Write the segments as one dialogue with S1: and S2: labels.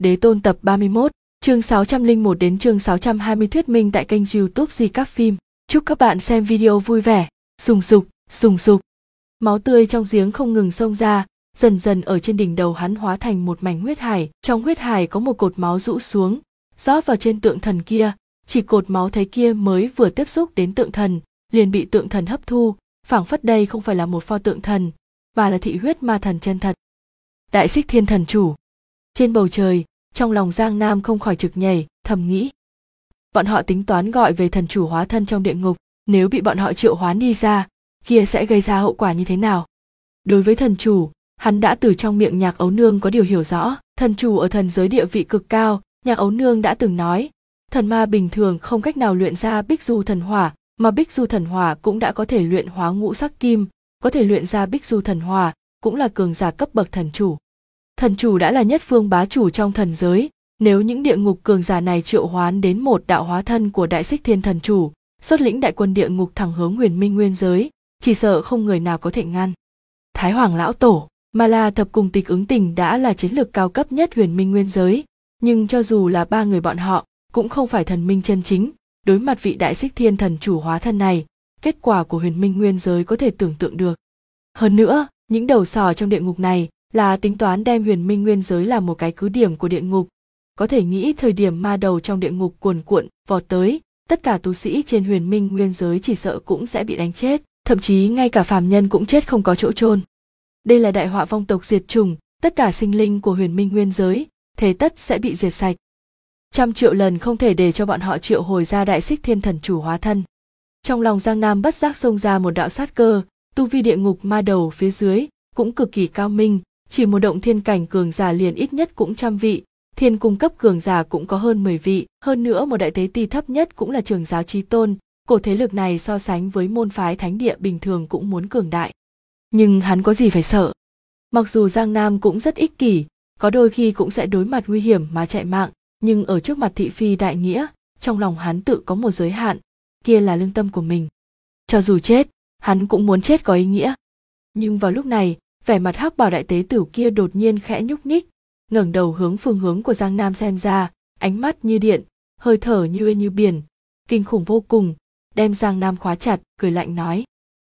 S1: Đế Tôn tập 31, chương 601 đến chương 620 thuyết minh tại kênh YouTube Di Các Phim. Chúc các bạn xem video vui vẻ. Sùng sục. Máu tươi trong giếng không ngừng xông ra, dần dần ở trên đỉnh đầu hắn hóa thành một mảnh huyết hải. Trong huyết hải có một cột máu rũ xuống, rót vào trên tượng thần kia. Chỉ cột máu thấy kia mới vừa tiếp xúc đến tượng thần, liền bị tượng thần hấp thu, phảng phất đây không phải là một pho tượng thần, mà là thị huyết ma thần chân thật. Đại Xích Thiên Thần Chủ. Trên bầu trời, trong lòng Giang Nam không khỏi trực nhảy, thầm nghĩ. Bọn họ tính toán gọi về thần chủ hóa thân trong địa ngục, nếu bị bọn họ triệu hoán đi ra, kia sẽ gây ra hậu quả như thế nào? Đối với thần chủ, hắn đã từ trong miệng Nhạc Ấu Nương có điều hiểu rõ. Thần chủ ở thần giới địa vị cực cao, Nhạc Ấu Nương đã từng nói, thần ma bình thường không cách nào luyện ra Bích Du thần hỏa, mà Bích Du thần hỏa cũng đã có thể luyện hóa ngũ sắc kim, có thể luyện ra Bích Du thần hỏa, cũng là cường giả cấp bậc thần chủ. Thần chủ đã là nhất phương bá chủ trong thần giới, nếu những địa ngục cường giả này triệu hoán đến một đạo hóa thân của Đại Xích Thiên Thần Chủ, xuất lĩnh đại quân địa ngục thẳng hướng Huyền Minh Nguyên giới, chỉ sợ không người nào có thể ngăn. Thái Hoàng lão tổ, Ma La thập cùng Tịch Ứng Tình đã là chiến lược cao cấp nhất Huyền Minh Nguyên giới, nhưng cho dù là ba người bọn họ, cũng không phải thần minh chân chính, đối mặt vị Đại Xích Thiên Thần Chủ hóa thân này, kết quả của Huyền Minh Nguyên giới có thể tưởng tượng được. Hơn nữa, những đầu sỏ trong địa ngục này là tính toán đem Huyền Minh Nguyên giới làm một cái cứ điểm của địa ngục. Có thể nghĩ thời điểm ma đầu trong địa ngục cuồn cuộn vọt tới, tất cả tu sĩ trên Huyền Minh Nguyên giới chỉ sợ cũng sẽ bị đánh chết, thậm chí ngay cả phàm nhân cũng chết không có chỗ chôn. Đây là đại họa vong tộc diệt chủng, tất cả sinh linh của Huyền Minh Nguyên giới, thế tất sẽ bị diệt sạch. 100 triệu lần không thể để cho bọn họ triệu hồi ra Đại Xích Thiên Thần Chủ hóa thân. Trong lòng Giang Nam bất giác xông ra một đạo sát cơ, tu vi địa ngục ma đầu phía dưới cũng cực kỳ cao minh, chỉ một động thiên cảnh cường giả liền ít nhất cũng 100 vị, thiên cung cấp cường giả cũng có hơn 10 vị, hơn nữa một đại tế ti thấp nhất cũng là trưởng giáo chí tôn, cổ thế lực này so sánh với môn phái thánh địa bình thường cũng muốn cường đại. Nhưng hắn có gì phải sợ? Mặc dù Giang Nam cũng rất ích kỷ, có đôi khi cũng sẽ đối mặt nguy hiểm mà chạy mạng, nhưng ở trước mặt thị phi đại nghĩa, trong lòng hắn tự có một giới hạn, kia là lương tâm của mình. Cho dù chết, hắn cũng muốn chết có ý nghĩa. Nhưng vào lúc này, vẻ mặt hắc bào đại tế tử kia đột nhiên khẽ nhúc nhích, ngẩng đầu hướng phương hướng của Giang Nam xem ra, ánh mắt như điện, hơi thở như êm như biển, kinh khủng vô cùng, đem Giang Nam khóa chặt, cười lạnh nói.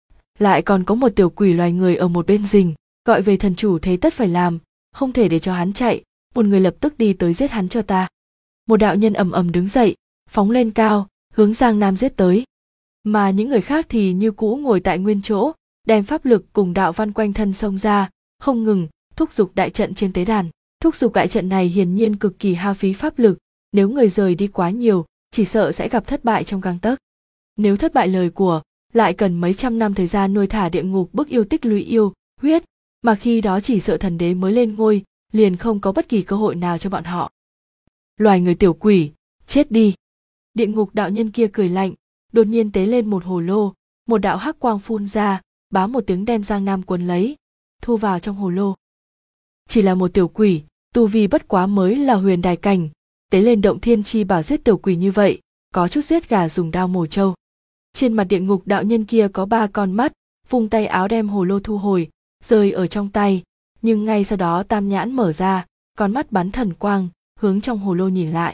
S1: Lại còn có một tiểu quỷ loài người ở một bên rình, gọi về thần chủ thấy tất phải làm, không thể để cho hắn chạy, một người lập tức đi tới giết hắn cho ta. Một đạo nhân ầm ầm đứng dậy, phóng lên cao, hướng Giang Nam giết tới. Mà những người khác thì như cũ ngồi tại nguyên chỗ, đem pháp lực cùng đạo văn quanh thân xông ra, không ngừng thúc giục đại trận trên tế đàn. Thúc giục đại trận này hiển nhiên cực kỳ hao phí pháp lực, nếu người rời đi quá nhiều, chỉ sợ sẽ gặp thất bại trong gang tấc. Nếu thất bại lời của, lại cần mấy trăm năm thời gian nuôi thả địa ngục bức yêu tích lũy yêu, huyết, mà khi đó chỉ sợ thần đế mới lên ngôi, liền không có bất kỳ cơ hội nào cho bọn họ. Loài người tiểu quỷ, chết đi. Địa ngục đạo nhân kia cười lạnh, đột nhiên tế lên một hồ lô, một đạo hắc quang phun ra, bám một tiếng đem Giang Nam cuốn lấy, thu vào trong hồ lô. Chỉ là một tiểu quỷ, tu vi bất quá mới là huyền đài cảnh, tế lên động thiên chi bảo giết tiểu quỷ như vậy, có chút giết gà dùng đao mổ trâu. Trên mặt địa ngục đạo nhân kia có 3 con mắt, vung tay áo đem hồ lô thu hồi, rơi ở trong tay, nhưng ngay sau đó tam nhãn mở ra, con mắt bắn thần quang, hướng trong hồ lô nhìn lại.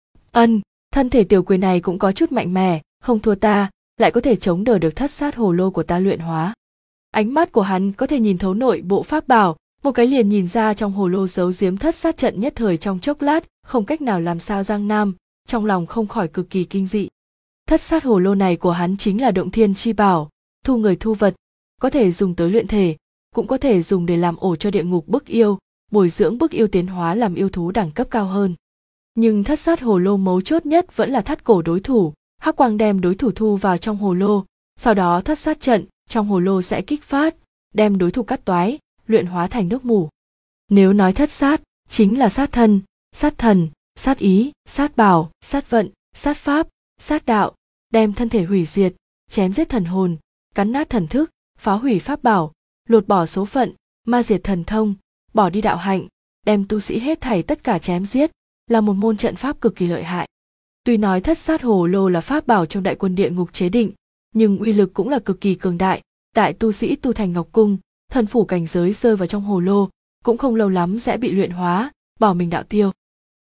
S1: Thân thể tiểu quỷ này cũng có chút mạnh mẽ, không thua ta, lại có thể chống đỡ được thất sát hồ lô của ta luyện hóa. Ánh mắt của hắn có thể nhìn thấu nội bộ pháp bảo, một cái liền nhìn ra trong hồ lô giấu giếm thất sát trận nhất thời trong chốc lát, không cách nào làm sao Giang Nam, trong lòng không khỏi cực kỳ kinh dị. Thất sát hồ lô này của hắn chính là động thiên chi bảo, thu người thu vật, có thể dùng tới luyện thể, cũng có thể dùng để làm ổ cho địa ngục bức yêu, bồi dưỡng bức yêu tiến hóa làm yêu thú đẳng cấp cao hơn. Nhưng thất sát hồ lô mấu chốt nhất vẫn là thắt cổ đối thủ, hắc quang đem đối thủ thu vào trong hồ lô, sau đó thất sát trận trong hồ lô sẽ kích phát, đem đối thủ cắt toái, luyện hóa thành nước mủ. Nếu nói thất sát, chính là sát thân, sát thần, sát ý, sát bảo, sát vận, sát pháp, sát đạo, đem thân thể hủy diệt, chém giết thần hồn, cắn nát thần thức, phá hủy pháp bảo, lột bỏ số phận, ma diệt thần thông, bỏ đi đạo hạnh, đem tu sĩ hết thảy tất cả chém giết, là một môn trận pháp cực kỳ lợi hại. Tuy nói thất sát hồ lô là pháp bảo trong đại quân địa ngục chế định, nhưng uy lực cũng là cực kỳ cường đại, đại tu sĩ tu thành ngọc cung, thần phủ cảnh giới rơi vào trong hồ lô, cũng không lâu lắm sẽ bị luyện hóa, bỏ mình đạo tiêu.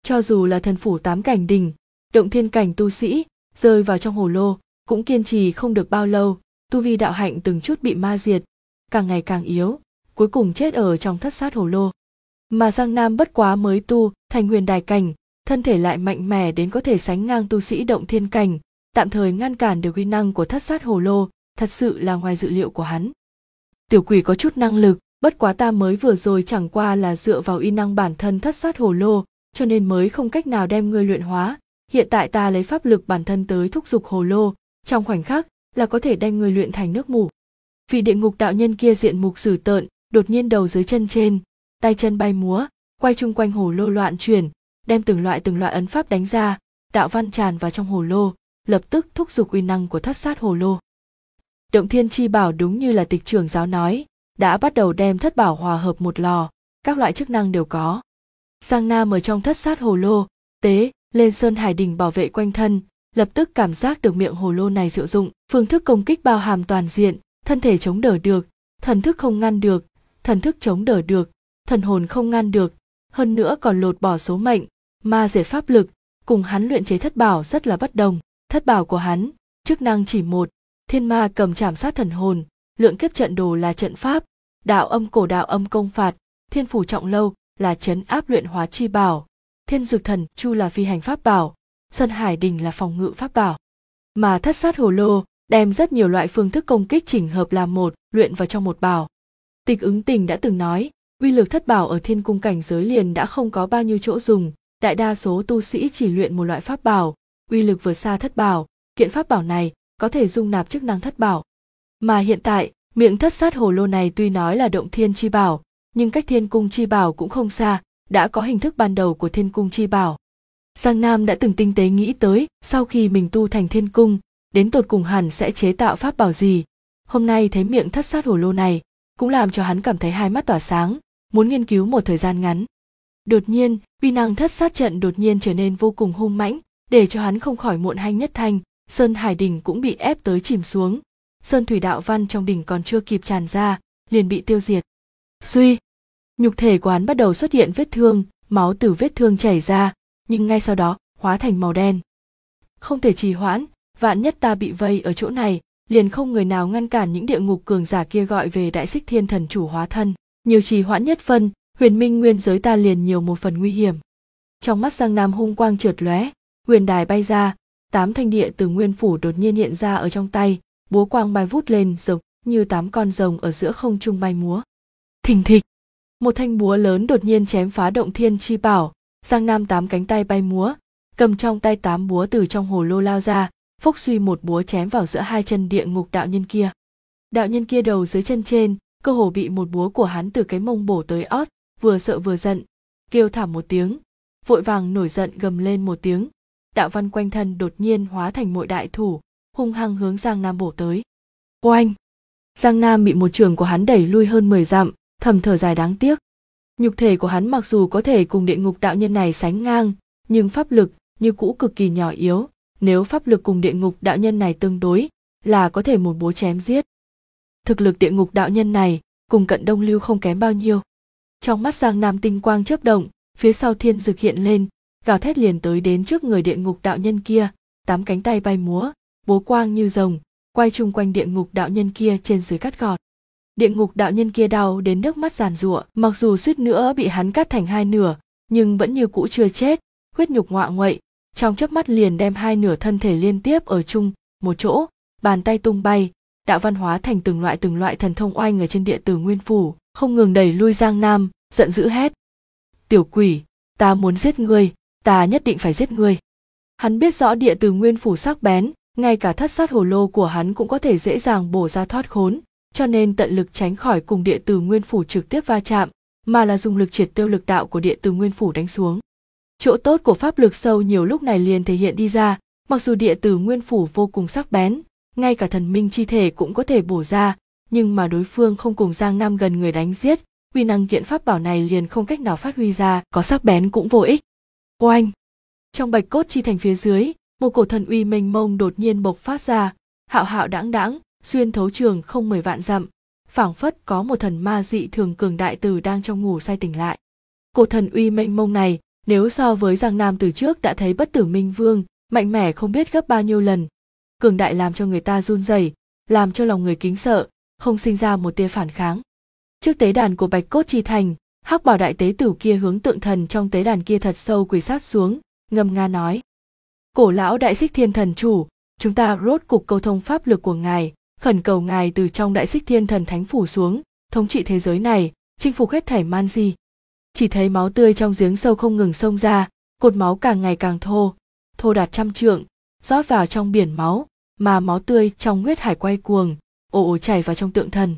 S1: Cho dù là thần phủ 8 cảnh đỉnh, động thiên cảnh tu sĩ, rơi vào trong hồ lô, cũng kiên trì không được bao lâu, tu vi đạo hạnh từng chút bị ma diệt, càng ngày càng yếu, cuối cùng chết ở trong thất sát hồ lô. Mà Giang Nam bất quá mới tu thành huyền đài cảnh, thân thể lại mạnh mẽ đến có thể sánh ngang tu sĩ động thiên cảnh, tạm thời ngăn cản được uy năng của thất sát hồ lô, thật sự là ngoài dự liệu của hắn. Tiểu quỷ có chút năng lực, bất quá ta mới vừa rồi chẳng qua là dựa vào uy năng bản thân thất sát hồ lô, cho nên mới không cách nào đem ngươi luyện hóa. Hiện tại ta lấy pháp lực bản thân tới thúc giục hồ lô, trong khoảnh khắc là có thể đem ngươi luyện thành nước mủ. Vị địa ngục đạo nhân kia diện mục dữ tợn, đột nhiên đầu dưới chân trên, tay chân bay múa, quay chung quanh hồ lô loạn chuyển, đem từng loại ấn pháp đánh ra, đạo văn tràn vào trong hồ lô, lập tức thúc giục uy năng của thất sát hồ lô. Động thiên chi bảo đúng như là tịch trưởng giáo nói, đã bắt đầu đem thất bảo hòa hợp một lò, các loại chức năng đều có. Giang Nam ở trong thất sát hồ lô, tế lên sơn hải đỉnh bảo vệ quanh thân, lập tức cảm giác được miệng hồ lô này diệu dụng, phương thức công kích bao hàm toàn diện, thân thể chống đỡ được, thần thức không ngăn được, thần thức chống đỡ được, thần hồn không ngăn được, hơn nữa còn lột bỏ số mệnh, ma diệt pháp lực, cùng hắn luyện chế thất bảo rất là bất đồng. Thất bảo của hắn, chức năng chỉ một, thiên ma cầm trảm sát thần hồn, lượng kiếp trận đồ là trận pháp, đạo âm cổ đạo âm công phạt, thiên phủ trọng lâu là trấn áp luyện hóa chi bảo, thiên dược thần chu là phi hành pháp bảo, sơn hải đình là phòng ngự pháp bảo. Mà thất sát hồ lô đem rất nhiều loại phương thức công kích chỉnh hợp làm một, luyện vào trong một bảo. Tịch Ứng Tình đã từng nói, uy lực thất bảo ở thiên cung cảnh giới liền đã không có bao nhiêu chỗ dùng, đại đa số tu sĩ chỉ luyện một loại pháp bảo, uy lực vượt xa thất bảo, kiện pháp bảo này có thể dung nạp chức năng thất bảo. Mà hiện tại, miệng thất sát hồ lô này tuy nói là động thiên chi bảo, nhưng cách thiên cung chi bảo cũng không xa, đã có hình thức ban đầu của thiên cung chi bảo. Giang Nam đã từng tinh tế nghĩ tới, sau khi mình tu thành thiên cung, đến tột cùng hẳn sẽ chế tạo pháp bảo gì. Hôm nay thấy miệng thất sát hồ lô này, cũng làm cho hắn cảm thấy hai mắt tỏa sáng, muốn nghiên cứu một thời gian ngắn. Đột nhiên, uy năng thất sát trận đột nhiên trở nên vô cùng hung mãnh, để cho hắn không khỏi muộn hanh nhất thanh, sơn hải đỉnh cũng bị ép tới chìm xuống. Sơn thủy đạo văn trong đỉnh còn chưa kịp tràn ra, liền bị tiêu diệt. Suy, nhục thể của hắn bắt đầu xuất hiện vết thương, máu từ vết thương chảy ra, nhưng ngay sau đó hóa thành màu đen. Không thể trì hoãn, vạn nhất ta bị vây ở chỗ này, liền không người nào ngăn cản những địa ngục cường giả kia gọi về đại xích thiên thần chủ hóa thân. Nhiều trì hoãn nhất phân, huyền minh nguyên giới ta liền nhiều một phần nguy hiểm. Trong mắt Giang Nam hung quang chợt lóe, huyền đài bay ra, 8 thanh địa từ nguyên phủ đột nhiên hiện ra ở trong tay, búa quang bay vút lên giống như 8 con rồng ở giữa không trung bay múa. Thình thịch, một thanh búa lớn đột nhiên chém phá động thiên chi bảo, Giang Nam 8 cánh tay bay múa, cầm trong tay 8 búa từ trong hồ lô lao ra, phốc suy một búa chém vào giữa hai chân địa ngục đạo nhân kia. Đạo nhân kia đầu dưới chân trên, cơ hồ bị một búa của hắn từ cái mông bổ tới ót, vừa sợ vừa giận, kêu thảm một tiếng, vội vàng nổi giận gầm lên một tiếng. Đạo văn quanh thân đột nhiên hóa thành một đại thủ, hung hăng hướng Giang Nam bổ tới. Oanh! Giang Nam bị một trường của hắn đẩy lui hơn 10 dặm, thầm thở dài đáng tiếc. Nhục thể của hắn mặc dù có thể cùng địa ngục đạo nhân này sánh ngang, nhưng pháp lực như cũ cực kỳ nhỏ yếu, nếu pháp lực cùng địa ngục đạo nhân này tương đối, là có thể một búa chém giết. Thực lực địa ngục đạo nhân này cùng Cận Đông Lưu không kém bao nhiêu. Trong mắt Giang Nam tinh quang chớp động, phía sau thiên dực hiện lên, gào thét liền tới đến trước người địa ngục đạo nhân kia, 8 cánh tay bay múa, búa quang như rồng, quay chung quanh địa ngục đạo nhân kia trên dưới cắt gọt. Địa ngục đạo nhân kia đau đến nước mắt giàn giụa, mặc dù suýt nữa bị hắn cắt thành hai nửa, nhưng vẫn như cũ chưa chết, huyết nhục ngoạ nguậy, trong chớp mắt liền đem hai nửa thân thể liên tiếp ở chung một chỗ, bàn tay tung bay, đạo văn hóa thành từng loại thần thông oanh ở trên địa tử nguyên phủ, không ngừng đẩy lui Giang Nam, giận dữ hét: "Tiểu quỷ, ta muốn giết ngươi, ta nhất định phải giết ngươi." Hắn biết rõ địa tử nguyên phủ sắc bén, ngay cả thất sát hồ lô của hắn cũng có thể dễ dàng bổ ra thoát khốn, cho nên tận lực tránh khỏi cùng địa tử nguyên phủ trực tiếp va chạm, mà là dùng lực triệt tiêu lực đạo của địa tử nguyên phủ đánh xuống. Chỗ tốt của pháp lực sâu nhiều lúc này liền thể hiện đi ra, mặc dù địa tử nguyên phủ vô cùng sắc bén, ngay cả thần minh chi thể cũng có thể bổ ra, nhưng mà đối phương không cùng Giang Nam gần người đánh giết, uy năng kiện pháp bảo này liền không cách nào phát huy ra, có sắc bén cũng vô ích. Oanh! Trong bạch cốt chi thành phía dưới, một cổ thần uy mênh mông đột nhiên bộc phát ra, hạo hạo đãng đãng, xuyên thấu trường không 10 vạn dặm, phảng phất có một thần ma dị thường cường đại từ đang trong ngủ say tỉnh lại. Cổ thần uy mênh mông này Nếu so với Giang Nam từ trước đã thấy Bất Tử Minh Vương, mạnh mẽ không biết gấp bao nhiêu lần, cường đại làm cho người ta run rẩy, làm cho lòng người kính sợ, không sinh ra một tia phản kháng. Trước tế đàn của Bạch Cốt Chi Thành, Hắc Bảo đại tế tử kia hướng tượng thần trong tế đàn kia thật sâu quỳ sát xuống, ngâm nga nói: Cổ lão Đại Xích Thiên Thần chủ, chúng ta rốt cục câu thông pháp lực của ngài, khẩn cầu ngài từ trong Đại Xích Thiên Thần Thánh phủ xuống, thống trị thế giới này, chinh phục hết thảy man di. Chỉ thấy máu tươi trong giếng sâu không ngừng xông ra, cột máu càng ngày càng thô đạt 100 trượng, rót vào trong biển máu, mà máu tươi trong huyết hải quay cuồng, ồ ồ chảy vào trong tượng thần.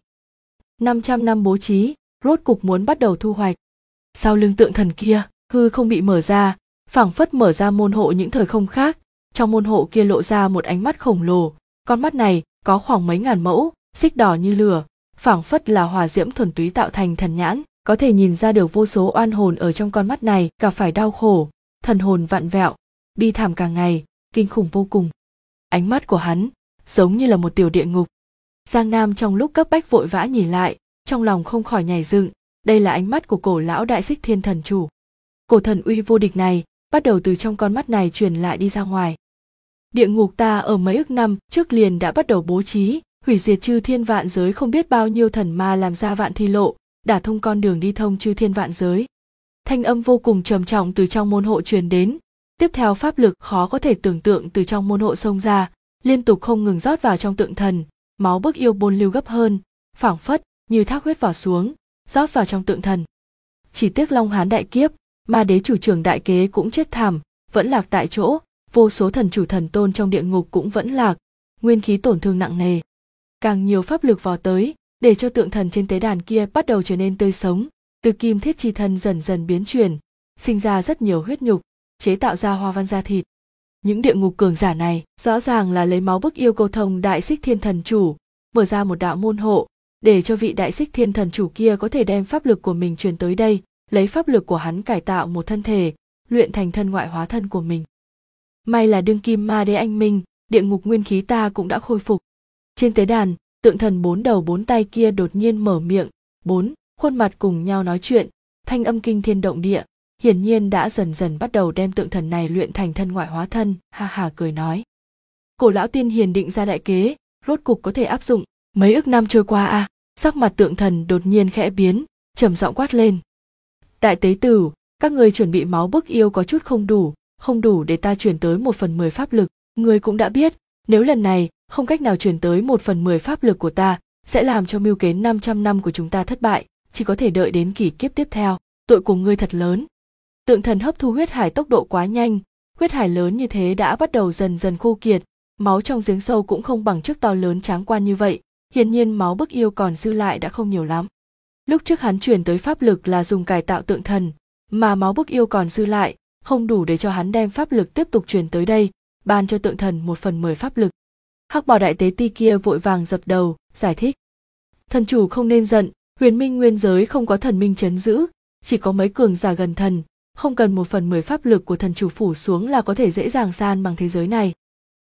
S1: 500 năm bố trí, rốt cục muốn bắt đầu thu hoạch. Sau lưng tượng thần kia, hư không bị mở ra, phảng phất mở ra môn hộ những thời không khác, trong môn hộ kia lộ ra một ánh mắt khổng lồ, con mắt này có khoảng mấy ngàn mẫu, xích đỏ như lửa, phảng phất là hỏa diễm thuần túy tạo thành thần nhãn, có thể nhìn ra được vô số oan hồn ở trong con mắt này, gặp phải đau khổ, thần hồn vặn vẹo, bi thảm cả ngày, kinh khủng vô cùng. Ánh mắt của hắn giống như là một tiểu địa ngục. Giang Nam trong lúc cấp bách vội vã nhìn lại, trong lòng không khỏi nhảy dựng, đây là ánh mắt của cổ lão Đại Xích Thiên Thần chủ. Cổ thần uy vô địch này bắt đầu từ trong con mắt này truyền lại đi ra ngoài. Địa ngục ta ở mấy ức năm trước liền đã bắt đầu bố trí, hủy diệt chư thiên vạn giới, không biết bao nhiêu thần ma làm ra vạn thi lộ, đả thông con đường đi thông chư thiên vạn giới. Thanh âm vô cùng trầm trọng từ trong môn hộ truyền đến, tiếp theo pháp lực khó có thể tưởng tượng từ trong môn hộ xông ra, liên tục không ngừng rót vào trong tượng thần, máu bức yêu bôn lưu gấp hơn, phảng phất như thác huyết vào xuống, rót vào trong tượng thần. Chỉ tiếc Long Hán đại kiếp, ma đế chủ trưởng đại kế cũng chết thảm, vẫn lạc tại chỗ, vô số thần chủ thần tôn trong địa ngục cũng vẫn lạc, nguyên khí tổn thương nặng nề. Càng nhiều pháp lực vò tới, để cho tượng thần trên tế đàn kia bắt đầu trở nên tươi sống, từ kim thiết chi thân dần dần biến chuyển, sinh ra rất nhiều huyết nhục, chế tạo ra hoa văn da thịt. Những địa ngục cường giả này rõ ràng là lấy máu bức yêu cầu thông Đại Xích Thiên Thần chủ, mở ra một đạo môn hộ, để cho vị Đại Xích Thiên Thần chủ kia có thể đem pháp lực của mình truyền tới đây, lấy pháp lực của hắn cải tạo một thân thể, luyện thành thân ngoại hóa thân của mình. May là đương kim ma đế anh minh, địa ngục nguyên khí ta cũng đã khôi phục. Trên tế đàn, tượng thần 4 đầu 4 tay kia đột nhiên mở miệng, 4 khuôn mặt cùng nhau nói chuyện, thanh âm kinh thiên động địa, hiển nhiên đã dần dần bắt đầu đem tượng thần này luyện thành thân ngoại hóa thân, ha ha cười nói. Cổ lão tiên hiền định ra đại kế, rốt cục có thể áp dụng, mấy ức năm trôi qua a, sắc mặt tượng thần đột nhiên khẽ biến, trầm giọng quát lên. Đại tế tử, các người chuẩn bị máu bức yêu có chút không đủ để ta chuyển tới 1/10 pháp lực, người cũng đã biết, nếu lần này không cách nào chuyển tới 1/10 pháp lực của ta, sẽ làm cho mưu kế 500 năm của chúng ta thất bại, chỉ có thể đợi đến kỷ kiếp tiếp theo, tội của ngươi thật lớn. Tượng thần hấp thu huyết hải tốc độ quá nhanh, huyết hải lớn như thế đã bắt đầu dần dần khô kiệt, máu trong giếng sâu cũng không bằng trước to lớn tráng quan như vậy, hiển nhiên máu bức yêu còn dư lại đã không nhiều lắm. Lúc trước hắn chuyển tới pháp lực là dùng cải tạo tượng thần, mà máu bức yêu còn dư lại, không đủ để cho hắn đem pháp lực tiếp tục truyền tới đây, ban cho tượng thần 1/10 pháp lực. Hắc Bảo đại tế ti kia vội vàng dập đầu, giải thích. Thần chủ không nên giận, huyền minh nguyên giới không có thần minh trấn giữ, chỉ có mấy cường giả gần thần, không cần 1/10 pháp lực của thần chủ phủ xuống là có thể dễ dàng san bằng thế giới này.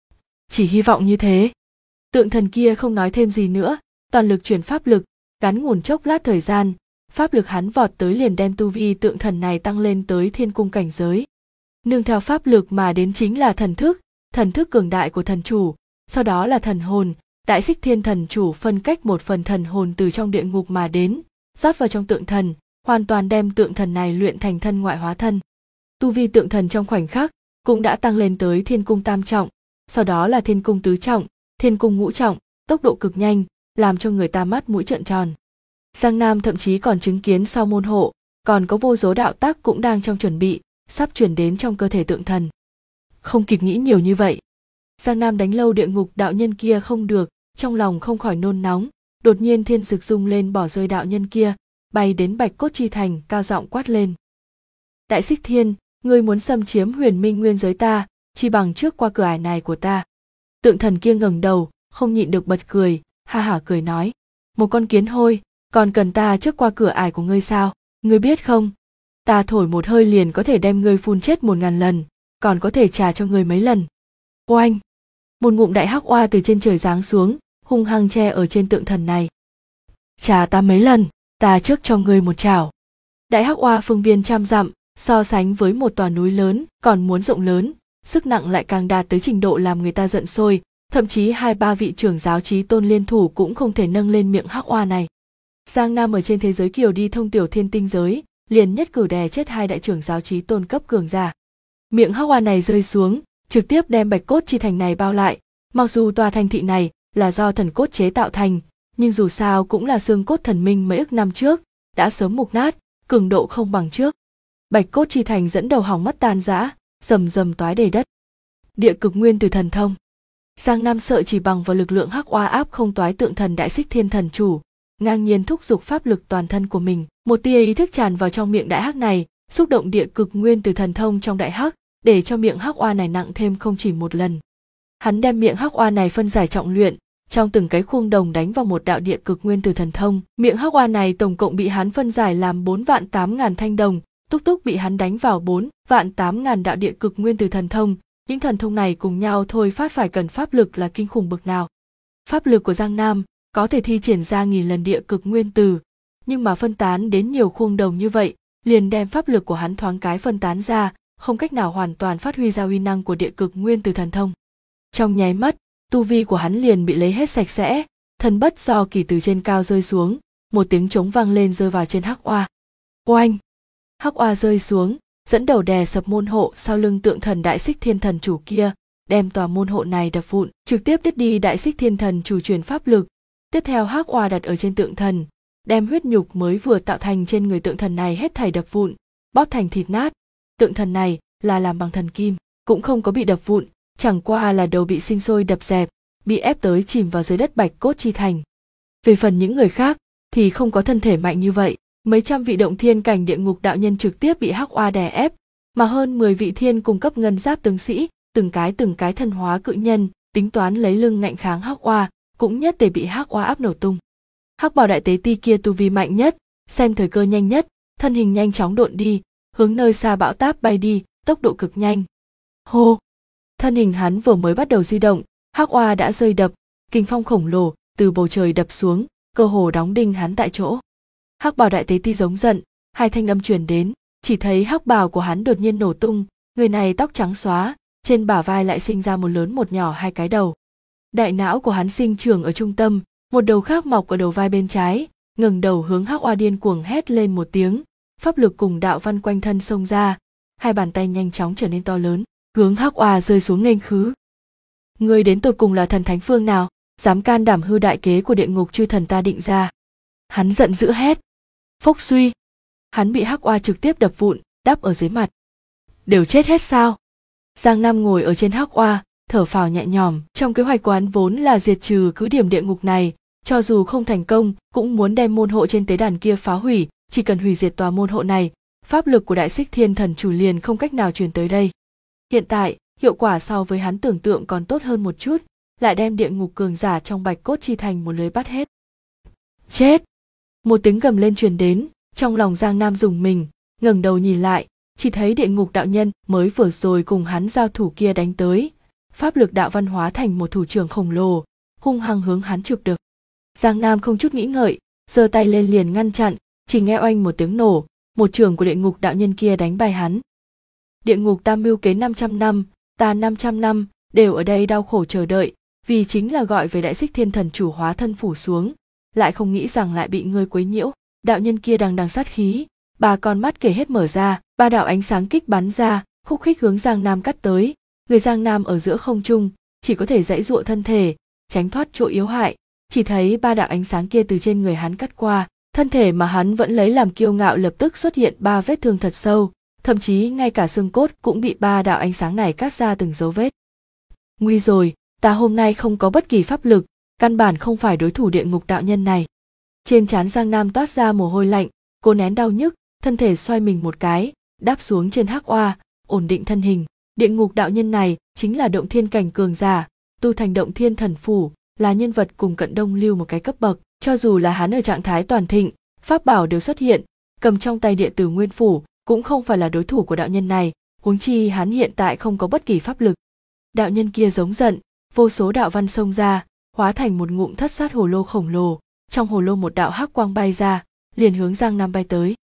S1: Chỉ hy vọng như thế. Tượng thần kia không nói thêm gì nữa, toàn lực chuyển pháp lực, ngắn ngủn chốc lát thời gian, pháp lực hắn vọt tới liền đem tu vi tượng thần này tăng lên tới thiên cung cảnh giới. Nương theo pháp lực mà đến chính là thần thức cường đại của thần chủ, sau đó là thần hồn, Đại Xích Thiên Thần chủ phân cách một phần thần hồn từ trong địa ngục mà đến, rót vào trong tượng thần, hoàn toàn đem tượng thần này luyện thành thân ngoại hóa thân. Tu vi tượng thần trong khoảnh khắc cũng đã tăng lên tới thiên cung tam trọng, sau đó là thiên cung tứ trọng, thiên cung ngũ trọng, tốc độ cực nhanh, làm cho người ta mắt mũi trợn tròn. Giang Nam thậm chí còn chứng kiến sau môn hộ, còn có vô số đạo tác cũng đang trong chuẩn bị, sắp chuyển đến trong cơ thể tượng thần. Không kịp nghĩ nhiều như vậy, Giang Nam đánh lâu địa ngục đạo nhân kia không được, trong lòng không khỏi nôn nóng, đột nhiên thiên dực rung lên bỏ rơi đạo nhân kia, bay đến Bạch Cốt Chi Thành, cao giọng quát lên. Đại Xích Thiên, ngươi muốn xâm chiếm huyền minh nguyên giới ta, chi bằng trước qua cửa ải này của ta. Tượng thần kia ngẩng đầu, không nhịn được bật cười, ha hả cười nói. Một con kiến hôi, còn cần ta trước qua cửa ải của ngươi sao? Ngươi biết không? Ta thổi một hơi liền có thể đem ngươi phun chết 1000 lần, còn có thể trả cho ngươi mấy lần. Oanh! Một ngụm đại hắc oa từ trên trời giáng xuống, hung hăng che ở trên tượng thần này. Trả ta mấy lần, ta trước cho ngươi một chảo. Đại hắc oa phương viên trăm dặm, so sánh với một tòa núi lớn còn muốn rộng lớn, sức nặng lại càng đạt tới trình độ làm người ta giận sôi, thậm chí 2-3 vị trưởng giáo chí tôn liên thủ cũng không thể nâng lên miệng hắc oa này. Giang Nam ở trên thế giới kiều đi thông tiểu thiên tinh giới, liền nhất cử đè chết 2 đại trưởng giáo chí tôn cấp cường giả. Miệng hắc oa này rơi xuống, trực tiếp đem Bạch Cốt Chi Thành này bao lại. Mặc dù tòa thành thị này là do thần cốt chế tạo thành, nhưng dù sao cũng là xương cốt thần minh mấy ức năm trước, đã sớm mục nát, cường độ không bằng trước. Bạch Cốt Chi Thành dẫn đầu hỏng mất tan rã, rầm rầm toái đầy đất. Địa cực nguyên từ thần thông. Giang Nam sợ chỉ bằng vào lực lượng hắc oa áp không toái tượng thần Đại Xích Thiên Thần Chủ, ngang nhiên thúc giục pháp lực toàn thân của mình, một tia ý thức tràn vào trong miệng đại hắc này, xúc động địa cực nguyên từ thần thông trong đại hắc, để cho miệng hắc oa này nặng thêm không chỉ một lần. Hắn đem miệng hắc oa này phân giải trọng luyện, trong từng cái khuôn đồng đánh vào một đạo địa cực nguyên từ thần thông. Miệng hắc oa này tổng cộng bị hắn phân giải làm 4.800.000 thanh đồng, túc túc bị hắn đánh vào 4.800.000 đạo địa cực nguyên từ thần thông. Những thần thông này cùng nhau thôi phát phải cần pháp lực là kinh khủng bậc nào. Pháp lực của Giang Nam có thể thi triển ra 1000 lần địa cực nguyên từ, nhưng mà phân tán đến nhiều khuôn đồng như vậy, liền đem pháp lực của hắn thoáng cái phân tán ra, không cách nào hoàn toàn phát huy ra uy năng của địa cực nguyên từ thần thông. Trong nháy mắt, tu vi của hắn liền bị lấy hết sạch sẽ, thần bất do kỳ từ trên cao rơi xuống, một tiếng trống vang lên rơi vào trên hắc oa. Oanh! Hắc oa rơi xuống, dẫn đầu đè sập môn hộ sau lưng tượng thần Đại Xích Thiên Thần Chủ kia, đem tòa môn hộ này đập vụn, trực tiếp đứt đi Đại Xích Thiên Thần Chủ truyền pháp lực. Tiếp theo hắc oa đặt ở trên tượng thần, đem huyết nhục mới vừa tạo thành trên người tượng thần này hết thảy đập vụn, bóp thành thịt nát. Tượng thần này là làm bằng thần kim, cũng không có bị đập vụn, chẳng qua là đầu bị sinh sôi đập dẹp, bị ép tới chìm vào dưới đất Bạch Cốt Chi Thành. Về phần những người khác thì không có thân thể mạnh như vậy, mấy trăm vị động thiên cảnh địa ngục đạo nhân trực tiếp bị hắc oa đè ép, mà hơn 10 vị thiên cung cấp ngân giáp tướng sĩ, từng cái thân hóa cự nhân, tính toán lấy lưng ngạnh kháng hắc oa, cũng nhất để bị hắc oa áp nổ tung. Hắc Bảo đại tế ti kia tu vi mạnh nhất, xem thời cơ nhanh nhất, thân hình nhanh chóng độn đi, hướng nơi xa bão táp bay đi, tốc độ cực nhanh. Hô! Thân hình hắn vừa mới bắt đầu di động, hắc oa đã rơi đập, kình phong khổng lồ từ bầu trời đập xuống, cơ hồ đóng đinh hắn tại chỗ. Hắc Bảo đại tế ti giống giận, hai thanh âm truyền đến, chỉ thấy hắc bào của hắn đột nhiên nổ tung, người này tóc trắng xóa, trên bả vai lại sinh ra một lớn một nhỏ 2 cái đầu. Đại não của hắn sinh trưởng ở trung tâm, một đầu khác mọc ở đầu vai bên trái, ngẩng đầu hướng hắc oa điên cuồng hét lên một tiếng, pháp lực cùng đạo văn quanh thân xông ra, hai bàn tay nhanh chóng trở nên to lớn, hướng hắc oa rơi xuống nghênh khứ. Ngươi đến tột cùng là thần thánh phương nào, dám can đảm hư đại kế của địa ngục chư thần ta định ra? Hắn giận dữ hét. Phốc suy, hắn bị hắc oa trực tiếp đập vụn, đắp ở dưới mặt. Đều chết hết sao? Giang Nam ngồi ở trên hắc oa, thở phào nhẹ nhõm. Trong kế hoạch của hắn vốn là diệt trừ cứ điểm địa ngục này, cho dù không thành công cũng muốn đem môn hộ trên tế đàn kia phá hủy, chỉ cần hủy diệt tòa môn hộ này, pháp lực của Đại Xích Thiên Thần Chủ liền không cách nào truyền tới đây. Hiện tại, hiệu quả so với hắn tưởng tượng còn tốt hơn một chút, lại đem địa ngục cường giả trong Bạch Cốt Chi Thành một lưới bắt hết. Chết! Một tiếng gầm lên truyền đến, trong lòng Giang Nam rùng mình, ngẩng đầu nhìn lại, chỉ thấy địa ngục đạo nhân mới vừa rồi cùng hắn giao thủ kia đánh tới, pháp lực đạo văn hóa thành một thủ trưởng khổng lồ, hung hăng hướng hắn chụp được. Giang Nam không chút nghĩ ngợi, giơ tay lên liền ngăn chặn, chỉ nghe oanh một tiếng nổ, một chưởng của địa ngục đạo nhân kia đánh bay hắn. Địa ngục ta mưu kế 500 năm, ta 500 năm, đều ở đây đau khổ chờ đợi, vì chính là gọi về Đại Xích Thiên Thần Chủ hóa thân phủ xuống, lại không nghĩ rằng lại bị ngươi quấy nhiễu. Đạo nhân kia đằng đằng sát khí, 3 con mắt kể hết mở ra, 3 đạo ánh sáng kích bắn ra, khúc khích hướng Giang Nam cắt tới. Người Giang Nam ở giữa không trung, chỉ có thể giãy giụa thân thể, tránh thoát chỗ yếu hại. Chỉ thấy 3 đạo ánh sáng kia từ trên người hắn cắt qua, thân thể mà hắn vẫn lấy làm kiêu ngạo lập tức xuất hiện 3 vết thương thật sâu, thậm chí ngay cả xương cốt cũng bị 3 đạo ánh sáng này cắt ra từng dấu vết. Nguy rồi, ta hôm nay không có bất kỳ pháp lực, căn bản không phải đối thủ địa ngục đạo nhân này. Trên trán Giang Nam toát ra mồ hôi lạnh, cô nén đau nhức, thân thể xoay mình một cái, đáp xuống trên hắc oa, ổn định thân hình. Địa ngục đạo nhân này chính là động thiên cảnh cường giả, tu thành động thiên thần phủ, là nhân vật cùng Cận Đông Lưu một cái cấp bậc. Cho dù là hắn ở trạng thái toàn thịnh, pháp bảo đều xuất hiện, cầm trong tay địa tử nguyên phủ, cũng không phải là đối thủ của đạo nhân này, huống chi hắn hiện tại không có bất kỳ pháp lực. Đạo nhân kia giống giận, vô số đạo văn xông ra, hóa thành một ngụm thất sát hồ lô khổng lồ, trong hồ lô một đạo hắc quang bay ra, liền hướng Giang Nam bay tới.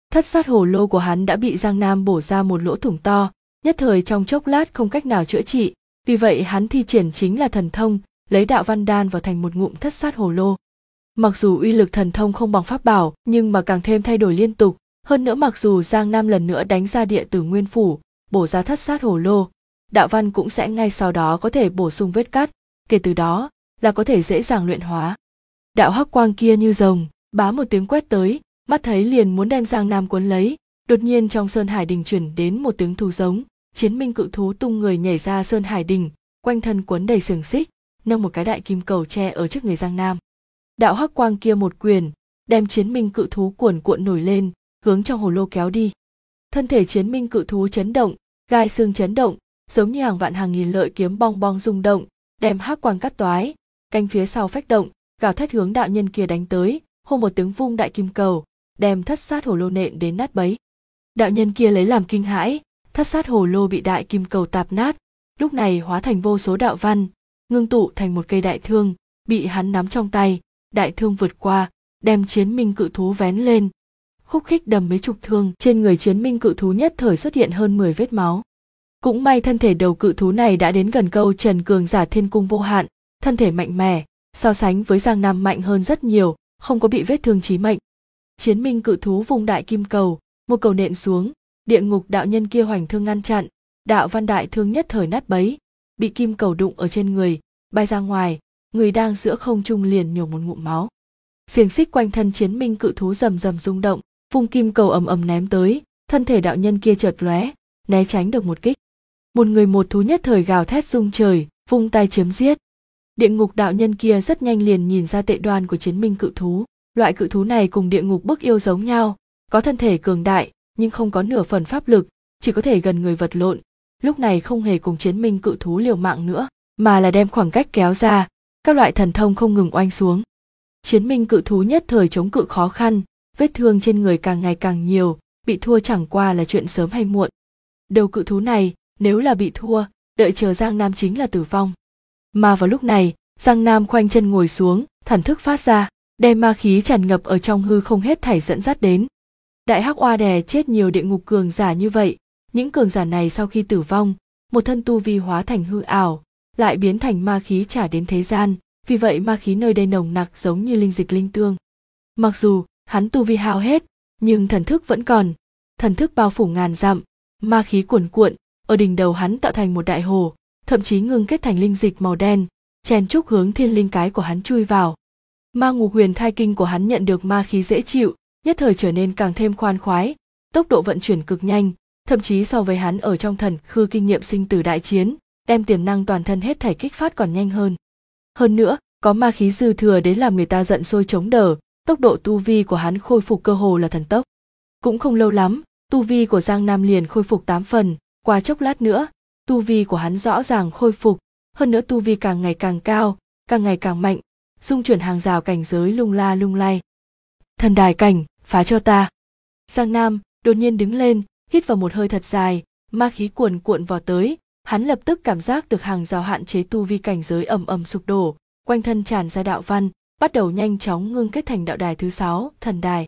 S1: Thất sát hổ lô của hắn đã bị Giang Nam bổ ra một lỗ thủng to, nhất thời trong chốc lát không cách nào chữa trị, vì vậy hắn thi triển chính là thần thông, lấy đạo văn đan vào thành một ngụm thất sát hổ lô. Mặc dù uy lực thần thông không bằng pháp bảo, nhưng mà càng thêm thay đổi liên tục, hơn nữa mặc dù Giang Nam lần nữa đánh ra địa tử nguyên phủ, bổ ra thất sát hổ lô, đạo văn cũng sẽ ngay sau đó có thể bổ sung vết cắt, kể từ đó là có thể dễ dàng luyện hóa. Đạo hắc quang kia như rồng, bá một tiếng quét tới, mắt thấy liền muốn đem Giang Nam cuốn lấy, đột nhiên trong Sơn Hải Đình chuyển đến một tiếng thú giống, Chiến Minh cự thú tung người nhảy ra Sơn Hải Đình, quanh thân quấn đầy xiềng xích, nâng một cái đại kim cầu tre ở trước người Giang Nam. Đạo hắc quang kia một quyền, đem Chiến Minh cự thú cuồn cuộn nổi lên, hướng trong hồ lô kéo đi. Thân thể Chiến Minh cự thú chấn động, gai xương chấn động, giống như hàng vạn hàng nghìn lợi kiếm bong bong rung động, đem hắc quang cắt toái, cánh phía sau phách động, gào thét hướng đạo nhân kia đánh tới, hô một tiếng vung đại kim cầu, đem thất sát hổ lô nện đến nát bấy. Đạo nhân kia lấy làm kinh hãi, thất sát hổ lô bị đại kim cầu tạp nát, lúc này hóa thành vô số đạo văn, ngưng tụ thành một cây đại thương, bị hắn nắm trong tay, đại thương vượt qua, đem Chiến Minh cự thú vén lên. Khúc khích đầm mấy chục thương, trên người Chiến Minh cự thú nhất thời xuất hiện hơn 10 vết máu. Cũng may thân thể đầu cự thú này đã đến gần câu trần cường giả thiên cung vô hạn, thân thể mạnh mẽ, so sánh với Giang Nam mạnh hơn rất nhiều, không có bị vết thương chí mệnh. Chiến Minh cự thú vùng đại kim cầu, một cầu nện xuống, địa ngục đạo nhân kia hoành thương ngăn chặn, đạo văn đại thương nhất thời nát bấy, bị kim cầu đụng ở trên người, bay ra ngoài, người đang giữa không trung liền nhổ một ngụm máu. Xiềng xích quanh thân Chiến Minh cự thú rầm rầm rung động, vung kim cầu ầm ầm ném tới, thân thể đạo nhân kia chợt lóe, né tránh được một kích. Một người một thú nhất thời gào thét rung trời, vung tay chiếm giết. Địa ngục đạo nhân kia rất nhanh liền nhìn ra tệ đoan của Chiến Minh cự thú. Loại cự thú này cùng địa ngục bức yêu giống nhau, có thân thể cường đại nhưng không có nửa phần pháp lực, chỉ có thể gần người vật lộn. Lúc này không hề cùng Chiến Minh cự thú liều mạng nữa, mà là đem khoảng cách kéo ra, các loại thần thông không ngừng oanh xuống. Chiến Minh cự thú nhất thời chống cự khó khăn, vết thương trên người càng ngày càng nhiều, bị thua chẳng qua là chuyện sớm hay muộn. Đầu cự thú này, nếu là bị thua, đợi chờ Giang Nam chính là tử vong. Mà vào lúc này, Giang Nam khoanh chân ngồi xuống, thần thức phát ra, đem ma khí tràn ngập ở trong hư không hết thảy dẫn dắt đến. Đại hắc oa đè chết nhiều địa ngục cường giả như vậy, những cường giả này sau khi tử vong, một thân tu vi hóa thành hư ảo, lại biến thành ma khí trả đến thế gian, vì vậy ma khí nơi đây nồng nặc giống như linh dịch linh tương. Mặc dù hắn tu vi hao hết, nhưng thần thức vẫn còn, thần thức bao phủ ngàn dặm, ma khí cuồn cuộn, ở đỉnh đầu hắn tạo thành một đại hồ, thậm chí ngưng kết thành linh dịch màu đen, chen chúc hướng thiên linh cái của hắn chui vào. Ma ngục huyền thai kinh của hắn nhận được ma khí dễ chịu, nhất thời trở nên càng thêm khoan khoái, tốc độ vận chuyển cực nhanh, thậm chí so với hắn ở trong thần khư kinh nghiệm sinh tử đại chiến, đem tiềm năng toàn thân hết thảy kích phát còn nhanh hơn. Hơn nữa, có ma khí dư thừa đến làm người ta giận sôi chống đỡ, tốc độ tu vi của hắn khôi phục cơ hồ là thần tốc. Cũng không lâu lắm, tu vi của Giang Nam liền khôi phục 8 phần, qua chốc lát nữa, tu vi của hắn rõ ràng khôi phục, hơn nữa tu vi càng ngày càng cao, càng ngày càng mạnh, dung chuyển hàng rào cảnh giới lung la lung lay. Thần đài cảnh, phá cho ta. Giang Nam đột nhiên đứng lên, hít vào một hơi thật dài, ma khí cuồn cuộn vào tới, hắn lập tức cảm giác được hàng rào hạn chế tu vi cảnh giới ầm ầm sụp đổ, quanh thân tràn ra đạo văn, bắt đầu nhanh chóng ngưng kết thành đạo đài thứ 6, thần đài.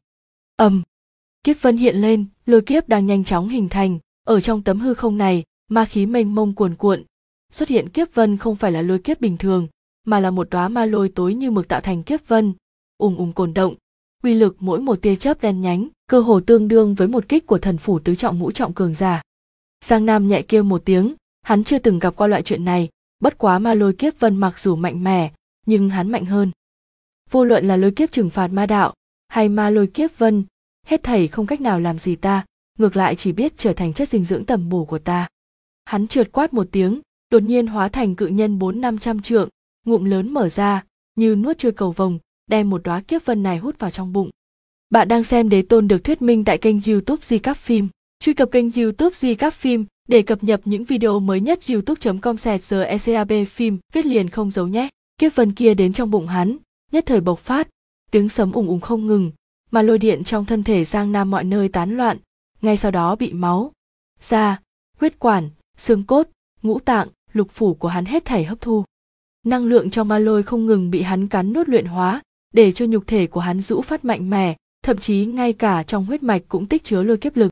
S1: Kiếp vân hiện lên, lôi kiếp đang nhanh chóng hình thành, ở trong tấm hư không này, ma khí mênh mông cuồn cuộn, xuất hiện kiếp vân không phải là lôi kiếp bình thường, mà là một đóa ma lôi tối như mực tạo thành kiếp vân, cồn động, uy lực mỗi một tia chớp đen nhánh, cơ hồ tương đương với một kích của thần phủ tứ trọng ngũ trọng cường giả. Giang Nam nhẹ kêu một tiếng, hắn chưa từng gặp qua loại chuyện này, bất quá ma lôi kiếp vân mặc dù mạnh mẽ, nhưng hắn mạnh hơn. Vô luận là lôi kiếp trừng phạt ma đạo, hay ma lôi kiếp vân, hết thảy không cách nào làm gì ta, ngược lại chỉ biết trở thành chất dinh dưỡng tầm bổ của ta. Hắn trượt quát một tiếng, đột nhiên hóa thành cự nhân 400-500 trượng, ngụm lớn mở ra, như nuốt trôi cầu vồng, đem một đóa kiếp vân này hút vào trong bụng. Bạn đang xem Đế Tôn được thuyết minh tại kênh YouTube Di Cáp Phim. Truy cập kênh YouTube Di Cáp Phim để cập nhật những video mới nhất. youtube.com/secab phim viết liền không giấu nhé. Kiếp vân kia đến trong bụng hắn, nhất thời bộc phát, tiếng sấm ùng ùng không ngừng, mà lôi điện trong thân thể Giang Nam mọi nơi tán loạn, ngay sau đó bị máu, da, huyết quản, xương cốt, ngũ tạng, lục phủ của hắn hết thảy hấp thu. Năng lượng trong ma lôi không ngừng bị hắn cắn nuốt luyện hóa, để cho nhục thể của hắn rũ phát mạnh mẽ, thậm chí ngay cả trong huyết mạch cũng tích chứa lôi kiếp lực.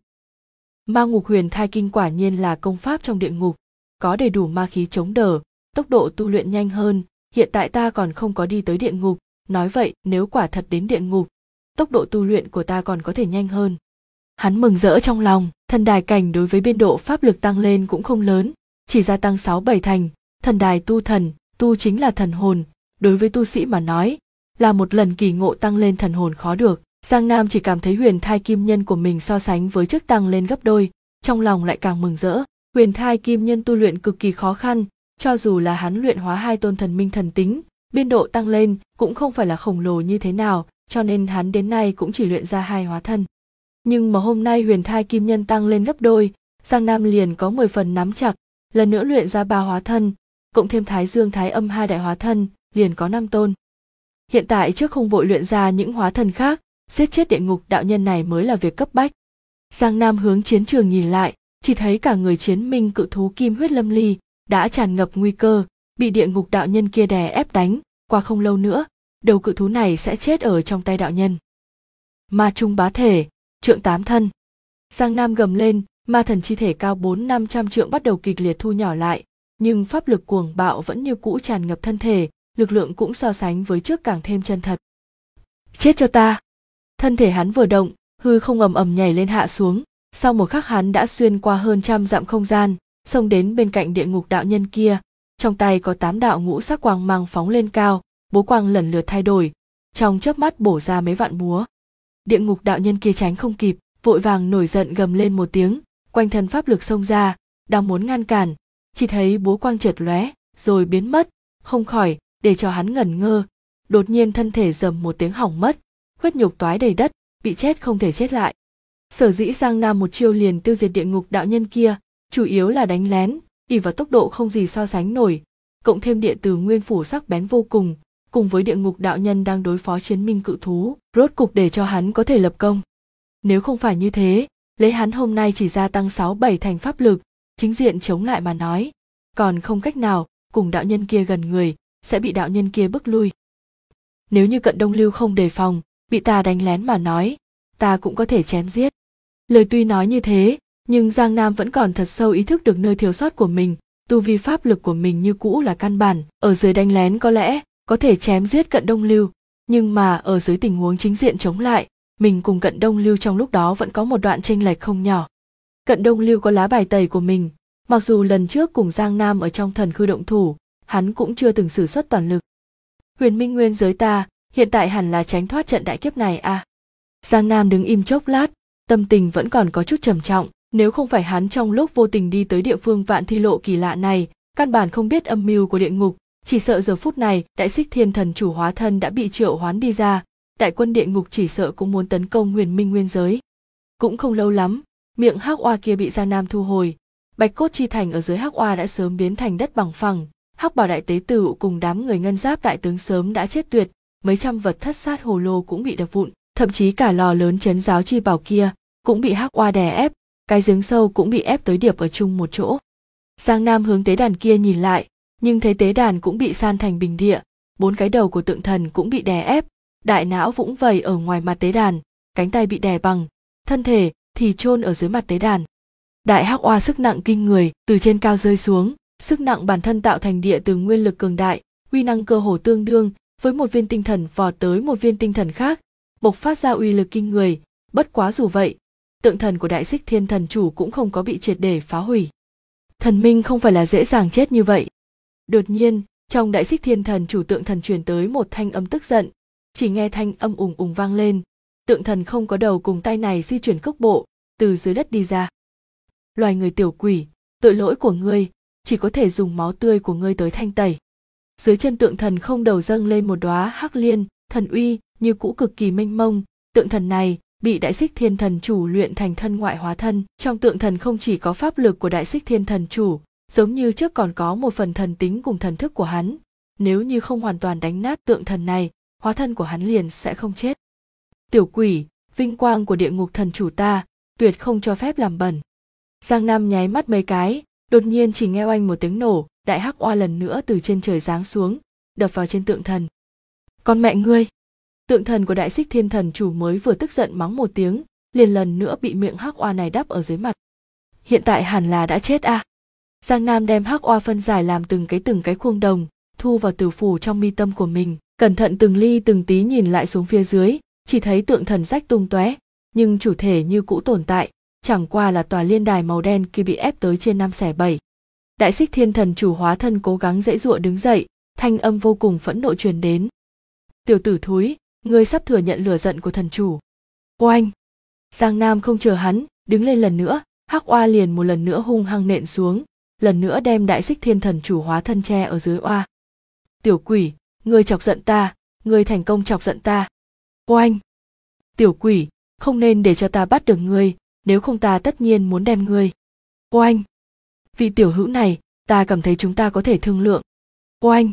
S1: Ma ngục huyền thai kinh quả nhiên là công pháp trong địa ngục, có đầy đủ ma khí chống đỡ, tốc độ tu luyện nhanh hơn, hiện tại ta còn không có đi tới địa ngục, nói vậy nếu quả thật đến địa ngục, tốc độ tu luyện của ta còn có thể nhanh hơn. Hắn mừng rỡ trong lòng, thần đài cảnh đối với biên độ pháp lực tăng lên cũng không lớn, chỉ gia tăng 6-7 thành, thần đài tu thần, tu chính là thần hồn, đối với tu sĩ mà nói, là một lần kỳ ngộ tăng lên thần hồn khó được. Giang Nam chỉ cảm thấy huyền thai kim nhân của mình so sánh với trước tăng lên gấp đôi, trong lòng lại càng mừng rỡ. Huyền thai kim nhân tu luyện cực kỳ khó khăn, cho dù là hắn luyện hóa 2 tôn thần minh thần tính, biên độ tăng lên cũng không phải là khổng lồ như thế nào, cho nên hắn đến nay cũng chỉ luyện ra 2 hóa thân. Nhưng mà hôm nay huyền thai kim nhân tăng lên gấp đôi, Giang Nam liền có 10 phần nắm chặt, lần nữa luyện ra 3 hóa thân, cộng thêm thái dương thái âm 2 đại hóa thân, liền có 5 tôn. Hiện tại trước không vội luyện ra những hóa thân khác, giết chết địa ngục đạo nhân này mới là việc cấp bách. Giang Nam hướng chiến trường nhìn lại, chỉ thấy cả người chiến minh cự thú kim huyết lâm ly đã tràn ngập nguy cơ, bị địa ngục đạo nhân kia đè ép đánh, qua không lâu nữa, đầu cự thú này sẽ chết ở trong tay đạo nhân. Ma trung bá thể, trượng 8 thân. Giang Nam gầm lên, ma thần chi thể cao 400-500 trượng bắt đầu kịch liệt thu nhỏ lại, nhưng pháp lực cuồng bạo vẫn như cũ tràn ngập thân thể, lực lượng cũng so sánh với trước càng thêm chân thật. Chết cho ta! Thân thể hắn vừa động, hư không ầm ầm nhảy lên hạ xuống, sau một khắc hắn đã xuyên qua hơn 100 dặm không gian, xông đến bên cạnh địa ngục đạo nhân kia, trong tay có 8 đạo ngũ sắc quang mang phóng lên cao, bố quang lần lượt thay đổi, trong chớp mắt bổ ra mấy vạn búa. Địa ngục đạo nhân kia tránh không kịp, vội vàng nổi giận gầm lên một tiếng, quanh thân pháp lực xông ra, đang muốn ngăn cản, chỉ thấy búa quang chợt lóe, rồi biến mất, không khỏi để cho hắn ngẩn ngơ, đột nhiên thân thể rầm một tiếng hỏng mất, huyết nhục toái đầy đất, bị chết không thể chết lại. Sở dĩ Giang Nam một chiêu liền tiêu diệt địa ngục đạo nhân kia, chủ yếu là đánh lén, ỷ vào tốc độ không gì so sánh nổi, cộng thêm địa từ nguyên phủ sắc bén vô cùng, cùng với địa ngục đạo nhân đang đối phó chiến minh cự thú, rốt cục để cho hắn có thể lập công. Nếu không phải như thế, lấy hắn hôm nay chỉ gia tăng 6-7 thành pháp lực, chính diện chống lại mà nói, còn không cách nào cùng đạo nhân kia gần người, sẽ bị đạo nhân kia bức lui. Nếu như Cận Đông Lưu không đề phòng, bị ta đánh lén mà nói, ta cũng có thể chém giết. Lời tuy nói như thế, nhưng Giang Nam vẫn còn thật sâu ý thức được nơi thiếu sót của mình, tu vi pháp lực của mình như cũ là căn bản, ở dưới đánh lén có lẽ có thể chém giết Cận Đông Lưu, nhưng mà ở dưới tình huống chính diện chống lại, mình cùng Cận Đông Lưu trong lúc đó vẫn có một đoạn chênh lệch không nhỏ. Cận Đông Lưu có lá bài tẩy của mình, mặc dù lần trước cùng Giang Nam ở trong thần khư động thủ, hắn cũng chưa từng sử xuất toàn lực. Huyền Minh Nguyên giới ta, hiện tại hẳn là tránh thoát trận đại kiếp này à? Giang Nam đứng im chốc lát, tâm tình vẫn còn có chút trầm trọng, nếu không phải hắn trong lúc vô tình đi tới địa phương vạn thi lộ kỳ lạ này, căn bản không biết âm mưu của địa ngục, chỉ sợ giờ phút này đại xích thiên thần chủ hóa thân đã bị triệu hoán đi ra, đại quân địa ngục chỉ sợ cũng muốn tấn công Huyền Minh Nguyên giới. Cũng không lâu lắm, miệng hắc oa kia bị Giang Nam thu hồi, bạch cốt chi thành ở dưới hắc oa đã sớm biến thành đất bằng phẳng, hắc bảo đại tế tử cùng đám người ngân giáp đại tướng sớm đã chết tuyệt, mấy trăm vật thất sát hồ lô cũng bị đập vụn, thậm chí cả lò lớn trấn giáo chi bảo kia cũng bị hắc oa đè ép, cái giếng sâu cũng bị ép tới điệp ở chung một chỗ. Giang Nam hướng tế đàn kia nhìn lại, nhưng thấy tế đàn cũng bị san thành bình địa, 4 cái đầu của tượng thần cũng bị đè ép, đại não vũng vầy ở ngoài mặt tế đàn, cánh tay bị đè bằng, thân thể thì chôn ở dưới mặt tế đàn. Đại hắc oa sức nặng kinh người từ trên cao rơi xuống, sức nặng bản thân tạo thành địa từ nguyên lực cường đại, uy năng cơ hồ tương đương với một viên tinh thần vọt tới một viên tinh thần khác, bộc phát ra uy lực kinh người. Bất quá dù vậy, tượng thần của đại xích thiên thần chủ cũng không có bị triệt để phá hủy. Thần minh không phải là dễ dàng chết như vậy. Đột nhiên, trong đại xích thiên thần chủ tượng thần truyền tới một thanh âm tức giận, chỉ nghe thanh âm ùng ùng vang lên, tượng thần không có đầu cùng tay này di chuyển cước bộ, từ dưới đất đi ra. Loài người tiểu quỷ, tội lỗi của ngươi, chỉ có thể dùng máu tươi của ngươi tới thanh tẩy. Dưới chân tượng thần không đầu dâng lên một đóa hắc liên, thần uy như cũ cực kỳ mênh mông, tượng thần này bị đại xích thiên thần chủ luyện thành thân ngoại hóa thân. Trong tượng thần không chỉ có pháp lực của đại xích thiên thần chủ, giống như trước còn có một phần thần tính cùng thần thức của hắn. Nếu như không hoàn toàn đánh nát tượng thần này, hóa thân của hắn liền sẽ không chết. Tiểu quỷ, vinh quang của địa ngục thần chủ ta, tuyệt không cho phép làm bẩn. Giang Nam nháy mắt mấy cái, đột nhiên chỉ nghe oanh một tiếng nổ, đại hắc oa lần nữa từ trên trời giáng xuống, đập vào trên tượng thần. Con mẹ ngươi! Tượng thần của Đại Xích Thiên Thần Chủ mới vừa tức giận mắng một tiếng, liền lần nữa bị miệng hắc oa này đắp ở dưới mặt. Hiện tại hẳn là đã chết à? Giang Nam đem hắc oa phân giải làm từng cái khuôn đồng, thu vào tử phủ trong mi tâm của mình, cẩn thận từng ly từng tí nhìn lại xuống phía dưới, chỉ thấy tượng thần rách tung tóe, nhưng chủ thể như cũ tồn tại, chẳng qua là tòa liên đài màu đen kia bị ép tới trên 5/7. Đại Xích Thiên Thần Chủ hóa thân cố gắng giãy giụa đứng dậy, thanh âm vô cùng phẫn nộ truyền đến. Tiểu tử thúi, ngươi sắp thừa nhận lửa giận của thần chủ. Oanh! Giang Nam không chờ hắn, đứng lên lần nữa, hắc oa liền một lần nữa hung hăng nện xuống, lần nữa đem Đại Xích Thiên Thần Chủ hóa thân che ở dưới oa. Tiểu quỷ, ngươi chọc giận ta, ngươi thành công chọc giận ta. Oanh! Tiểu quỷ, không nên để cho ta bắt được ngươi, nếu không ta tất nhiên muốn đem ngươi. Oanh! Vị tiểu hữu này, ta cảm thấy chúng ta có thể thương lượng. Oanh!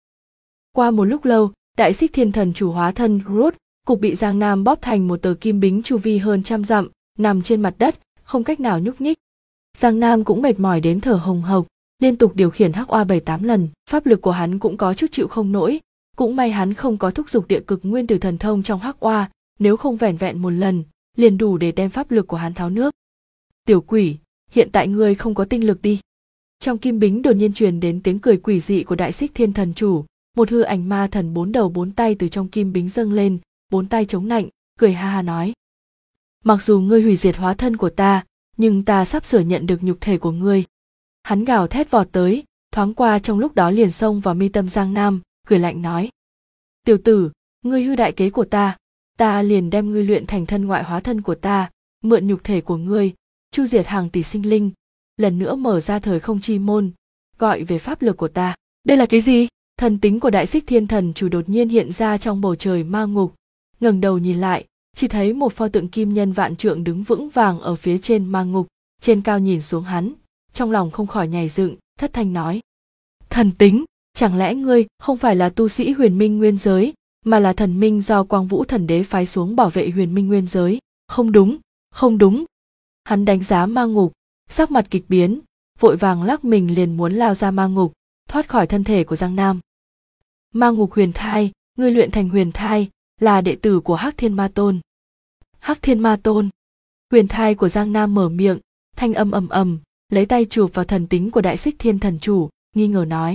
S1: Qua một lúc lâu, Đại Xích Thiên Thần Chủ hóa thân rốt cục bị Giang Nam bóp thành một tờ kim bính chu vi hơn 100 dặm, nằm trên mặt đất, không cách nào nhúc nhích. Giang Nam cũng mệt mỏi đến thở hồng hộc, liên tục điều khiển hắc oa 7-8 lần, pháp lực của hắn cũng có chút chịu không nổi, cũng may hắn không có thúc giục địa cực nguyên tử thần thông trong hắc oa, nếu không vẻn vẹn một lần, liền đủ để đem pháp lực của hắn tháo nước. Tiểu quỷ, hiện tại ngươi không có tinh lực đi. Trong kim bính đột nhiên truyền đến tiếng cười quỷ dị của Đại Xích Thiên Thần Chủ, một hư ảnh ma thần 4 đầu 4 tay từ trong kim bính dâng lên, 4 tay chống nạnh, cười ha ha nói: Mặc dù ngươi hủy diệt hóa thân của ta, nhưng ta sắp sửa nhận được nhục thể của ngươi. Hắn gào thét vọt tới, thoáng qua trong lúc đó liền xông vào mi tâm Giang Nam, cười lạnh nói: Tiểu tử, ngươi hư đại kế của ta liền đem ngươi luyện thành thân ngoại hóa thân của ta, mượn nhục thể của ngươi, chu diệt hàng tỷ sinh linh, lần nữa mở ra thời không chi môn, gọi về pháp lực của ta. Đây là cái gì? Thần tính của Đại Xích Thiên Thần Chủ đột nhiên hiện ra trong bầu trời ma ngục, ngẩng đầu nhìn lại, chỉ thấy một pho tượng kim nhân vạn trượng đứng vững vàng ở phía trên ma ngục, trên cao nhìn xuống hắn, trong lòng không khỏi nhảy dựng, thất thanh nói: Thần tính, chẳng lẽ ngươi không phải là tu sĩ Huyền Minh Nguyên giới, mà là thần minh do Quang Vũ Thần Đế phái xuống bảo vệ Huyền Minh Nguyên giới? Không đúng, không đúng. Hắn đánh giá ma ngục, sắc mặt kịch biến, vội vàng lắc mình liền muốn lao ra ma ngục, thoát khỏi thân thể của Giang Nam. Ma ngục huyền thai, ngươi luyện thành huyền thai, là đệ tử của Hắc Thiên Ma Tôn. Hắc Thiên Ma Tôn. Huyền thai của Giang Nam mở miệng, thanh âm ầm ầm, lấy tay chụp vào thần tính của Đại Xích Thiên Thần Chủ, nghi ngờ nói: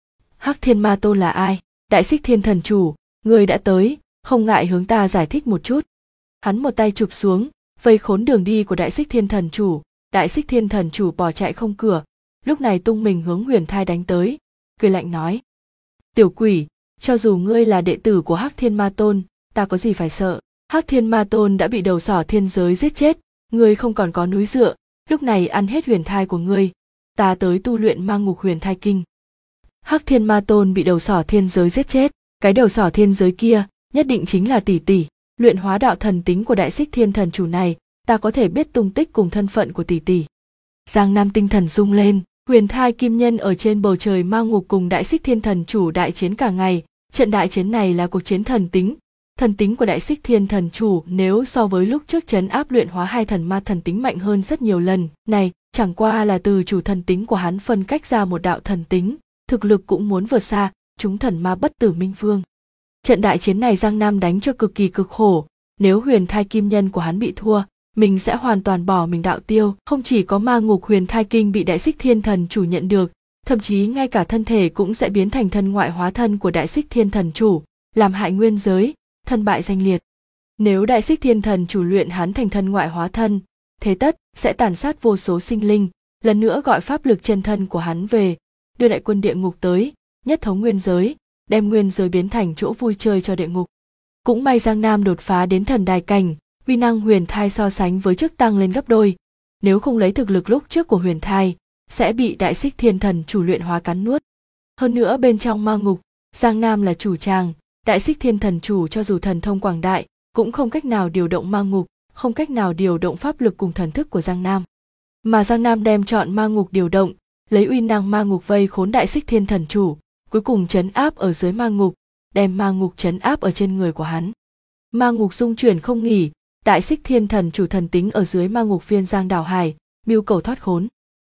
S1: Hắc Thiên Ma Tôn là ai? Đại Xích Thiên Thần Chủ, ngươi đã tới, không ngại hướng ta giải thích một chút. Hắn một tay chụp xuống, vây khốn đường đi của Đại Xích Thiên Thần Chủ. Đại Xích Thiên Thần Chủ bỏ chạy không cửa, lúc này tung mình hướng huyền thai đánh tới, cười lạnh nói: Tiểu quỷ, cho dù ngươi là đệ tử của Hắc Thiên Ma Tôn, ta có gì phải sợ? Hắc Thiên Ma Tôn đã bị đầu sỏ thiên giới giết chết, ngươi không còn có núi dựa, lúc này ăn hết huyền thai của ngươi, ta tới tu luyện ma ngục huyền thai kinh. Hắc Thiên Ma Tôn bị đầu sỏ thiên giới giết chết, cái đầu sỏ thiên giới kia nhất định chính là tỷ tỷ. Luyện hóa đạo thần tính của Đại Xích Thiên Thần Chủ này, ta có thể biết tung tích cùng thân phận của tỷ tỷ. Giang Nam tinh thần rung lên, huyền thai kim nhân ở trên bầu trời ma ngục cùng Đại Xích Thiên Thần Chủ đại chiến cả ngày. Trận đại chiến này là cuộc chiến thần tính. Thần tính của Đại Xích Thiên Thần Chủ nếu so với lúc trước trấn áp luyện hóa hai thần ma thần tính mạnh hơn rất nhiều lần. Này, chẳng qua là từ chủ thần tính của hắn phân cách ra một đạo thần tính, thực lực cũng muốn vượt xa chúng thần ma bất tử minh vương. Trận đại chiến này Giang Nam đánh cho cực kỳ cực khổ, nếu huyền thai kim nhân của hắn bị thua, mình sẽ hoàn toàn bỏ mình đạo tiêu. Không chỉ có ma ngục huyền thai kinh bị Đại Xích Thiên Thần Chủ nhận được, thậm chí ngay cả thân thể cũng sẽ biến thành thân ngoại hóa thân của Đại Xích Thiên Thần Chủ, làm hại nguyên giới, thân bại danh liệt. Nếu Đại Xích Thiên Thần Chủ luyện hắn thành thân ngoại hóa thân, thế tất sẽ tàn sát vô số sinh linh, lần nữa gọi pháp lực chân thân của hắn về, đưa đại quân địa ngục tới, nhất thống nguyên giới, đem nguyên giới biến thành chỗ vui chơi cho địa ngục. Cũng may Giang Nam đột phá đến thần đài cảnh, uy năng huyền thai so sánh với trước tăng lên gấp đôi, nếu không lấy thực lực lúc trước của huyền thai, sẽ bị Đại Xích Thiên Thần Chủ luyện hóa cắn nuốt. Hơn nữa bên trong ma ngục, Giang Nam là chủ tràng, Đại Xích Thiên Thần Chủ cho dù thần thông quảng đại, cũng không cách nào điều động ma ngục, không cách nào điều động pháp lực cùng thần thức của Giang Nam. Mà Giang Nam đem chọn ma ngục điều động, lấy uy năng ma ngục vây khốn Đại Xích Thiên Thần Chủ, cuối cùng trấn áp ở dưới ma ngục, đem ma ngục trấn áp ở trên người của hắn. Ma ngục dung chuyển không nghỉ, Đại Xích Thiên Thần Chủ thần tính ở dưới ma ngục phiên giang đảo hải, mưu cầu thoát khốn.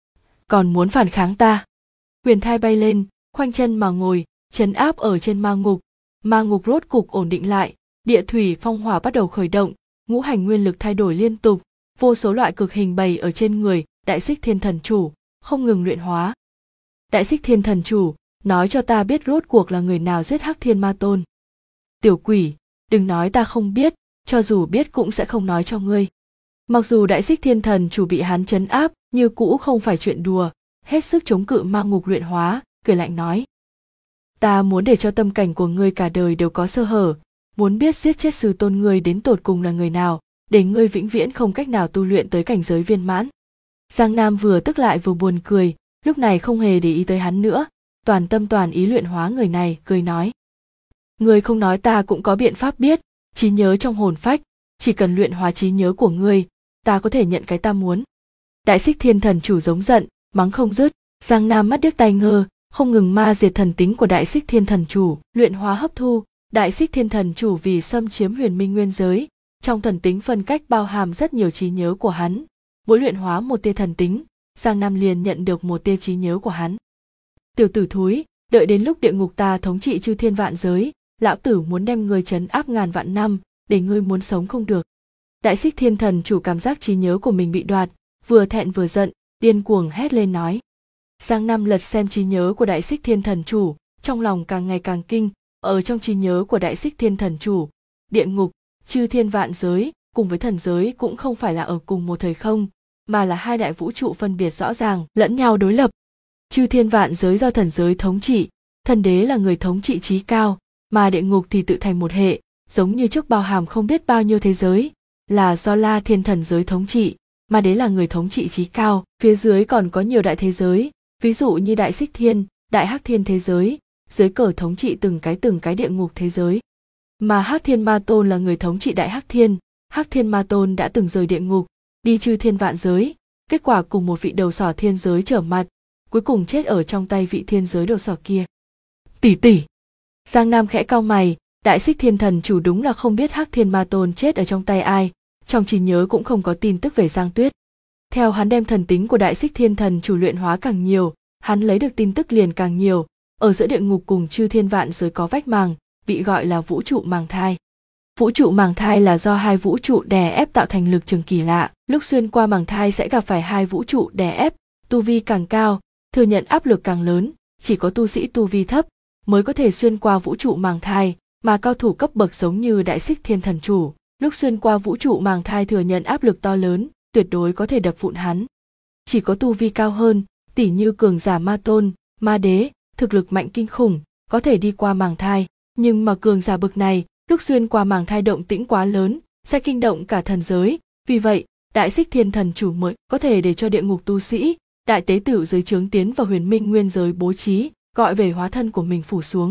S1: Còn muốn phản kháng ta? Huyền thai bay lên, khoanh chân mà ngồi, trấn áp ở trên ma ngục rốt cục ổn định lại, địa thủy phong hỏa bắt đầu khởi động, ngũ hành nguyên lực thay đổi liên tục, vô số loại cực hình bày ở trên người Đại Xích Thiên Thần Chủ, không ngừng luyện hóa. Đại Xích Thiên Thần Chủ, nói cho ta biết rốt cuộc là người nào giết Hắc Thiên Ma Tôn. Tiểu quỷ, đừng nói ta không biết, cho dù biết cũng sẽ không nói cho ngươi. Mặc dù Đại Xích Thiên Thần Chủ bị hắn trấn áp, như cũ không phải chuyện đùa, hết sức chống cự ma ngục luyện hóa, cười lạnh nói. Ta muốn để cho tâm cảnh của ngươi cả đời đều có sơ hở, muốn biết giết chết sư tôn ngươi đến tột cùng là người nào, để ngươi vĩnh viễn không cách nào tu luyện tới cảnh giới viên mãn. Giang Nam vừa tức lại vừa buồn cười, lúc này không hề để ý tới hắn nữa, toàn tâm toàn ý luyện hóa người này, cười nói. Ngươi không nói ta cũng có biện pháp biết, trí nhớ trong hồn phách, chỉ cần luyện hóa trí nhớ của ngươi, ta có thể nhận cái ta muốn. Đại Xích Thiên Thần Chủ giống giận, mắng không dứt, Giang Nam mắt điếc tai ngơ, không ngừng ma diệt thần tính của Đại Xích Thiên Thần Chủ, luyện hóa hấp thu. Đại Xích Thiên Thần Chủ vì xâm chiếm huyền minh nguyên giới, trong thần tính phân cách bao hàm rất nhiều trí nhớ của hắn, mỗi luyện hóa một tia thần tính, Giang Nam liền nhận được một tia trí nhớ của hắn. Tiểu tử thúi, đợi đến lúc địa ngục ta thống trị chư thiên vạn giới, lão tử muốn đem ngươi trấn áp ngàn vạn năm, để ngươi muốn sống không được. Đại Xích Thiên Thần Chủ cảm giác trí nhớ của mình bị đoạt, vừa thẹn vừa giận, điên cuồng hét lên nói. Giang Nam lật xem trí nhớ của Đại Xích Thiên Thần Chủ, trong lòng càng ngày càng kinh. Ở trong trí nhớ của Đại Xích Thiên Thần Chủ, địa ngục, chư thiên vạn giới cùng với thần giới cũng không phải là ở cùng một thời không, mà là hai đại vũ trụ phân biệt rõ ràng, lẫn nhau đối lập. Chư thiên vạn giới do thần giới thống trị, thần đế là người thống trị trí cao, mà địa ngục thì tự thành một hệ, giống như trước bao hàm không biết bao nhiêu thế giới, là do La Thiên thần giới thống trị, mà đế là người thống trị trí cao, phía dưới còn có nhiều đại thế giới, ví dụ như Đại Xích Thiên, Đại Hắc Thiên thế giới, dưới cờ thống trị từng cái địa ngục thế giới. Mà Hắc Thiên Ma Tôn là người thống trị Đại Hắc Thiên Ma Tôn đã từng rời địa ngục, đi chư thiên vạn giới, kết quả cùng một vị đầu sỏ thiên giới trở mặt, cuối cùng chết ở trong tay vị thiên giới đầu sỏ kia. Tỷ tỷ. Giang Nam khẽ cau mày, Đại Xích Thiên Thần Chủ đúng là không biết Hắc Thiên Ma Tôn chết ở trong tay ai, trong trí nhớ cũng không có tin tức về Giang Tuyết. Theo hắn đem thần tính của Đại Xích Thiên Thần Chủ luyện hóa càng nhiều, hắn lấy được tin tức liền càng nhiều. Ở giữa địa ngục cùng chư thiên vạn giới có vách màng, bị gọi là vũ trụ màng thai. Vũ trụ màng thai là do hai vũ trụ đè ép tạo thành lực trường kỳ lạ, lúc xuyên qua màng thai sẽ gặp phải hai vũ trụ đè ép, tu vi càng cao, thừa nhận áp lực càng lớn, chỉ có tu sĩ tu vi thấp mới có thể xuyên qua vũ trụ màng thai, mà cao thủ cấp bậc giống như Đại Xích Thiên Thần Chủ, lúc xuyên qua vũ trụ màng thai thừa nhận áp lực to lớn, tuyệt đối có thể đập vụn hắn. Chỉ có tu vi cao hơn, tỉ như cường giả ma tôn, ma đế, thực lực mạnh kinh khủng, có thể đi qua màng thai, nhưng mà cường giả bậc này, lúc xuyên qua màng thai động tĩnh quá lớn, sẽ kinh động cả thần giới, vì vậy, Đại Xích Thiên Thần Chủ mới có thể để cho địa ngục tu sĩ, đại tế tử dưới trướng tiến vào huyền minh nguyên giới bố trí, gọi về hóa thân của mình phủ xuống.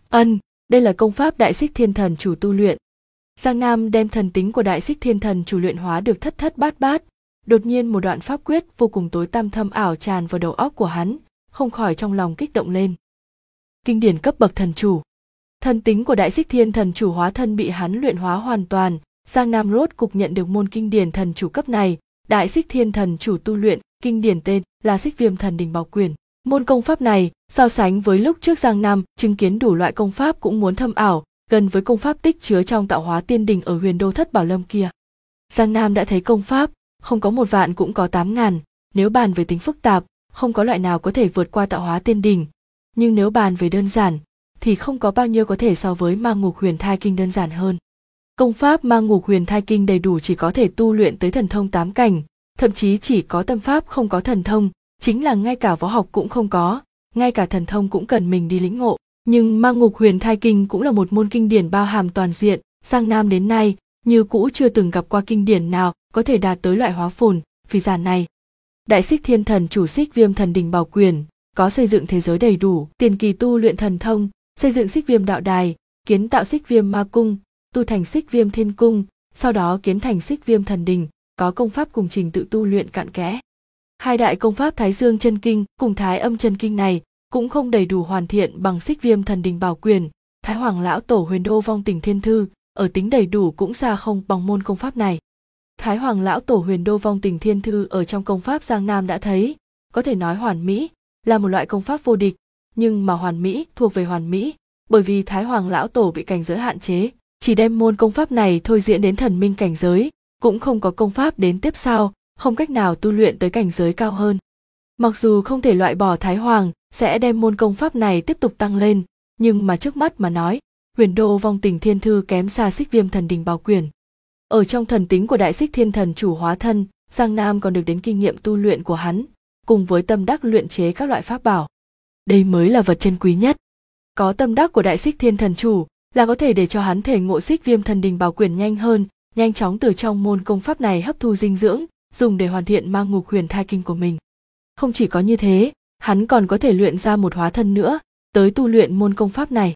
S1: Đây là công pháp Đại Xích Thiên Thần Chủ tu luyện. Giang Nam đem thần tính của Đại Xích Thiên Thần Chủ luyện hóa được thất thất bát bát, đột nhiên một đoạn pháp quyết vô cùng tối tăm thâm ảo tràn vào đầu óc của hắn, không khỏi trong lòng kích động lên. Kinh điển cấp bậc thần chủ. Thần tính của Đại Xích Thiên Thần Chủ hóa thân bị hắn luyện hóa hoàn toàn, Giang Nam rốt cục nhận được môn kinh điển thần chủ cấp này. Đại Xích Thiên Thần Chủ tu luyện, kinh điển tên là Xích Viêm Thần Đình Bảo Quyền. Môn công pháp này, so sánh với lúc trước Giang Nam chứng kiến đủ loại công pháp cũng muốn thâm ảo, gần với công pháp tích chứa trong Tạo Hóa Tiên Đình ở Huyền Đô Thất Bảo Lâm kia. Giang Nam đã thấy công pháp, không có 1 vạn cũng có 8.000, nếu bàn về tính phức tạp, không có loại nào có thể vượt qua Tạo Hóa Tiên Đình, nhưng nếu bàn về đơn giản, thì không có bao nhiêu có thể so với Ma Ngục Huyền Thai Kinh đơn giản hơn. Công pháp Ma Ngục Huyền Thai Kinh đầy đủ chỉ có thể tu luyện tới thần thông 8 cảnh, thậm chí chỉ có tâm pháp không có thần thông, chính là ngay cả võ học cũng không có, ngay cả thần thông cũng cần mình đi lĩnh ngộ. Nhưng Ma Ngục Huyền Thai Kinh cũng là một môn kinh điển bao hàm toàn diện, Giang Nam đến nay như cũ chưa từng gặp qua kinh điển nào có thể đạt tới loại hóa phồn, phi giản này. Đại Xích Thiên Thần Chủ Xích Viêm Thần Đình Bảo Quyền có xây dựng thế giới đầy đủ, tiền kỳ tu luyện thần thông, xây dựng Xích Viêm Đạo Đài, kiến tạo Xích Viêm Ma Cung, tu thành Xích Viêm Thiên Cung, sau đó kiến thành Xích Viêm Thần Đình, có công pháp cùng trình tự tu luyện cặn kẽ. Hai đại công pháp Thái Dương Chân Kinh cùng Thái Âm Chân Kinh này cũng không đầy đủ hoàn thiện bằng Xích Viêm Thần Đình Bảo Quyền. Thái Hoàng Lão Tổ Huyền Đô Vong Tình Thiên Thư ở tính đầy đủ cũng xa không bằng môn công pháp này. Thái Hoàng Lão Tổ Huyền Đô Vong Tình Thiên Thư ở trong công pháp Giang Nam đã thấy, có thể nói hoàn mỹ, là một loại công pháp vô địch, nhưng mà hoàn mỹ thuộc về hoàn mỹ, bởi vì Thái Hoàng Lão Tổ bị cảnh giới hạn chế, chỉ đem môn công pháp này thôi diễn đến thần minh cảnh giới, cũng không có công pháp đến tiếp sau, không cách nào tu luyện tới cảnh giới cao hơn. Mặc dù không thể loại bỏ Thái Hoàng sẽ đem môn công pháp này tiếp tục tăng lên, nhưng mà trước mắt mà nói, Huyền Đô Vong Tình Thiên Thư kém xa Xích Viêm Thần Đình Bảo Quyển. Ở trong thần tính của Đại Xích Thiên Thần chủ hóa thân, Giang Nam còn được đến kinh nghiệm tu luyện của hắn, cùng với tâm đắc luyện chế các loại pháp bảo. Đây mới là vật chân quý nhất. Có tâm đắc của Đại Xích Thiên Thần chủ là có thể để cho hắn thể ngộ Xích Viêm Thần Đình Bảo Quyển nhanh hơn, nhanh chóng từ trong môn công pháp này hấp thu dinh dưỡng, dùng để hoàn thiện Ma Ngục Huyền Thai Kinh của mình. Không chỉ có như thế, hắn còn có thể luyện ra một hóa thân nữa, tới tu luyện môn công pháp này.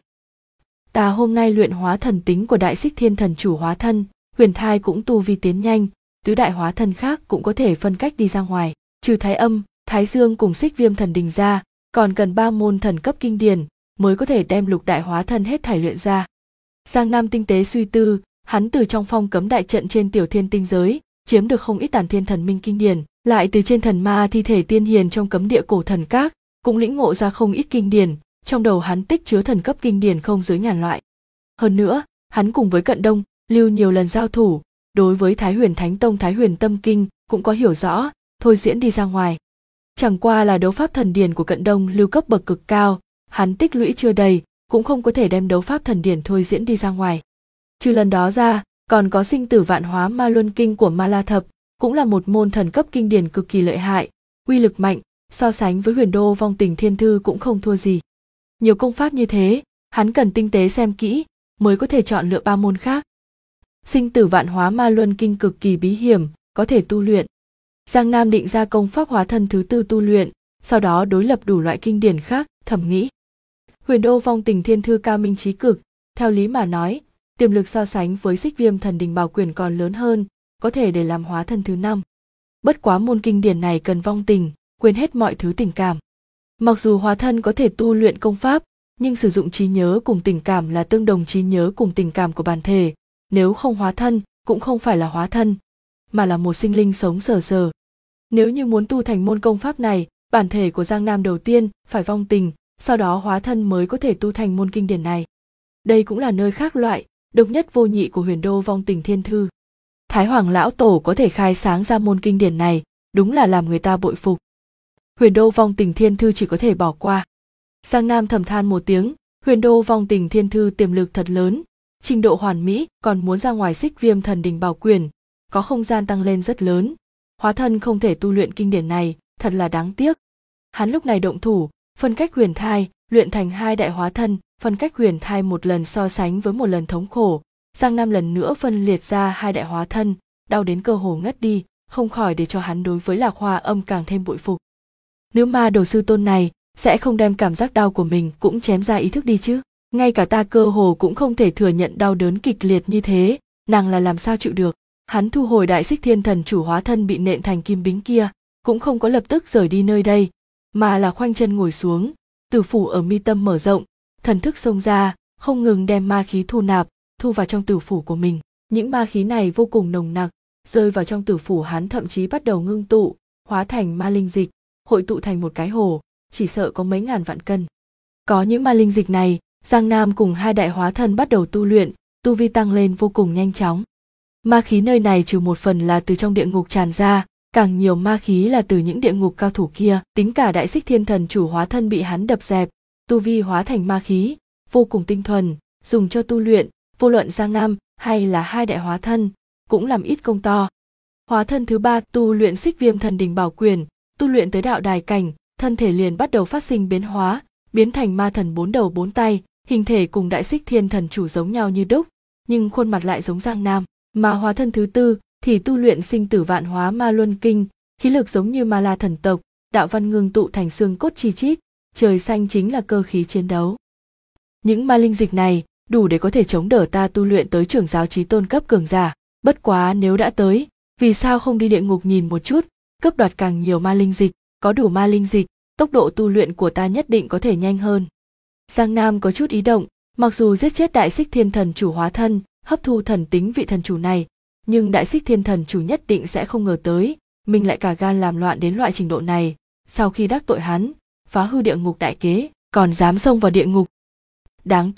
S1: Ta hôm nay luyện hóa thần tính của Đại Xích Thiên Thần chủ hóa thân, huyền thai cũng tu vi tiến nhanh, tứ đại hóa thân khác cũng có thể phân cách đi ra ngoài, trừ Thái Âm, Thái Dương cùng Xích Viêm Thần Đình ra, còn cần 3 môn thần cấp kinh điển mới có thể đem lục đại hóa thân hết thảy luyện ra. Giang Nam tinh tế suy tư, hắn từ trong phong cấm đại trận trên tiểu thiên tinh giới chiếm được không ít Tản Thiên Thần Minh kinh điển, lại từ trên thần ma thi thể tiên hiền trong cấm địa cổ thần các cũng lĩnh ngộ ra không ít kinh điển, trong đầu hắn tích chứa thần cấp kinh điển không dưới ngàn loại. Hơn nữa, hắn cùng với Cận Đông, Lưu nhiều lần giao thủ, đối với Thái Huyền Thánh Tông Thái Huyền Tâm Kinh cũng có hiểu rõ, thôi diễn đi ra ngoài. Chẳng qua là đấu pháp thần điển của Cận Đông Lưu cấp bậc cực cao, hắn tích lũy chưa đầy, cũng không có thể đem đấu pháp thần điển thôi diễn đi ra ngoài. Trừ lần đó ra, còn có Sinh Tử Vạn Hóa Ma Luân Kinh của Ma La Thập, cũng là một môn thần cấp kinh điển cực kỳ lợi hại, uy lực mạnh, so sánh với Huyền Đô Vong Tình Thiên Thư cũng không thua gì. Nhiều công pháp như thế, hắn cần tinh tế xem kỹ, mới có thể chọn lựa 3 môn khác. Sinh Tử Vạn Hóa Ma Luân Kinh cực kỳ bí hiểm, có thể tu luyện. Giang Nam định ra công pháp hóa thân thứ 4 tu luyện, sau đó đối lập đủ loại kinh điển khác, thầm nghĩ. Huyền Đô Vong Tình Thiên Thư cao minh trí cực, theo lý mà nói, tiềm lực so sánh với Xích Viêm Thần Đình Bảo Quyển còn lớn hơn, có thể để làm hóa thân thứ 5. Bất quá môn kinh điển này cần vong tình, quên hết mọi thứ tình cảm. Mặc dù hóa thân có thể tu luyện công pháp, nhưng sử dụng trí nhớ cùng tình cảm là tương đồng trí nhớ cùng tình cảm của bản thể, nếu không hóa thân cũng không phải là hóa thân, mà là một sinh linh sống sờ sờ. Nếu như muốn tu thành môn công pháp này, bản thể của Giang Nam đầu tiên phải vong tình, sau đó hóa thân mới có thể tu thành môn kinh điển này. Đây cũng là nơi khác loại, độc nhất vô nhị của Huyền Đô Vong Tình Thiên Thư. Thái Hoàng lão tổ có thể khai sáng ra môn kinh điển này, đúng là làm người ta bội phục. Huyền Đô Vong Tình Thiên Thư chỉ có thể bỏ qua. Giang Nam thầm than một tiếng, Huyền Đô Vong Tình Thiên Thư tiềm lực thật lớn, trình độ hoàn mỹ, còn muốn ra ngoài Xích Viêm Thần Đình Bảo Quyển, có không gian tăng lên rất lớn. Hóa thân không thể tu luyện kinh điển này, thật là đáng tiếc. Hắn lúc này động thủ, phân cách huyền thai, luyện thành 2 đại hóa thân, phân cách huyền thai một lần so sánh với một lần thống khổ. Giang Nam lần nữa phân liệt ra 2 đại hóa thân, đau đến cơ hồ ngất đi, không khỏi để cho hắn đối với Lạc Hoa Âm càng thêm bội phục. Nữ ma đầu sư tôn này sẽ không đem cảm giác đau của mình cũng chém ra ý thức đi chứ? Ngay cả ta cơ hồ cũng không thể thừa nhận đau đớn kịch liệt như thế, nàng là làm sao chịu được? Hắn thu hồi Đại Xích Thiên Thần chủ hóa thân bị nện thành kim bính kia, cũng không có lập tức rời đi nơi đây, mà là khoanh chân ngồi xuống, tử phủ ở mi tâm mở rộng, thần thức xông ra, không ngừng đem ma khí thu nạp, thu vào trong tử phủ của mình. Những ma khí này vô cùng nồng nặc, rơi vào trong tử phủ hắn thậm chí bắt đầu ngưng tụ, hóa thành ma linh dịch, hội tụ thành một cái hồ, chỉ sợ có mấy ngàn vạn cân. Có những ma linh dịch này, Giang Nam cùng 2 đại hóa thân bắt đầu tu luyện, tu vi tăng lên vô cùng nhanh chóng. Ma khí nơi này trừ một phần là từ trong địa ngục tràn ra, càng nhiều ma khí là từ những địa ngục cao thủ kia, tính cả Đại Xích Thiên Thần chủ hóa thân bị hắn đập dẹp, tu vi hóa thành ma khí, vô cùng tinh thuần, dùng cho tu luyện, vô luận Giang Nam hay là 2 đại hóa thân, cũng làm ít công to. Hóa thân thứ 3 tu luyện Xích Viêm Thần Đình Bảo Quyển, tu luyện tới đạo đài cảnh, thân thể liền bắt đầu phát sinh biến hóa, biến thành ma thần 4 đầu 4 tay, hình thể cùng Đại Xích Thiên Thần chủ giống nhau như đúc, nhưng khuôn mặt lại giống Giang Nam. Mà hóa thân thứ 4 thì tu luyện Sinh Tử Vạn Hóa Ma Luân Kinh, khí lực giống như Ma La thần tộc, đạo văn ngưng tụ thành xương cốt chi chít, trời xanh chính là cơ khí chiến đấu. Những ma linh dịch này đủ để có thể chống đỡ ta tu luyện tới trưởng giáo chí tôn cấp cường giả, bất quá nếu đã tới, vì sao không đi địa ngục nhìn một chút, cướp đoạt càng nhiều ma linh dịch, có đủ ma linh dịch, tốc độ tu luyện của ta nhất định có thể nhanh hơn. Giang Nam có chút ý động, mặc dù giết chết Đại Xích Thiên Thần chủ hóa thân, hấp thu thần tính vị thần chủ này, nhưng Đại Xích Thiên Thần chủ nhất định sẽ không ngờ tới, mình lại cả gan làm loạn đến loại trình độ này, sau khi đắc tội hắn, phá hư địa ngục đại kế, còn dám xông vào địa ngục. Đáng tiếc,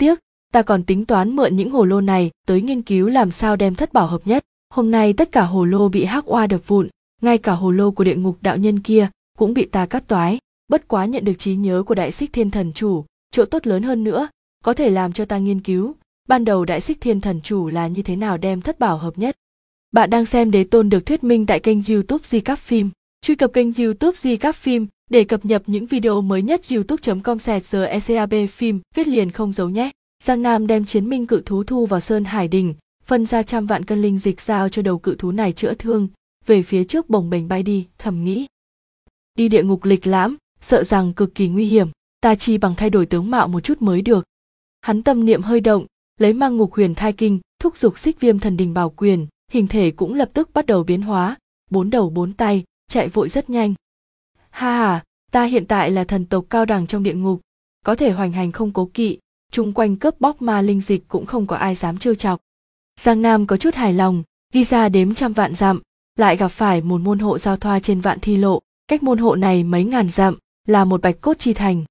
S1: Ta còn tính toán mượn những hồ lô này tới nghiên cứu làm sao đem thất bảo hợp nhất. Hôm nay tất cả hồ lô bị hắc oa đập vụn, ngay cả hồ lô của địa ngục đạo nhân kia cũng bị ta cắt toái. Bất quá nhận được trí nhớ của Đại Xích Thiên Thần Chủ, chỗ tốt lớn hơn nữa, có thể làm cho ta nghiên cứu ban đầu Đại Xích Thiên Thần Chủ là như thế nào đem thất bảo hợp nhất. Bạn đang xem Đế Tôn được thuyết minh tại kênh YouTube Recap Phim. Truy cập kênh YouTube Recap Phim để cập nhật những video mới nhất. youtube.com/recap phim viết liền không dấu nhé. Giang Nam đem chiến minh cự thú thu vào Sơn Hải Đình, phân ra 100 vạn cân linh dịch giao cho đầu cự thú này chữa thương, về phía trước bồng bềnh bay đi, thầm nghĩ. Đi địa ngục lịch lãm, sợ rằng cực kỳ nguy hiểm, ta chi bằng thay đổi tướng mạo một chút mới được. Hắn tâm niệm hơi động, lấy Mang Ngục Huyền Thai Kinh, thúc giục Xích Viêm Thần Đình Bảo Quyền, hình thể cũng lập tức bắt đầu biến hóa, 4 đầu 4 tay, chạy vội rất nhanh. Ha ha, ta hiện tại là thần tộc cao đẳng trong địa ngục, có thể hoành hành không cố kỵ, chung quanh cướp bóc ma linh dịch cũng không có ai dám trêu chọc. Giang Nam có chút hài lòng, đi ra đếm 100 vạn dặm, lại gặp phải một môn hộ giao thoa trên Vạn Thi Lộ, cách môn hộ này mấy ngàn dặm, là một Bạch Cốt Chi Thành.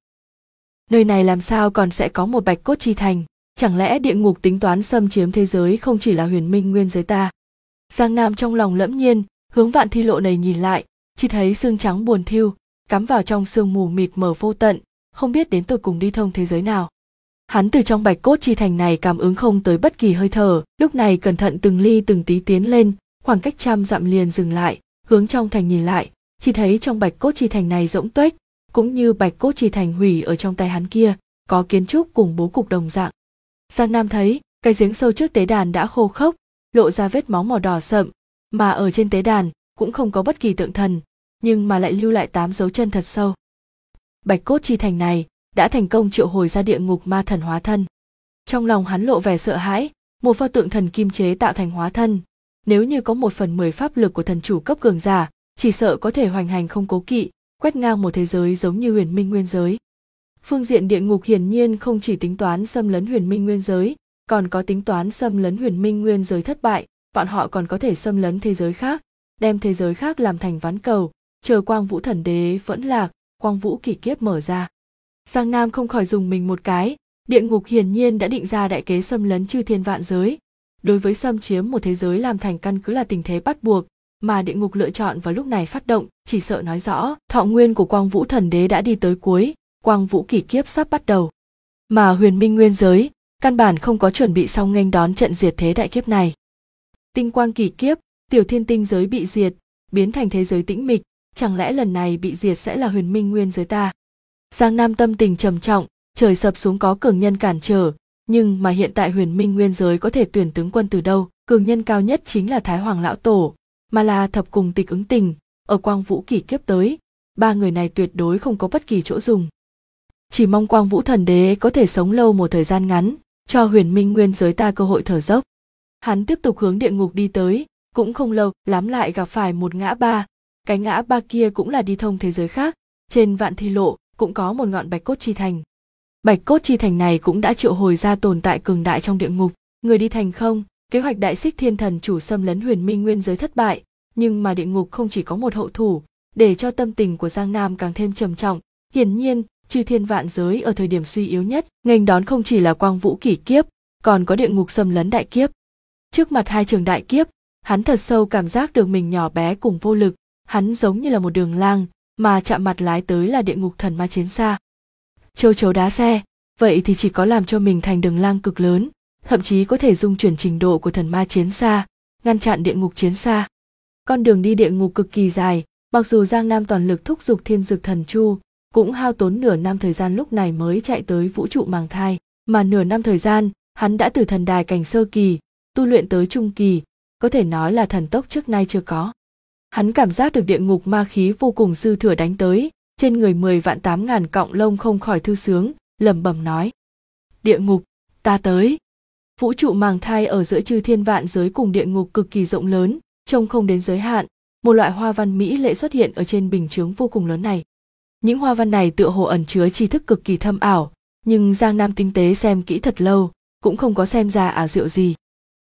S1: Nơi này làm sao còn sẽ có một Bạch Cốt Chi Thành, chẳng lẽ địa ngục tính toán xâm chiếm thế giới không chỉ là huyền minh nguyên giới ta? Giang Nam trong lòng lẫm nhiên, hướng Vạn Thi Lộ này nhìn lại, chỉ thấy xương trắng buồn thiu, cắm vào trong sương mù mịt mờ vô tận, không biết đến tột cùng đi thông thế giới nào. Hắn từ trong Bạch Cốt Chi Thành này cảm ứng không tới bất kỳ hơi thở, lúc này cẩn thận từng ly từng tí tiến lên, khoảng cách 100 dặm liền dừng lại, hướng trong thành nhìn lại, chỉ thấy trong Bạch Cốt Chi Thành này rỗng tuếch, cũng như Bạch Cốt Chi Thành hủy ở trong tay hắn kia, có kiến trúc cùng bố cục đồng dạng. Giang Nam thấy, cái giếng sâu trước tế đàn đã khô khốc, lộ ra vết máu màu đỏ sậm, mà ở trên tế đàn cũng không có bất kỳ tượng thần, nhưng mà lại lưu lại 8 dấu chân thật sâu. Bạch Cốt Chi Thành này đã thành công triệu hồi ra địa ngục ma thần hóa thân. Trong lòng hắn lộ vẻ sợ hãi, một pho tượng thần kim chế tạo thành hóa thân, nếu như có 1/10 pháp lực của thần chủ cấp cường giả, chỉ sợ có thể hoành hành không cố kỵ, quét ngang một thế giới giống như huyền minh nguyên giới. Phương diện địa ngục hiển nhiên không chỉ tính toán xâm lấn huyền minh nguyên giới, còn có tính toán xâm lấn huyền minh nguyên giới thất bại, bọn họ còn có thể xâm lấn thế giới khác, đem thế giới khác làm thành ván cầu, chờ Quang Vũ Thần Đế vẫn lạc, Quang Vũ kỷ kiếp mở ra. Giang Nam không khỏi dùng mình một cái, địa ngục hiển nhiên đã định ra đại kế xâm lấn chư thiên vạn giới. Đối với xâm chiếm một thế giới làm thành căn cứ là tình thế bắt buộc, mà địa ngục lựa chọn vào lúc này phát động, chỉ sợ nói rõ thọ nguyên của Quang Vũ Thần Đế đã đi tới cuối, Quang Vũ kỷ kiếp sắp bắt đầu. Mà huyền minh nguyên giới, căn bản không có chuẩn bị xong nghênh đón trận diệt thế đại kiếp này. Tinh quang kỷ kiếp, tiểu thiên tinh giới bị diệt, biến thành thế giới tĩnh mịch, chẳng lẽ lần này bị diệt sẽ là huyền minh nguyên giới ta? Giang Nam tâm tình trầm trọng, trời sập xuống có cường nhân cản trở, nhưng mà hiện tại huyền minh nguyên giới có thể tuyển tướng quân từ đâu? Cường nhân cao nhất chính là Thái Hoàng Lão Tổ, mà là thập cùng tịch ứng tình, ở Quang Vũ kỷ kiếp tới, 3 người này tuyệt đối không có bất kỳ chỗ dùng. Chỉ mong Quang Vũ Thần Đế có thể sống lâu một thời gian ngắn, cho huyền minh nguyên giới ta cơ hội thở dốc. Hắn tiếp tục hướng địa ngục đi tới, cũng không lâu lắm lại gặp phải một ngã ba, cái ngã ba kia cũng là đi thông thế giới khác, trên Vạn Thi Lộ cũng có một ngọn Bạch Cốt Chi Thành. Bạch Cốt Chi Thành này cũng đã triệu hồi ra tồn tại cường đại trong địa ngục, người đi thành không, kế hoạch Đại Xích Thiên Thần Chủ xâm lấn huyền minh nguyên giới thất bại, nhưng mà địa ngục không chỉ có một hậu thủ, để cho tâm tình của Giang Nam càng thêm trầm trọng, hiển nhiên, chư thiên vạn giới ở thời điểm suy yếu nhất, nghênh đón không chỉ là Quang Vũ kỷ kiếp, còn có địa ngục xâm lấn đại kiếp. Trước mặt hai trường đại kiếp, hắn thật sâu cảm giác được mình nhỏ bé cùng vô lực, hắn giống như là một đường lang, mà chạm mặt lái tới là địa ngục thần ma chiến xa. Châu chấu đá xe, vậy thì chỉ có làm cho mình thành đường lang cực lớn, thậm chí có thể dung chuyển trình độ của thần ma chiến xa, ngăn chặn địa ngục chiến xa. Con đường đi địa ngục cực kỳ dài, mặc dù Giang Nam toàn lực thúc giục Thiên Dực Thần Chu, cũng hao tốn nửa năm thời gian lúc này mới chạy tới vũ trụ màng thai, mà nửa năm thời gian, hắn đã từ thần đài cảnh sơ kỳ, tu luyện tới trung kỳ, có thể nói là thần tốc trước nay chưa có. Hắn cảm giác được địa ngục ma khí vô cùng dư thừa đánh tới, trên người 10.800.000 cọng lông không khỏi thư sướng, lẩm bẩm nói: "Địa ngục, ta tới." Vũ trụ màng thai ở giữa chư thiên vạn giới cùng địa ngục cực kỳ rộng lớn, trông không đến giới hạn, một loại hoa văn mỹ lệ xuất hiện ở trên bình chướng vô cùng lớn này. Những hoa văn này tựa hồ ẩn chứa tri thức cực kỳ thâm ảo, nhưng Giang Nam tinh tế xem kỹ thật lâu, cũng không có xem ra ảo diệu gì.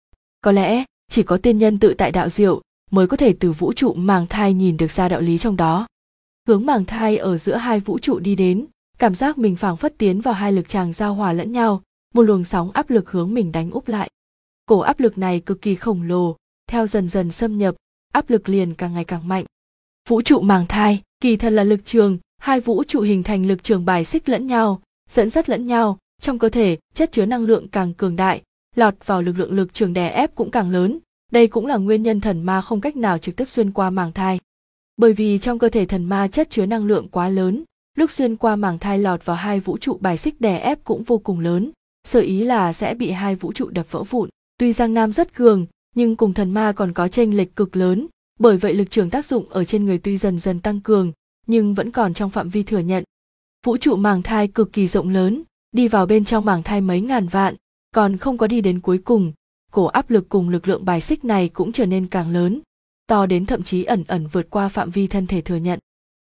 S1: Có lẽ, chỉ có tiên nhân tự tại đạo diệu, mới có thể từ vũ trụ màng thai nhìn được ra đạo lý trong đó. Hướng màng thai ở giữa hai vũ trụ đi đến, cảm giác mình phảng phất tiến vào hai lực tràng giao hòa lẫn nhau, một luồng sóng áp lực hướng mình đánh úp lại. Cổ áp lực này cực kỳ khổng lồ, theo dần dần xâm nhập, áp lực liền càng ngày càng mạnh. Vũ trụ màng thai, kỳ thật là lực trường, hai vũ trụ hình thành lực trường bài xích lẫn nhau, dẫn dắt lẫn nhau, trong cơ thể chất chứa năng lượng càng cường đại, lọt vào lực lượng lực trường đè ép cũng càng lớn. Đây cũng là nguyên nhân thần ma không cách nào trực tiếp xuyên qua màng thai. Bởi vì trong cơ thể thần ma chất chứa năng lượng quá lớn, lúc xuyên qua màng thai lọt vào hai vũ trụ bài xích đè ép cũng vô cùng lớn, sở ý là sẽ bị hai vũ trụ đập vỡ vụn. Tuy Giang Nam rất cường, nhưng cùng thần ma còn có chênh lệch cực lớn, bởi vậy lực trường tác dụng ở trên người tuy dần dần tăng cường, nhưng vẫn còn trong phạm vi thừa nhận. Vũ trụ màng thai cực kỳ rộng lớn, đi vào bên trong màng thai mấy ngàn vạn, còn không có đi đến cuối cùng, cổ áp lực cùng lực lượng bài xích này cũng trở nên càng lớn, to đến thậm chí ẩn ẩn vượt qua phạm vi thân thể thừa nhận.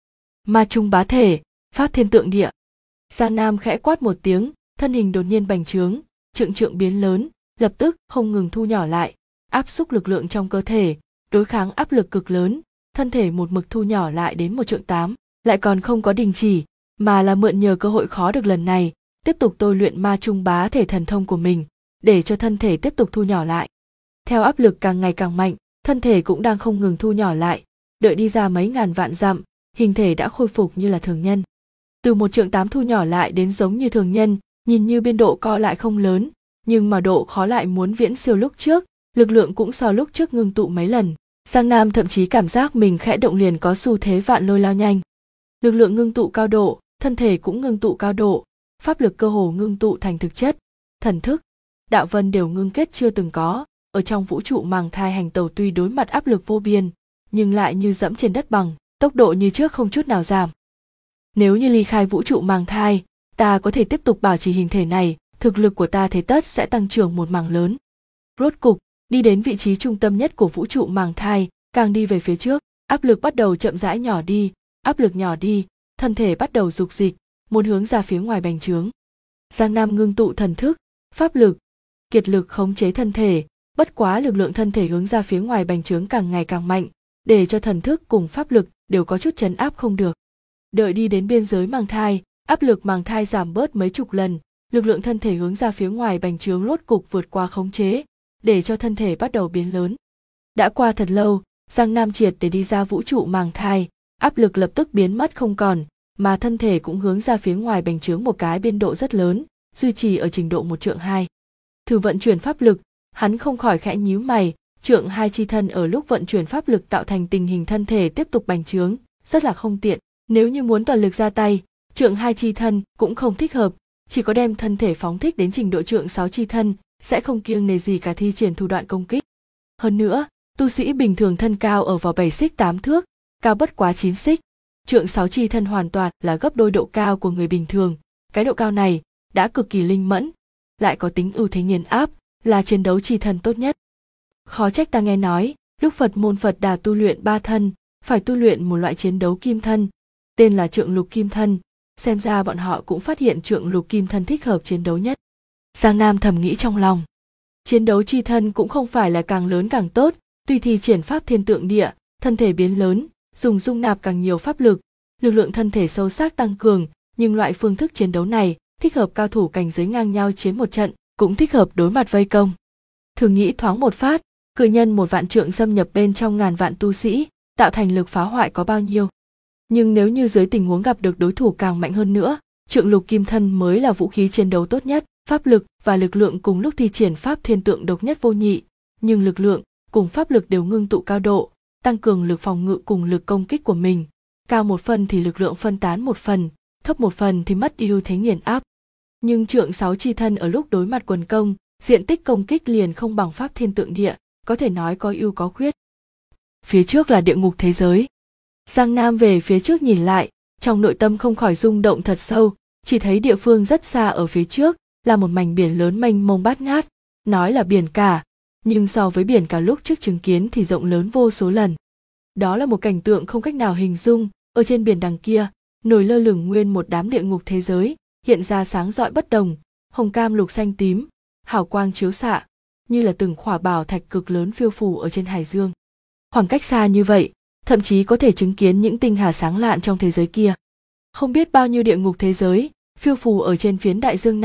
S1: Ma trung bá thể, pháp thiên tượng địa. Giang Nam khẽ quát một tiếng, thân hình đột nhiên bành trướng, trượng biến lớn, lập tức không ngừng thu nhỏ lại, áp xúc lực lượng trong cơ thể, đối kháng áp lực cực lớn, thân thể một mực thu nhỏ lại đến 1,8 trượng, lại còn không có đình chỉ, mà là mượn nhờ cơ hội khó được lần này, tiếp tục tôi luyện ma trung bá thể thần thông của mình, để cho thân thể tiếp tục thu nhỏ lại. Theo áp lực càng ngày càng mạnh, thân thể cũng đang không ngừng thu nhỏ lại, đợi đi ra mấy ngàn vạn dặm, hình thể đã khôi phục như là thường nhân. Từ 1,8 trượng thu nhỏ lại đến giống như thường nhân, nhìn như biên độ co lại không lớn, nhưng mà độ khó lại muốn viễn siêu lúc trước, lực lượng cũng so lúc trước ngưng tụ mấy lần. Giang Nam thậm chí cảm giác mình khẽ động liền có xu thế vạn lôi lao nhanh. Lực lượng ngưng tụ cao độ, thân thể cũng ngưng tụ cao độ, pháp lực cơ hồ ngưng tụ thành thực chất, thần thức, đạo vân đều ngưng kết chưa từng có, ở trong vũ trụ màng thai hành tẩu tuy đối mặt áp lực vô biên, nhưng lại như dẫm trên đất bằng, tốc độ như trước không chút nào giảm. Nếu như ly khai vũ trụ màng thai, ta có thể tiếp tục bảo trì hình thể này, thực lực của ta thế tất sẽ tăng trưởng một mảng lớn. Rốt cục, đi đến vị trí trung tâm nhất của vũ trụ màng thai, càng đi về phía trước, áp lực bắt đầu chậm rãi nhỏ đi, áp lực nhỏ đi, thân thể bắt đầu dục dịch, muốn hướng ra phía ngoài bành trướng. Giang Nam ngưng tụ thần thức, pháp lực, kiệt lực khống chế thân thể, bất quá lực lượng thân thể hướng ra phía ngoài bành trướng càng ngày càng mạnh, để cho thần thức cùng pháp lực đều có chút trấn áp không được. Đợi đi đến biên giới màng thai, áp lực màng thai giảm bớt mấy chục lần, lực lượng thân thể hướng ra phía ngoài bành trướng rốt cục vượt qua khống chế, để cho thân thể bắt đầu biến lớn. Đã qua thật lâu, Giang Nam triệt để đi ra vũ trụ màng thai, áp lực lập tức biến mất không còn, mà thân thể cũng hướng ra phía ngoài bành trướng một cái biên độ rất lớn, duy trì ở trình độ 1,2 trượng. Thử vận chuyển pháp lực, hắn không khỏi khẽ nhíu mày, 1,2 trượng chi thân ở lúc vận chuyển pháp lực tạo thành tình hình thân thể tiếp tục bành trướng, rất là không tiện. Nếu như muốn toàn lực ra tay, 1,2 trượng chi thân cũng không thích hợp, chỉ có đem thân thể phóng thích đến trình độ 1,6 trượng chi thân, sẽ không kiêng nề gì cả thi triển thủ đoạn công kích. Hơn nữa, tu sĩ bình thường thân cao ở vào 7 xích 8 thước, cao bất quá 9 xích. 1,6 trượng chi thân hoàn toàn là gấp đôi độ cao của người bình thường, cái độ cao này đã cực kỳ linh mẫn, lại có tính ưu thế nghiền áp, là chiến đấu chi thân tốt nhất. Khó trách ta nghe nói, lúc Phật môn Phật Đà tu luyện 3 thân, phải tu luyện một loại chiến đấu kim thân, tên là trượng lục kim thân, xem ra bọn họ cũng phát hiện trượng lục kim thân thích hợp chiến đấu nhất. Giang Nam thầm nghĩ trong lòng. Chiến đấu chi thân cũng không phải là càng lớn càng tốt, tùy thi triển pháp thiên tượng địa, thân thể biến lớn, dùng dung nạp càng nhiều pháp lực, lực lượng thân thể sâu sắc tăng cường, nhưng loại phương thức chiến đấu này thích hợp cao thủ cảnh giới ngang nhau chiến một trận, cũng thích hợp đối mặt vây công. Thử nghĩ thoáng một phát, cự nhân 1 vạn trượng xâm nhập bên trong ngàn vạn tu sĩ, tạo thành lực phá hoại có bao nhiêu. Nhưng nếu như dưới tình huống gặp được đối thủ càng mạnh hơn nữa, trượng lục kim thân mới là vũ khí chiến đấu tốt nhất, pháp lực và lực lượng cùng lúc thi triển pháp thiên tượng độc nhất vô nhị, nhưng lực lượng cùng pháp lực đều ngưng tụ cao độ, tăng cường lực phòng ngự cùng lực công kích của mình. Cao một phần thì lực lượng phân tán một phần, thấp một phần thì mất ưu thế nghiền áp. Nhưng 1,6 trượng chi thân ở lúc đối mặt quần công, diện tích công kích liền không bằng pháp thiên tượng địa, có thể nói có ưu có khuyết. Phía trước là địa ngục thế giới. Giang Nam về phía trước nhìn lại, trong nội tâm không khỏi rung động thật sâu, chỉ thấy địa phương rất xa ở phía trước là một mảnh biển lớn mênh mông bát ngát, nói là biển cả, nhưng so với biển cả lúc trước chứng kiến thì rộng lớn vô số lần. Đó là một cảnh tượng không cách nào hình dung, ở trên biển đằng kia, nổi lơ lửng nguyên một đám địa ngục thế giới, hiện ra sáng rọi bất đồng, hồng cam lục xanh tím, hào quang chiếu xạ, như là từng khỏa bảo thạch cực lớn phiêu phù ở trên hải dương. Khoảng cách xa như vậy, thậm chí có thể chứng kiến những tinh hà sáng lạn trong thế giới kia. Không biết bao nhiêu địa ngục thế giới phiêu phù ở trên phiến đại dương này,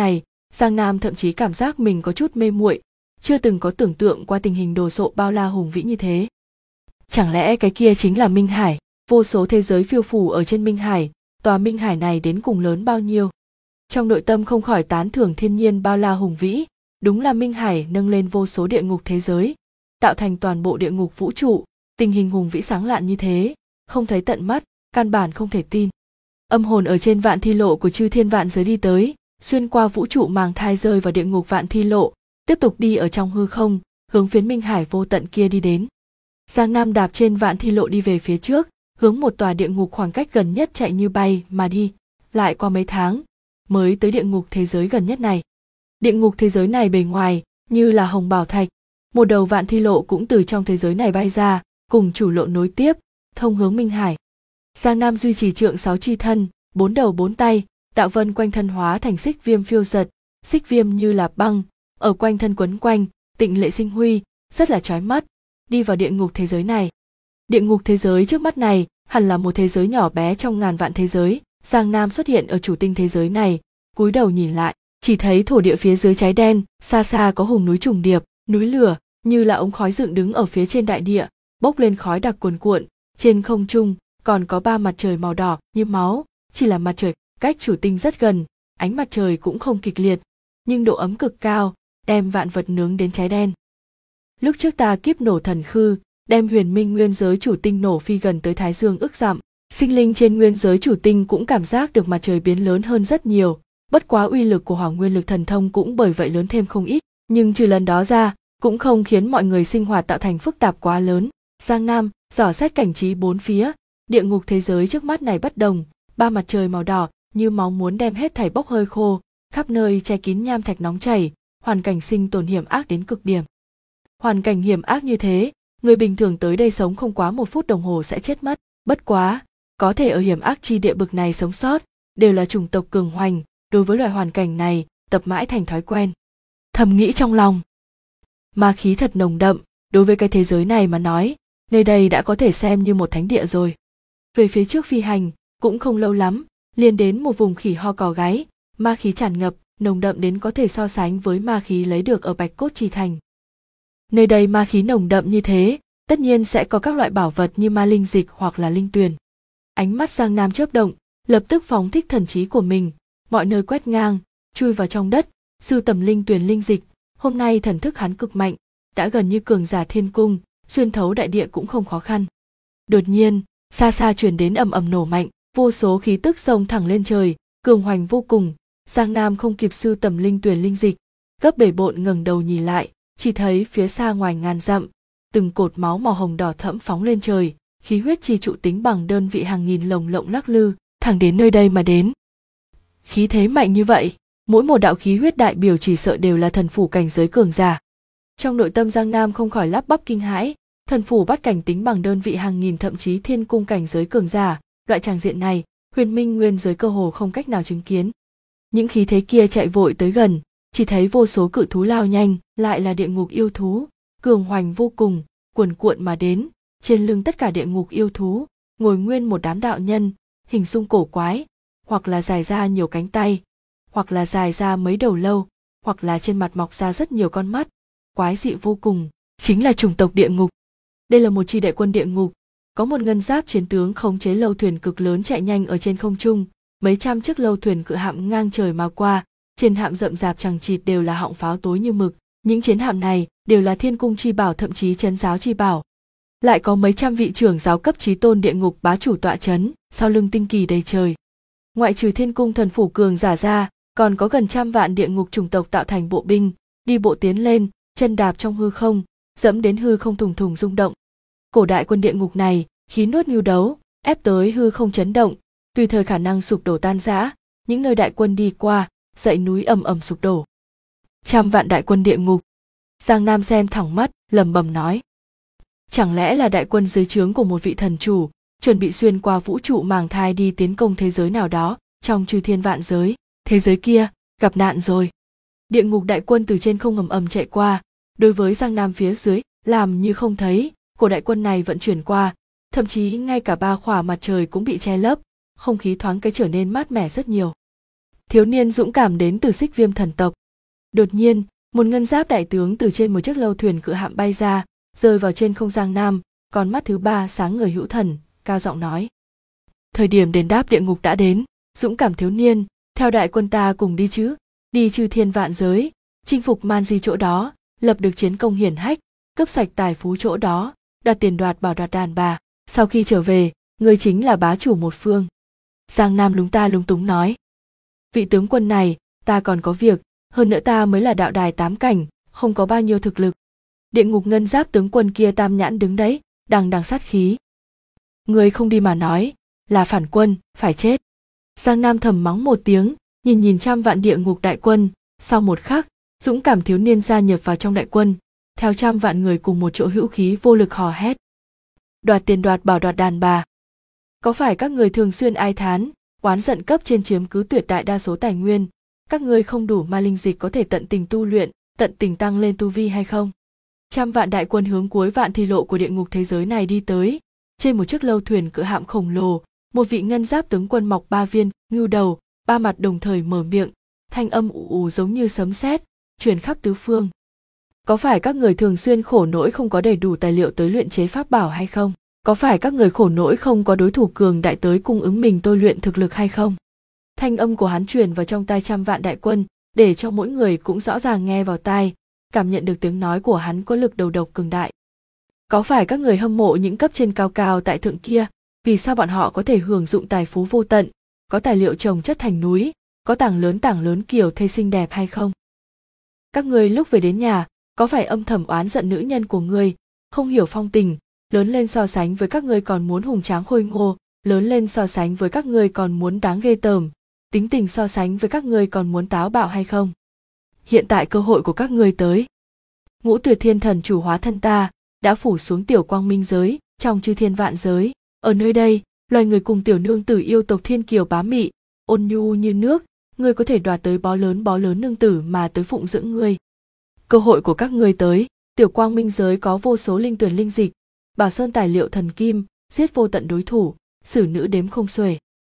S1: Giang Nam thậm chí cảm giác mình có chút mê muội, chưa từng có tưởng tượng qua tình hình đồ sộ bao la hùng vĩ như thế. Chẳng lẽ cái kia chính là Minh Hải, vô số thế giới phiêu phù ở trên Minh Hải, tòa Minh Hải này đến cùng lớn bao nhiêu? Trong nội tâm không khỏi tán thưởng thiên nhiên bao la hùng vĩ, đúng là Minh Hải nâng lên vô số địa ngục thế giới, tạo thành toàn bộ địa ngục vũ trụ, tình hình hùng vĩ sáng lạn như thế, không thấy tận mắt, căn bản không thể tin. Âm hồn ở trên vạn thi lộ của chư thiên vạn giới đi tới, xuyên qua vũ trụ màng thai rơi vào địa ngục vạn thi lộ, tiếp tục đi ở trong hư không, hướng phiến Minh Hải vô tận kia đi đến. Giang Nam đạp trên vạn thi lộ đi về phía trước, hướng một tòa địa ngục khoảng cách gần nhất chạy như bay mà đi, lại qua mấy tháng, mới tới địa ngục thế giới gần nhất này. Địa ngục thế giới này bề ngoài như là hồng bảo thạch, một đầu vạn thi lộ cũng từ trong thế giới này bay ra, cùng chủ lộ nối tiếp, thông hướng Minh Hải. Giang Nam duy trì trượng 6 chi thân, 4 đầu 4 tay, đạo vân quanh thân hóa thành xích viêm phiêu giật, xích viêm như là băng, ở quanh thân quấn quanh, tịnh lệ sinh huy, rất là chói mắt, đi vào địa ngục thế giới này. Địa ngục thế giới trước mắt này hẳn là một thế giới nhỏ bé trong ngàn vạn thế giới. Giang Nam xuất hiện ở chủ tinh thế giới này, cúi đầu nhìn lại, chỉ thấy thổ địa phía dưới cháy đen, xa xa có hùng núi trùng điệp, núi lửa như là ống khói dựng đứng ở phía trên đại địa, bốc lên khói đặc cuồn cuộn, trên không trung còn có 3 mặt trời màu đỏ như máu, chỉ là mặt trời cách chủ tinh rất gần, ánh mặt trời cũng không kịch liệt, nhưng độ ấm cực cao, đem vạn vật nướng đến cháy đen. Lúc trước ta kiếp nổ thần khư, đem huyền minh nguyên giới chủ tinh nổ phi gần tới thái dương ức dặm, sinh linh trên nguyên giới chủ tinh cũng cảm giác được mặt trời biến lớn hơn rất nhiều, bất quá uy lực của hỏa nguyên lực thần thông cũng bởi vậy lớn thêm không ít, nhưng trừ lần đó ra, cũng không khiến mọi người sinh hoạt tạo thành phức tạp quá lớn. Giang Nam dò xét cảnh trí bốn phía, địa ngục thế giới trước mắt này bất đồng, 3 mặt trời màu đỏ như máu muốn đem hết thảy bốc hơi khô, khắp nơi che kín nham thạch nóng chảy, hoàn cảnh sinh tồn hiểm ác đến cực điểm. Hoàn cảnh hiểm ác như thế, người bình thường tới đây sống không quá 1 phút đồng hồ sẽ chết mất, bất quá, có thể ở hiểm ác chi địa bực này sống sót, đều là chủng tộc cường hoành, đối với loại hoàn cảnh này, tập mãi thành thói quen. Thầm nghĩ trong lòng, ma khí thật nồng đậm, đối với cái thế giới này mà nói, nơi đây đã có thể xem như một thánh địa rồi. Về phía trước phi hành, cũng không lâu lắm, liền đến một vùng khỉ ho cò gáy, ma khí tràn ngập, nồng đậm đến có thể so sánh với ma khí lấy được ở Bạch Cốt Trì Thành. Nơi đây ma khí nồng đậm như thế, tất nhiên sẽ có các loại bảo vật như ma linh dịch hoặc là linh tuyền. Ánh mắt Giang Nam chớp động, lập tức phóng thích thần trí của mình, mọi nơi quét ngang, chui vào trong đất, sưu tầm linh tuyền linh dịch. Hôm nay thần thức hắn cực mạnh, đã gần như cường giả thiên cung, xuyên thấu đại địa cũng không khó khăn. Đột nhiên, xa xa truyền đến ầm ầm nổ mạnh, vô số khí tức xông thẳng lên trời, cường hoành vô cùng. Giang Nam không kịp sưu tầm linh tuyền linh dịch, gấp bể bộn ngẩng đầu nhìn lại, chỉ thấy phía xa ngoài ngàn dặm, từng cột máu màu hồng đỏ thẫm phóng lên trời, khí huyết chi trụ tính bằng đơn vị hàng nghìn lồng lộng lắc lư, thẳng đến nơi đây mà đến. Khí thế mạnh như vậy, mỗi một đạo khí huyết đại biểu chỉ sợ đều là thần phủ cảnh giới cường giả. Trong nội tâm Giang Nam không khỏi lắp bắp kinh hãi, thần phủ bắt cảnh tính bằng đơn vị hàng nghìn thậm chí thiên cung cảnh giới cường giả, loại tràng diện này, huyền minh nguyên giới cơ hồ không cách nào chứng kiến. Những khí thế kia chạy vội tới gần, chỉ thấy vô số cự thú lao nhanh, lại là địa ngục yêu thú, cường hoành vô cùng, cuồn cuộn mà đến, trên lưng tất cả địa ngục yêu thú, ngồi nguyên một đám đạo nhân, hình xung cổ quái, hoặc là dài ra nhiều cánh tay, hoặc là dài ra mấy đầu lâu, hoặc là trên mặt mọc ra rất nhiều con mắt, quái dị vô cùng, chính là chủng tộc địa ngục. Đây là một chi đại quân địa ngục, có một ngân giáp chiến tướng khống chế lâu thuyền cực lớn chạy nhanh ở trên không trung, mấy trăm chiếc lâu thuyền cự hạm ngang trời mà qua, trên hạm rậm rạp chằng chịt đều là họng pháo tối như mực, những chiến hạm này đều là thiên cung chi bảo thậm chí trấn giáo chi bảo. Lại có mấy trăm vị trưởng giáo cấp chí tôn địa ngục bá chủ tọa trấn, sau lưng tinh kỳ đầy trời. Ngoại trừ thiên cung thần phủ cường giả ra, còn có gần 100 vạn địa ngục chủng tộc tạo thành bộ binh, đi bộ tiến lên, chân đạp trong hư không, dẫm đến hư không thùng thùng rung động. Cổ đại quân địa ngục này, khí nuốt như đấu, ép tới hư không chấn động, tùy thời khả năng sụp đổ tan rã, những nơi đại quân đi qua, dãy núi ầm ầm sụp đổ. 100 vạn đại quân địa ngục. Giang Nam xem thẳng mắt, lẩm bẩm nói: chẳng lẽ là đại quân dưới trướng của một vị thần chủ, chuẩn bị xuyên qua vũ trụ màng thai đi tiến công thế giới nào đó, trong chư thiên vạn giới, thế giới kia gặp nạn rồi. Địa ngục đại quân từ trên không ầm ầm chạy qua, đối với Giang Nam phía dưới làm như không thấy, cổ đại quân này vận chuyển qua, thậm chí ngay cả 3 khỏa mặt trời cũng bị che lấp, không khí thoáng cái trở nên mát mẻ rất nhiều. Thiếu niên dũng cảm đến từ Xích Viêm thần tộc, Đột nhiên, một ngân giáp đại tướng từ trên một chiếc lâu thuyền cự hạm bay ra, rơi vào trên không Giang Nam, con mắt thứ ba sáng ngời hữu thần, cao giọng nói: thời điểm đền đáp địa ngục đã đến, dũng cảm thiếu niên, theo đại quân ta cùng đi chứ, đi chư thiên vạn giới, chinh phục man di chỗ đó, lập được chiến công hiển hách, cướp sạch tài phú chỗ đó, đoạt tiền đoạt bảo đoạt đàn bà, sau khi trở về, ngươi chính là bá chủ một phương. Giang Nam lúng túng nói: vị tướng quân này, ta còn có việc, hơn nữa ta mới là đạo đài 8 cảnh, không có bao nhiêu thực lực. Địa ngục ngân giáp tướng quân kia tam nhãn đứng đấy, đằng đằng sát khí. Ngươi không đi mà nói, là phản quân, phải chết. Giang Nam thầm mắng một tiếng, nhìn trăm vạn địa ngục đại quân, sau một khắc, dũng cảm thiếu niên gia nhập vào trong đại quân, theo trăm vạn người cùng một chỗ hữu khí vô lực hò hét: đoạt tiền đoạt bảo đoạt đàn bà. Có phải các người thường xuyên ai thán, oán giận cấp trên chiếm cứ tuyệt đại đa số tài nguyên, các ngươi không đủ ma linh dịch có thể tận tình tu luyện, tận tình tăng lên tu vi hay không? Trăm vạn đại quân hướng cuối vạn thi lộ của địa ngục thế giới này đi tới, trên một chiếc lâu thuyền cự hạm khổng lồ, một vị ngân giáp tướng quân mọc 3 viên ngưu đầu, 3 mặt đồng thời mở miệng, thanh âm ù ù giống như sấm sét, truyền khắp tứ phương. Có phải các người thường xuyên khổ nỗi không có đầy đủ tài liệu tới luyện chế pháp bảo hay không? Có phải các người khổ nỗi không có đối thủ cường đại tới cung ứng mình tôi luyện thực lực hay không? Thanh âm của hắn truyền vào trong tai trăm vạn đại quân, để cho mỗi người cũng rõ ràng nghe vào tai, cảm nhận được tiếng nói của hắn có lực đầu độc cường đại. Có phải các người hâm mộ những cấp trên cao cao tại thượng kia, vì sao bọn họ có thể hưởng dụng tài phú vô tận, có tài liệu trồng chất thành núi, có tảng lớn kiểu thê xinh đẹp hay không? Các người lúc về đến nhà, có phải âm thầm oán giận nữ nhân của người, không hiểu phong tình, lớn lên so sánh với các ngươi còn muốn hùng tráng khôi ngô, lớn lên so sánh với các ngươi còn muốn đáng ghê tởm, tính tình so sánh với các ngươi còn muốn táo bạo hay không? Hiện tại cơ hội của các ngươi tới. Ngũ Tuyệt Thiên Thần chủ hóa thân ta, đã phủ xuống tiểu quang minh giới, trong chư thiên vạn giới. Ở nơi đây, loài người cùng tiểu nương tử yêu tộc thiên kiều bá mị, ôn nhu như nước, ngươi có thể đoạt tới bó lớn nương tử mà tới phụng dưỡng ngươi. Cơ hội của các ngươi tới, tiểu quang minh giới có vô số linh tuyển linh dịch, bảo sơn tài liệu thần kim, giết vô tận đối thủ, xử nữ đếm không xuể.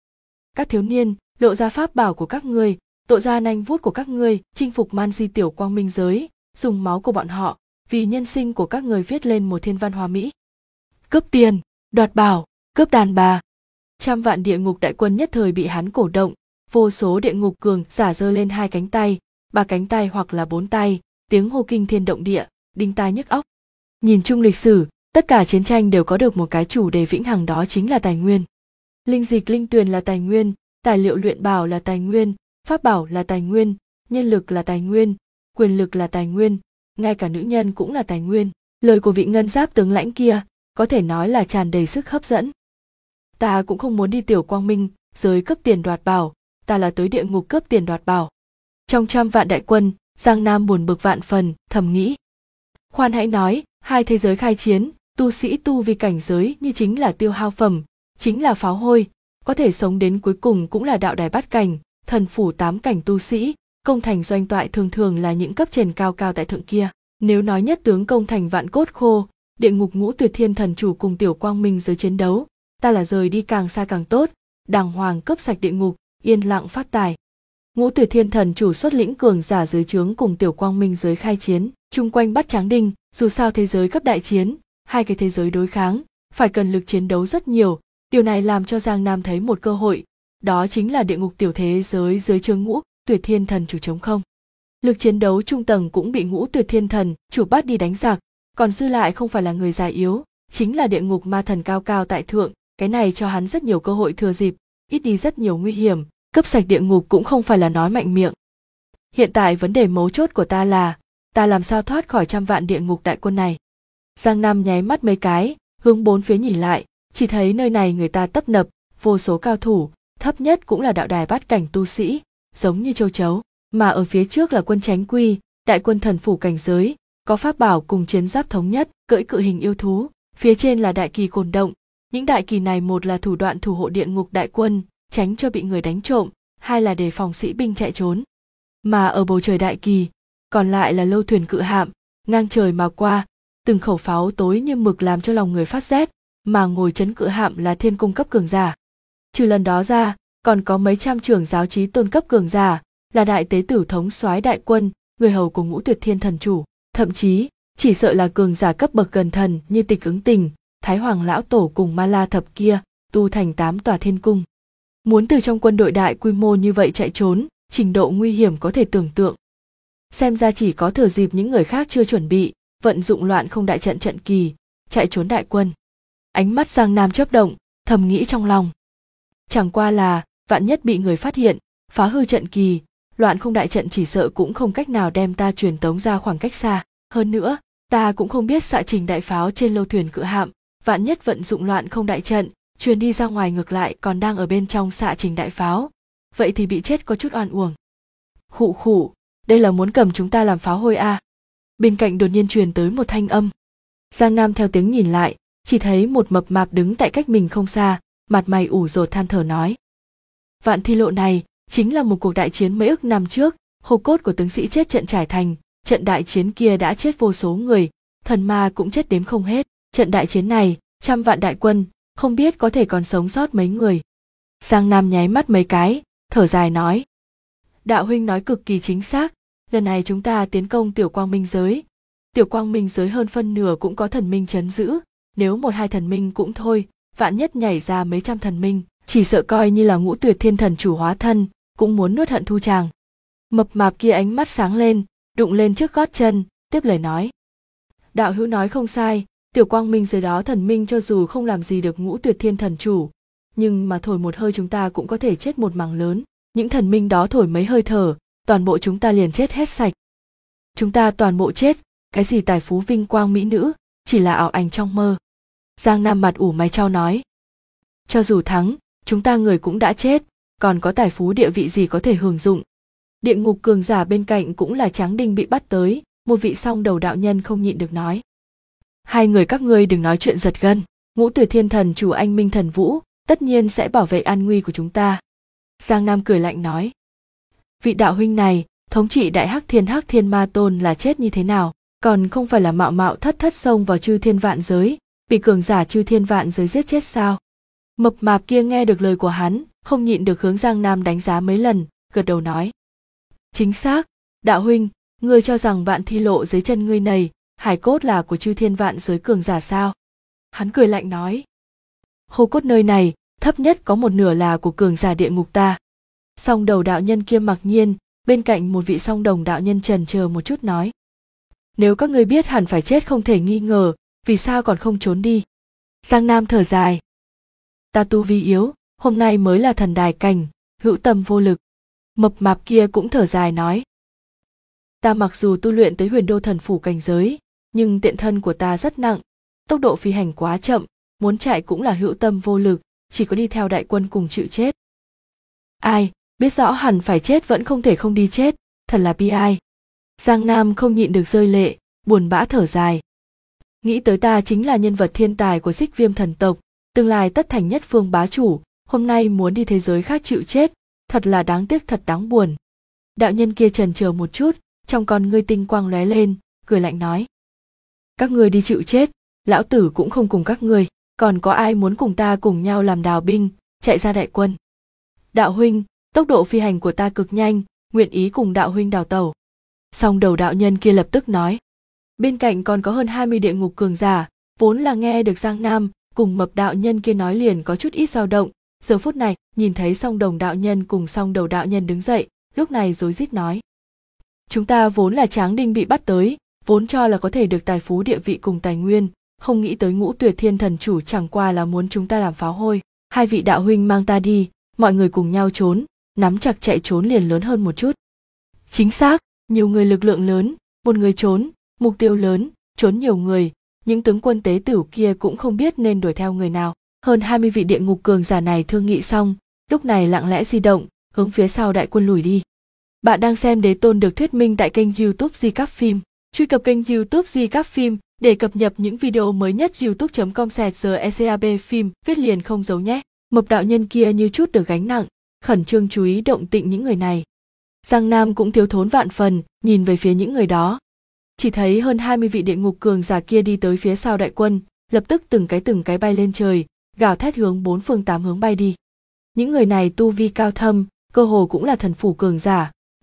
S1: Các thiếu niên, lộ ra pháp bảo của các ngươi, lộ ra nanh vuốt của các ngươi, chinh phục man di tiểu quang minh giới, dùng máu của bọn họ, vì nhân sinh của các ngươi viết lên một thiên văn hoa mỹ. Cướp tiền, đoạt bảo, cướp đàn bà. Trăm vạn địa ngục đại quân nhất thời bị hắn cổ động, vô số địa ngục cường giả giơ lên 2 cánh tay, 3 cánh tay hoặc là 4 tay, tiếng hô kinh thiên động địa, đinh tai nhức óc. Nhìn chung lịch sử, tất cả chiến tranh đều có được một cái chủ đề vĩnh hằng, đó chính là tài nguyên. Linh dịch linh tuyền là tài nguyên, tài liệu luyện bảo là tài nguyên, pháp bảo là tài nguyên, nhân lực là tài nguyên, quyền lực là tài nguyên, ngay cả nữ nhân cũng là tài nguyên. Lời của vị ngân giáp tướng lãnh kia có thể nói là tràn đầy sức hấp dẫn. Ta cũng không muốn đi tiểu quang minh giới cướp tiền đoạt bảo, ta là tới địa ngục cướp tiền đoạt bảo. Trong trăm vạn đại quân, Giang Nam buồn bực vạn phần, thầm nghĩ: khoan hãy nói, 2 thế giới khai chiến, tu sĩ tu vi cảnh giới như chính là tiêu hao phẩm, chính là pháo hôi, có thể sống đến cuối cùng cũng là đạo đài bát cảnh, thần phủ 8 cảnh tu sĩ, công thành doanh toại thường thường là những cấp trên cao cao tại thượng kia. Nếu nói nhất tướng công thành vạn cốt khô, địa ngục Ngũ Tuyệt Thiên Thần chủ cùng tiểu quang minh giới chiến đấu, ta là rời đi càng xa càng tốt, đàng hoàng cướp sạch địa ngục, yên lặng phát tài. Ngũ Tuyệt Thiên Thần chủ xuất lĩnh cường giả dưới trướng cùng tiểu quang minh giới khai chiến, chung quanh bắt tráng đinh, dù sao thế giới cấp đại chiến, 2 cái thế giới đối kháng, phải cần lực chiến đấu rất nhiều, điều này làm cho Giang Nam thấy một cơ hội, đó chính là địa ngục tiểu thế giới dưới trướng Ngũ Tuyệt Thiên Thần chủ trống không. Lực chiến đấu trung tầng cũng bị Ngũ Tuyệt Thiên Thần chủ bắt đi đánh giặc, còn dư lại không phải là người già yếu, chính là địa ngục ma thần cao cao tại thượng, cái này cho hắn rất nhiều cơ hội thừa dịp, ít đi rất nhiều nguy hiểm, cướp sạch địa ngục cũng không phải là nói mạnh miệng. Hiện tại vấn đề mấu chốt của ta là, ta làm sao thoát khỏi trăm vạn địa ngục đại quân này. Giang Nam nháy mắt mấy cái, hướng bốn phía nhìn lại, chỉ thấy nơi này người ta tấp nập, vô số cao thủ, thấp nhất cũng là đạo đài bát cảnh tu sĩ, giống như châu chấu, mà ở phía trước là quân chánh quy, đại quân thần phủ cảnh giới, có pháp bảo cùng chiến giáp thống nhất, cưỡi cự hình yêu thú, phía trên là đại kỳ cồn động, những đại kỳ này một là thủ đoạn thủ hộ địa ngục đại quân, tránh cho bị người đánh trộm, 2 là đề phòng sĩ binh chạy trốn. Mà ở bầu trời đại kỳ, còn lại là lâu thuyền cự hạm, ngang trời mà qua, từng khẩu pháo tối như mực làm cho lòng người phát rét, mà ngồi trấn cự hạm là thiên cung cấp cường giả. Trừ lần đó ra, còn có mấy trăm trưởng giáo chí tôn cấp cường giả, là đại tế tử thống soái đại quân, người hầu của Ngũ Tuyệt Thiên Thần Chủ, thậm chí chỉ sợ là cường giả cấp bậc gần thần như Tịch Ứng Tình, Thái Hoàng lão tổ cùng Ma La Thập kia, tu thành 8 tòa thiên cung. Muốn từ trong quân đội đại quy mô như vậy chạy trốn, trình độ nguy hiểm có thể tưởng tượng. Xem ra chỉ có thừa dịp những người khác chưa chuẩn bị, vận dụng loạn không đại trận trận kỳ, chạy trốn đại quân. Ánh mắt Giang Nam chớp động, thầm nghĩ trong lòng. Chẳng qua là, vạn nhất bị người phát hiện, phá hư trận kỳ, loạn không đại trận chỉ sợ cũng không cách nào đem ta truyền tống ra khoảng cách xa. Hơn nữa, ta cũng không biết xạ trình đại pháo trên lâu thuyền cự hạm, vạn nhất vận dụng loạn không đại trận, truyền đi ra ngoài ngược lại còn đang ở bên trong xạ trình đại pháo, vậy thì bị chết có chút oan uổng. Khụ khụ, đây là muốn cầm chúng ta làm pháo hôi à? Bên cạnh đột nhiên truyền tới một thanh âm. Giang Nam theo tiếng nhìn lại, chỉ thấy một mập mạp đứng tại cách mình không xa, mặt mày ủ rột than thở nói. Vạn Thi Lộ này chính là một cuộc đại chiến mấy ức năm trước, khô cốt của tướng sĩ chết trận trải thành, trận đại chiến kia đã chết vô số người, thần ma cũng chết đếm không hết, trận đại chiến này, 100 vạn đại quân, không biết có thể còn sống sót mấy người. Giang Nam nháy mắt mấy cái, thở dài nói. Đạo huynh nói cực kỳ chính xác, lần này chúng ta tiến công Tiểu Quang Minh giới. Tiểu Quang Minh giới hơn phân nửa cũng có thần minh trấn giữ, nếu 1-2 thần minh cũng thôi, vạn nhất nhảy ra mấy trăm thần minh, chỉ sợ coi như là Ngũ Tuyệt Thiên Thần Chủ hóa thân, cũng muốn nuốt hận thu tràng. Mập mạp kia ánh mắt sáng lên, đụng lên trước gót chân, tiếp lời nói. Đạo hữu nói không sai, Tiểu Quang Minh giới đó thần minh cho dù không làm gì được Ngũ Tuyệt Thiên Thần Chủ, nhưng mà thổi một hơi chúng ta cũng có thể chết một mảng lớn. Những thần minh đó thổi mấy hơi thở, toàn bộ chúng ta liền chết hết sạch. Chúng ta toàn bộ chết, cái gì tài phú vinh quang mỹ nữ, chỉ là ảo ảnh trong mơ. Giang Nam mặt ủ mày chau nói. Cho dù thắng, chúng ta người cũng đã chết, còn có tài phú địa vị gì có thể hưởng dụng. Địa ngục cường giả bên cạnh cũng là Tráng Đinh bị bắt tới, một vị song đầu đạo nhân không nhịn được nói. Hai người các ngươi đừng nói chuyện giật gân, Ngũ Tuyệt Thiên Thần Chủ anh minh thần vũ, tất nhiên sẽ bảo vệ an nguy của chúng ta. Giang Nam cười lạnh nói. Vị đạo huynh này, thống trị đại Hắc Thiên Ma Tôn là chết như thế nào, còn không phải là mạo mạo thất thất xông vào chư thiên vạn giới, bị cường giả chư thiên vạn giới giết chết sao? Mập mạp kia nghe được lời của hắn, không nhịn được hướng Giang Nam đánh giá mấy lần, gật đầu nói. Chính xác, đạo huynh, ngươi cho rằng Vạn Thi Lộ dưới chân ngươi này, hải cốt là của chư thiên vạn giới cường giả sao? Hắn cười lạnh nói. Khô cốt nơi này, thấp nhất có một nửa là của cường giả địa ngục ta. Song đầu đạo nhân kia mặc nhiên, bên cạnh một vị song đồng đạo nhân chần chờ một chút nói. Nếu các ngươi biết hẳn phải chết không thể nghi ngờ, vì sao còn không trốn đi? Giang Nam thở dài. Ta tu vi yếu, hôm nay mới là thần đài cảnh, hữu tâm vô lực. Mập mạp kia cũng thở dài nói. Ta mặc dù tu luyện tới Huyền Đô Thần Phủ cảnh giới, nhưng tiện thân của ta rất nặng, tốc độ phi hành quá chậm, muốn chạy cũng là hữu tâm vô lực, chỉ có đi theo đại quân cùng chịu chết. Ai, biết rõ hẳn phải chết vẫn không thể không đi chết, thật là bi ai. Giang Nam không nhịn được rơi lệ, buồn bã thở dài. Nghĩ tới ta chính là nhân vật thiên tài của Xích Viêm thần tộc, tương lai tất thành nhất phương bá chủ, hôm nay muốn đi thế giới khác chịu chết, thật là đáng tiếc thật đáng buồn. Đạo nhân kia chần chờ một chút, trong con ngươi tinh quang lóe lên, cười lạnh nói. Các ngươi đi chịu chết, lão tử cũng không cùng các ngươi, còn có ai muốn cùng ta cùng nhau làm đào binh, chạy ra đại quân. Đạo huynh, tốc độ phi hành của ta cực nhanh, nguyện ý cùng đạo huynh đào tẩu. Song đầu đạo nhân kia lập tức nói. Bên cạnh còn có hơn 20 địa ngục cường giả, vốn là nghe được Giang Nam cùng mập đạo nhân kia nói liền có chút ít dao động, giờ phút này nhìn thấy song đồng đạo nhân cùng song đầu đạo nhân đứng dậy, lúc này rối rít nói. Chúng ta vốn là Tráng Đinh bị bắt tới, vốn cho là có thể được tài phú địa vị cùng tài nguyên, không nghĩ tới Ngũ Tuyệt Thiên Thần Chủ chẳng qua là muốn chúng ta làm pháo hôi. Hai vị đạo huynh mang ta đi, mọi người cùng nhau trốn, nắm chặt chạy trốn liền lớn hơn một chút. Chính xác, nhiều người lực lượng lớn, một người trốn, mục tiêu lớn, trốn nhiều người, những tướng quân tế tửu kia cũng không biết nên đuổi theo người nào. Hơn 20 vị địa ngục cường giả này thương nghị xong, lúc này lặng lẽ di động, hướng phía sau đại quân lùi đi. Bạn đang xem Đế Tôn được thuyết minh tại kênh YouTube Di Các Phim. Truy cập kênh YouTube Di Các Phim để cập nhật những video mới nhất. youtube.com/secab phim viết liền không giấu nhé. Mập đạo nhân kia như chút được gánh nặng, khẩn trương chú ý động tĩnh những người này. Giang Nam cũng thiếu thốn vạn phần, nhìn về phía những người đó. Chỉ thấy hơn 20 vị địa ngục cường giả kia đi tới phía sau đại quân, lập tức từng cái bay lên trời, gào thét hướng 4 phương 8 hướng bay đi. Những người này tu vi cao thâm, cơ hồ cũng là thần phủ cường giả,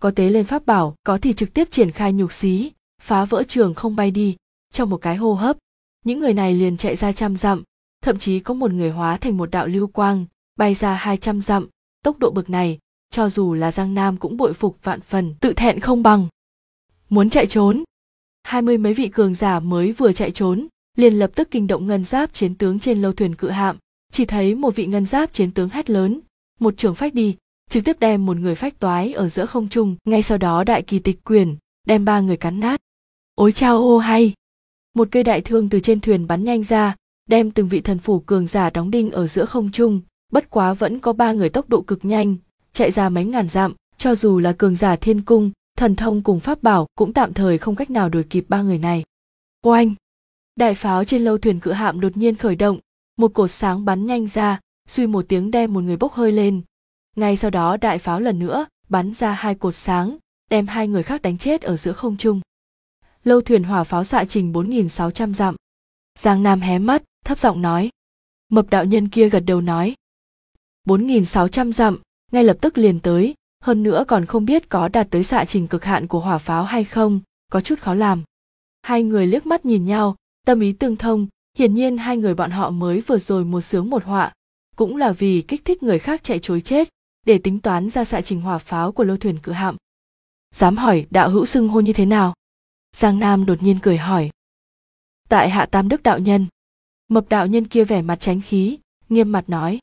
S1: có tế lên pháp bảo, có thì trực tiếp triển khai nhục xí, phá vỡ trường không bay đi. Trong một cái hô hấp, những người này liền chạy ra trăm dặm, thậm chí có một người hóa thành một đạo lưu quang, bay ra 200 dặm. Tốc độ bực này, cho dù là Giang Nam cũng bội phục vạn phần, tự thẹn không bằng. Muốn chạy trốn. 20 mấy vị cường giả mới vừa chạy trốn, liền lập tức kinh động ngân giáp chiến tướng trên lâu thuyền cự hạm. Chỉ thấy một vị ngân giáp chiến tướng hét lớn, một trường phách đi, trực tiếp đem một người phách toái ở giữa không trung. Ngay sau đó đại kỳ tịch quyền, đem 3 người cắn nát. Ôi chao ô hay! Một cây đại thương từ trên thuyền bắn nhanh ra, đem từng vị thần phủ cường giả đóng đinh ở giữa không trung. Bất quá vẫn có 3 người tốc độ cực nhanh, chạy ra mấy ngàn dặm, cho dù là cường giả thiên cung, thần thông cùng pháp bảo cũng tạm thời không cách nào đuổi kịp 3 người này. Oanh! Đại pháo trên lâu thuyền cự hạm đột nhiên khởi động, một cột sáng bắn nhanh ra, suy một tiếng đem một người bốc hơi lên. Ngay sau đó đại pháo lần nữa bắn ra 2 cột sáng, đem 2 người khác đánh chết ở giữa không trung. Lâu thuyền hỏa pháo xạ trình 4.600 dặm. Giang Nam hé mắt, thấp giọng nói. Mập đạo nhân kia gật đầu nói. 4.600 dặm, ngay lập tức liền tới, hơn nữa còn không biết có đạt tới xạ trình cực hạn của hỏa pháo hay không, có chút khó làm. 2 người liếc mắt nhìn nhau, tâm ý tương thông, hiển nhiên 2 người bọn họ mới vừa rồi một sướng một họa, cũng là vì kích thích người khác chạy trối chết, để tính toán ra xạ trình hỏa pháo của lâu thuyền cự hạm. Dám hỏi đạo hữu xưng hô như thế nào? Giang Nam đột nhiên cười hỏi. Tại hạ Tam Đức đạo nhân. Mập đạo nhân kia vẻ mặt tránh khí, nghiêm mặt nói.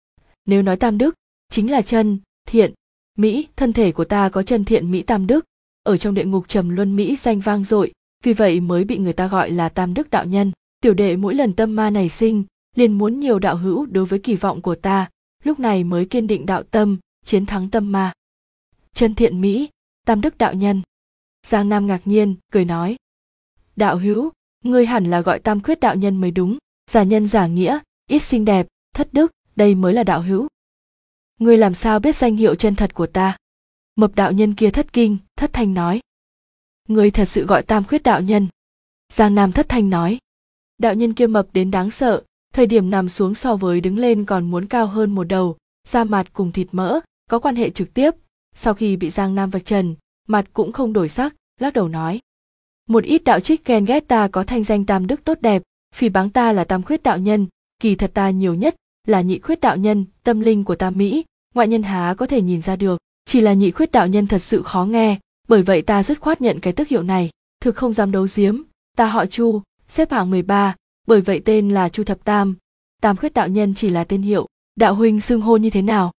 S1: Nếu nói Tam Đức, chính là chân, thiện, mỹ, thân thể của ta có chân thiện mỹ Tam Đức, ở trong địa ngục trầm luân mỹ danh vang dội, vì vậy mới bị người ta gọi là Tam Đức đạo nhân. Tiểu đệ mỗi lần tâm ma nảy sinh, liền muốn nhiều đạo hữu đối với kỳ vọng của ta, lúc này mới kiên định đạo tâm, chiến thắng tâm ma. Chân thiện mỹ, Tam Đức đạo nhân. Giang Nam ngạc nhiên, cười nói. Đạo hữu, ngươi hẳn là gọi Tam Khuyết đạo nhân mới đúng, giả nhân giả nghĩa, ít xinh đẹp, thất đức, đây mới là đạo hữu. Ngươi làm sao biết danh hiệu chân thật của ta? Mập đạo nhân kia thất kinh, thất thanh nói. Ngươi thật sự gọi Tam Khuyết đạo nhân. Giang Nam thất thanh nói. Đạo nhân kia mập đến đáng sợ, thời điểm nằm xuống so với đứng lên còn muốn cao hơn một đầu, da mặt cùng thịt mỡ, có quan hệ trực tiếp. Sau khi bị Giang Nam vạch trần, mặt cũng không đổi sắc, lắc đầu nói. Một ít đạo trích ghen ghét ta có thanh danh Tam Đức tốt đẹp, phỉ báng ta là Tam Khuyết đạo nhân, kỳ thật ta nhiều nhất là Nhị Khuyết đạo nhân, tâm linh của ta mỹ, ngoại nhân há có thể nhìn ra được, chỉ là Nhị Khuyết đạo nhân thật sự khó nghe, bởi vậy ta dứt khoát nhận cái tước hiệu này, thực không dám đấu giếm, ta họ Chu, xếp hạng 13, bởi vậy tên là Chu Thập Tam, Tam Khuyết đạo nhân chỉ là tên hiệu, đạo huynh xưng hô như thế nào?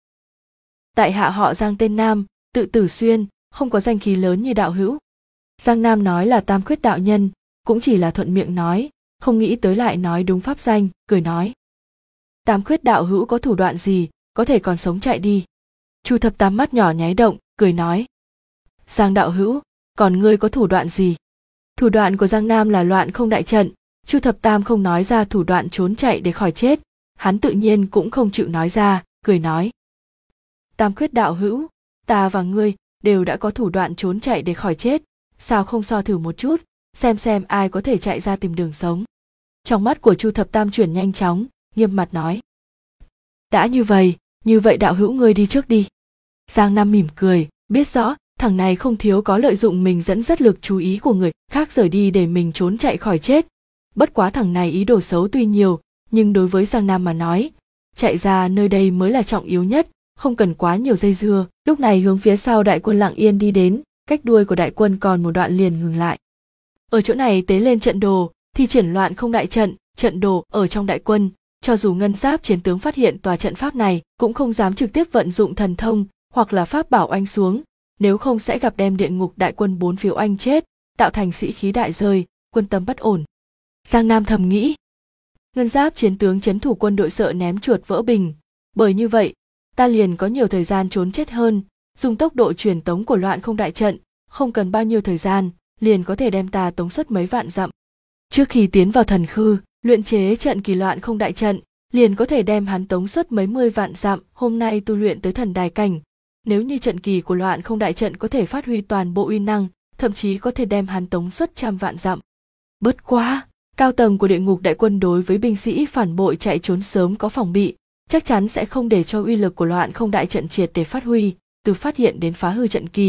S1: Tại hạ họ Giang tên Nam, tự Tử Xuyên, không có danh khí lớn như đạo hữu. Giang Nam nói là Tam Khuyết đạo nhân, cũng chỉ là thuận miệng nói, không nghĩ tới lại nói đúng pháp danh, cười nói. Tam Khuyết đạo hữu có thủ đoạn gì, có thể còn sống chạy đi. Chu Thập Tam mắt nhỏ nháy động, cười nói. Giang đạo hữu, còn ngươi có thủ đoạn gì? Thủ đoạn của Giang Nam là loạn không đại trận, Chu Thập Tam không nói ra thủ đoạn trốn chạy để khỏi chết, hắn tự nhiên cũng không chịu nói ra, cười nói. Tam Khuyết đạo hữu, ta và ngươi đều đã có thủ đoạn trốn chạy để khỏi chết, sao không so thử một chút, xem ai có thể chạy ra tìm đường sống. Trong mắt của Chu Thập Tam chuyển nhanh chóng, nghiêm mặt nói. Đã như vậy đạo hữu ngươi đi trước đi. Giang Nam mỉm cười, biết rõ, thằng này không thiếu có lợi dụng mình dẫn dắt lực chú ý của người khác rời đi để mình trốn chạy khỏi chết. Bất quá thằng này ý đồ xấu tuy nhiều, nhưng đối với Giang Nam mà nói, chạy ra nơi đây mới là trọng yếu nhất, không cần quá nhiều dây dưa. Lúc này hướng phía sau đại quân lặng yên đi đến, cách đuôi của đại quân còn một đoạn liền ngừng lại. Ở chỗ này tế lên trận đồ, thi triển loạn không đại trận, trận đồ ở trong đại quân, cho dù ngân giáp chiến tướng phát hiện tòa trận pháp này, cũng không dám trực tiếp vận dụng thần thông hoặc là pháp bảo oanh xuống, nếu không sẽ gặp đem địa ngục đại quân 4 phía oanh chết, tạo thành sĩ khí đại rơi, quân tâm bất ổn. Giang Nam thầm nghĩ, ngân giáp chiến tướng trấn thủ quân đội sợ ném chuột vỡ bình, bởi như vậy, ta liền có nhiều thời gian trốn chết hơn, dùng tốc độ truyền tống của loạn không đại trận, không cần bao nhiêu thời gian, liền có thể đem ta tống xuất mấy vạn dặm. Trước khi tiến vào thần khư, luyện chế trận kỳ loạn không đại trận, liền có thể đem hắn tống xuất mấy mươi vạn dặm. Hôm nay tu luyện tới thần đài cảnh, nếu như trận kỳ của loạn không đại trận có thể phát huy toàn bộ uy năng, thậm chí có thể đem hắn tống xuất trăm vạn dặm. Bất quá, cao tầng của địa ngục đại quân đối với binh sĩ phản bội chạy trốn sớm có phòng bị, chắc chắn sẽ không để cho uy lực của loạn không đại trận triệt để phát huy, từ phát hiện đến phá hư trận kỳ,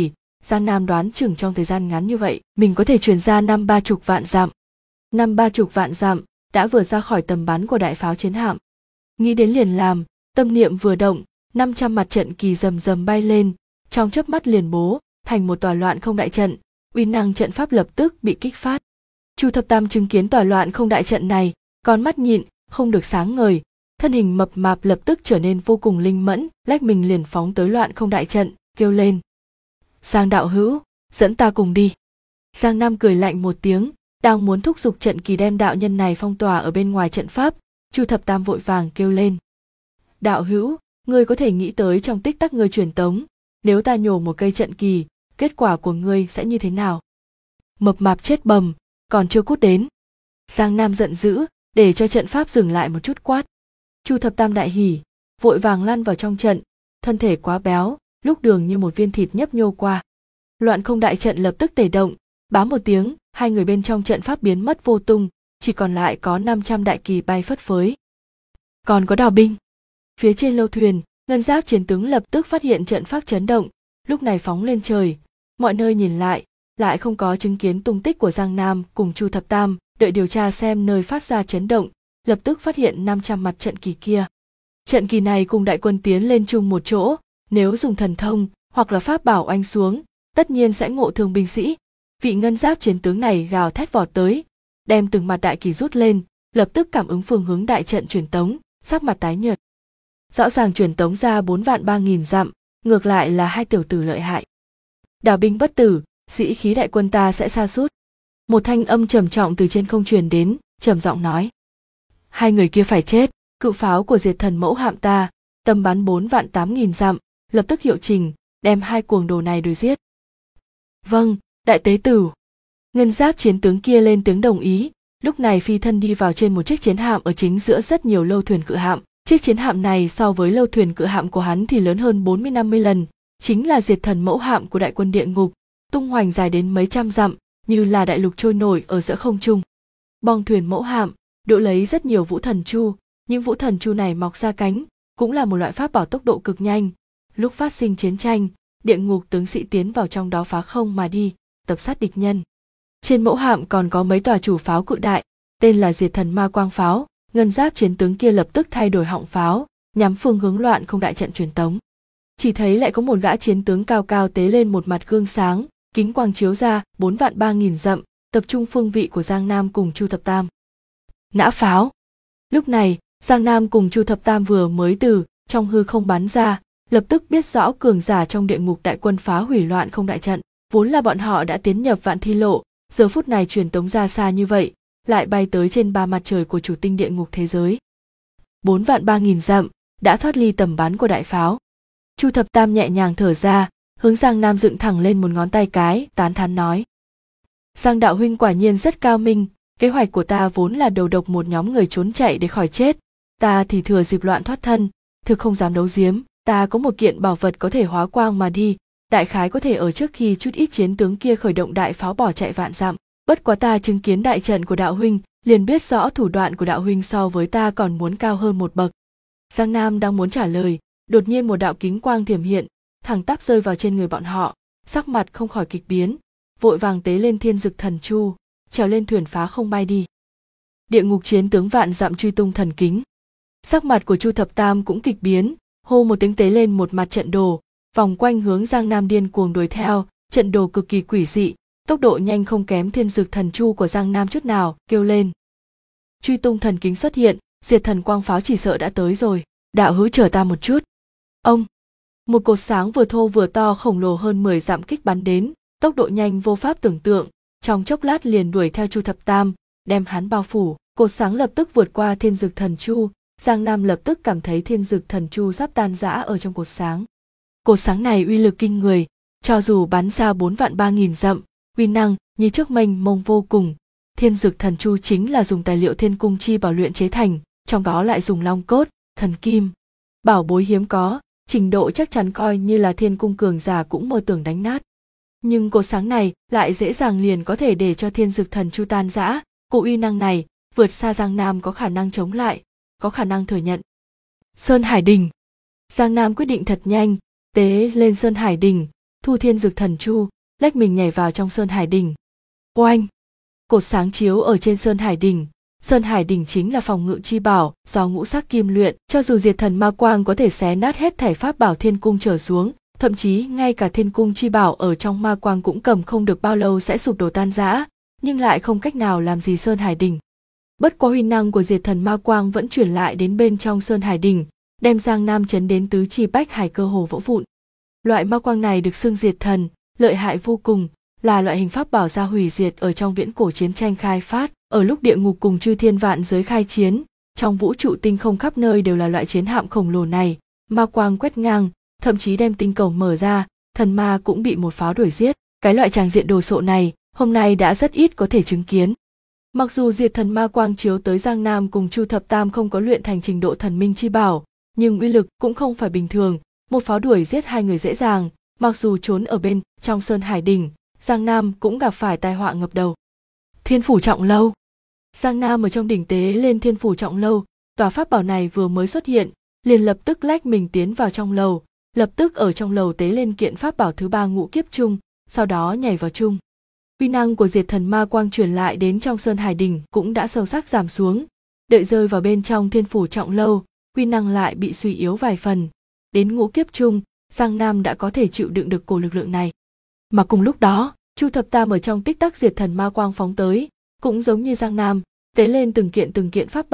S1: Giang Nam đoán chừng trong thời gian ngắn như vậy mình có thể truyền ra 50-30 vạn dặm. 50-30 vạn dặm đã vừa ra khỏi tầm bắn của đại pháo chiến hạm. Nghĩ đến liền làm, tâm niệm vừa động, 500 mặt trận kỳ rầm rầm bay lên, trong chớp mắt liền bố thành một tòa loạn không đại trận, uy năng trận pháp lập tức bị kích phát. Chu Thập Tam chứng kiến tòa loạn không đại trận này, con mắt nhịn không được sáng ngời, thân hình mập mạp lập tức trở nên vô cùng linh mẫn, lách mình liền phóng tới loạn không đại trận, kêu lên: Giang đạo hữu, dẫn ta cùng đi. Giang Nam cười lạnh một tiếng, đang muốn thúc giục trận kỳ đem đạo nhân này phong tỏa ở bên ngoài trận pháp, Chu Thập Tam vội vàng kêu lên: Đạo hữu, ngươi có thể nghĩ tới trong tích tắc ngươi truyền tống, nếu ta nhổ một cây trận kỳ, kết quả của ngươi sẽ như thế nào? Mập mạp chết bầm, còn chưa cút đến. Giang Nam giận dữ, để cho trận pháp dừng lại một chút quát. Chu Thập Tam đại hỉ, vội vàng lăn vào trong trận, thân thể quá béo, lúc đường như một viên thịt nhấp nhô qua. Loạn không đại trận lập tức tẩy động, bám một tiếng, hai người bên trong trận pháp biến mất vô tung, chỉ còn lại có 500 đại kỳ bay phất phới. Còn có đào binh. Phía trên lâu thuyền, ngân giáp chiến tướng lập tức phát hiện trận pháp chấn động, lúc này phóng lên trời, mọi nơi nhìn lại không có chứng kiến tung tích của Giang Nam cùng Chu Thập Tam, đợi điều tra xem nơi phát ra chấn động, lập tức phát hiện 500 mặt trận kỳ kia. Trận kỳ này cùng đại quân tiến lên chung một chỗ, nếu dùng thần thông hoặc là pháp bảo oanh xuống, tất nhiên sẽ ngộ thương binh sĩ. Vị ngân giáp chiến tướng này gào thét vọt tới, đem từng mặt đại kỳ rút lên, lập tức cảm ứng phương hướng đại trận truyền tống, sắc mặt tái nhợt. Rõ ràng truyền tống ra 4.300.000 dặm, ngược lại là hai tiểu tử lợi hại. Đào binh bất tử, sĩ khí đại quân ta sẽ sa sút. Một thanh âm trầm trọng từ trên không truyền đến, trầm giọng nói: Hai người kia phải chết, cự pháo của Diệt Thần mẫu hạm ta, tầm bắn 4.800.000 dặm, lập tức hiệu trình, đem hai cuồng đồ này đuổi giết. Vâng, đại tế tử. Ngân giáp chiến tướng kia lên tiếng đồng ý, lúc này phi thân đi vào trên một chiếc chiến hạm ở chính giữa rất nhiều lâu thuyền cự hạm. Chiếc chiến hạm này so với lâu thuyền cự hạm của hắn thì lớn hơn 40-50 lần, chính là Diệt Thần mẫu hạm của đại quân địa ngục, tung hoành dài đến mấy trăm dặm, như là đại lục trôi nổi ở giữa không trung. Bong thuyền mẫu hạm đỗ lấy rất nhiều vũ thần chu, những vũ thần chu này mọc ra cánh, cũng là một loại pháp bảo tốc độ cực nhanh. Lúc phát sinh chiến tranh, địa ngục tướng sĩ tiến vào trong đó phá không mà đi, tập sát địch nhân. Trên mẫu hạm còn có mấy tòa chủ pháo cự đại, tên là Diệt Thần ma quang pháo. Ngân giáp chiến tướng kia lập tức thay đổi họng pháo, nhắm phương hướng loạn không đại trận truyền tống. Chỉ thấy lại có một gã chiến tướng cao cao tế lên một mặt gương sáng, kính quang chiếu ra 4.300.000 dặm, tập trung phương vị của Giang Nam cùng Chu Thập Tam. Nã pháo. Lúc này, Giang Nam cùng Chu Thập Tam vừa mới từ trong hư không bắn ra, lập tức biết rõ cường giả trong địa ngục đại quân phá hủy loạn không đại trận, vốn là bọn họ đã tiến nhập Vạn Thi Lộ, giờ phút này truyền tống ra xa như vậy, lại bay tới trên ba mặt trời của chủ tinh địa ngục thế giới. 4.300.000 dặm, đã thoát ly tầm bắn của đại pháo. Chu Thập Tam nhẹ nhàng thở ra, hướng Giang Nam dựng thẳng lên một ngón tay cái, tán thán nói: Giang đạo huynh quả nhiên rất cao minh, kế hoạch của ta vốn là đầu độc một nhóm người trốn chạy để khỏi chết, ta thì thừa dịp loạn thoát thân, thực không dám đấu giếm, ta có một kiện bảo vật có thể hóa quang mà đi, đại khái có thể ở trước khi chút ít chiến tướng kia khởi động đại pháo bỏ chạy vạn dặm. Bất quá ta chứng kiến đại trận của đạo huynh, liền biết rõ thủ đoạn của đạo huynh so với ta còn muốn cao hơn một bậc. Giang Nam đang muốn trả lời, đột nhiên một đạo kính quang thiểm hiện, thẳng tắp rơi vào trên người bọn họ, sắc mặt không khỏi kịch biến, vội vàng tế lên Thiên Dực Thần Chu, trèo lên thuyền phá không bay đi. Địa ngục chiến tướng vạn dặm truy tung thần kính. Sắc mặt của Chu Thập Tam cũng kịch biến, hô một tiếng tế lên một mặt trận đồ, vòng quanh hướng Giang Nam điên cuồng đuổi theo, trận đồ cực kỳ quỷ dị. Tốc độ nhanh không kém Thiên Dực Thần Chu của Giang Nam chút nào, kêu lên: Truy tung thần kính xuất hiện, Diệt Thần quang pháo chỉ sợ đã tới rồi, đạo hữu chờ ta một chút. Ông, một cột sáng vừa thô vừa to khổng lồ hơn 10 dặm kích bắn đến, tốc độ nhanh vô pháp tưởng tượng, trong chốc lát liền đuổi theo Chu Thập Tam, đem hắn bao phủ. Cột sáng lập tức vượt qua Thiên Dực Thần Chu, Giang Nam lập tức cảm thấy Thiên Dực Thần Chu sắp tan rã ở trong cột sáng. Cột sáng này uy lực kinh người, cho dù bắn ra 4.300.000 dặm, uy năng như trước mênh mông vô cùng. Thiên Dực Thần Chu chính là dùng tài liệu Thiên Cung chi bảo luyện chế thành, trong đó lại dùng long cốt, thần kim, bảo bối hiếm có, trình độ chắc chắn coi như là Thiên Cung cường giả cũng mơ tưởng đánh nát. Nhưng cột sáng này lại dễ dàng liền có thể để cho Thiên Dực Thần Chu tan rã, cụ uy năng này vượt xa Giang Nam có khả năng chống lại, có khả năng thừa nhận. Sơn Hải Đình. Giang Nam quyết định thật nhanh, tế lên Sơn Hải Đình, Thu Thiên Dực Thần Chu, lách mình nhảy vào trong Sơn Hải Đỉnh. Oanh! Cột sáng chiếu ở trên Sơn Hải Đỉnh. Sơn Hải Đỉnh chính là phòng ngự chi bảo do ngũ sắc kim luyện, cho dù diệt thần ma quang có thể xé nát hết thảy pháp bảo thiên cung trở xuống, thậm chí ngay cả thiên cung chi bảo ở trong ma quang cũng cầm không được bao lâu sẽ sụp đổ tan rã, nhưng lại không cách nào làm gì Sơn Hải Đỉnh. Bất quá huy năng của diệt thần ma quang vẫn truyền lại đến bên trong Sơn Hải Đỉnh, đem Giang Nam chấn đến tứ chi bách hải cơ hồ vỡ vụn. Loại ma quang này được xưng diệt thần, lợi hại vô cùng, là loại hình pháp bảo ra hủy diệt ở trong viễn cổ chiến tranh khai phát, ở lúc địa ngục cùng chư thiên vạn giới khai chiến, trong vũ trụ tinh không khắp nơi đều là loại chiến hạm khổng lồ này, ma quang quét ngang, thậm chí đem tinh cầu mở ra, thần ma cũng bị một pháo đuổi giết. Cái loại tràng diện đồ sộ này, hôm nay đã rất ít có thể chứng kiến. Mặc dù diệt thần ma quang chiếu tới Giang Nam cùng Chu Thập Tam không có luyện thành trình độ thần minh chi bảo, nhưng uy lực cũng không phải bình thường, một pháo đuổi giết hai người dễ dàng, mặc dù trốn ở bên trong Sơn Hải Đỉnh, Giang Nam cũng gặp phải tai họa ngập đầu. Thiên Phủ Trọng Lâu. Giang Nam ở trong đỉnh tế lên Thiên Phủ Trọng Lâu, tòa pháp bảo này vừa mới xuất hiện, liền lập tức lách mình tiến vào trong lầu, lập tức ở trong lầu tế lên kiện pháp bảo thứ ba Ngũ Kiếp Chung, sau đó nhảy vào chung. Uy năng của diệt thần ma quang truyền lại đến trong Sơn Hải Đỉnh cũng đã sâu sắc giảm xuống, đợi rơi vào bên trong Thiên Phủ Trọng Lâu, uy năng lại bị suy yếu vài phần. Đến Ngũ Kiếp Chung, Giang Nam đã có thể chịu đựng được cổ lực lượng này. Mà cùng lúc đó, Chu Thập Tam ở trong tích tắc diệt thần ma quang phóng tới, cũng giống như Giang Nam, tế lên từng kiện pháp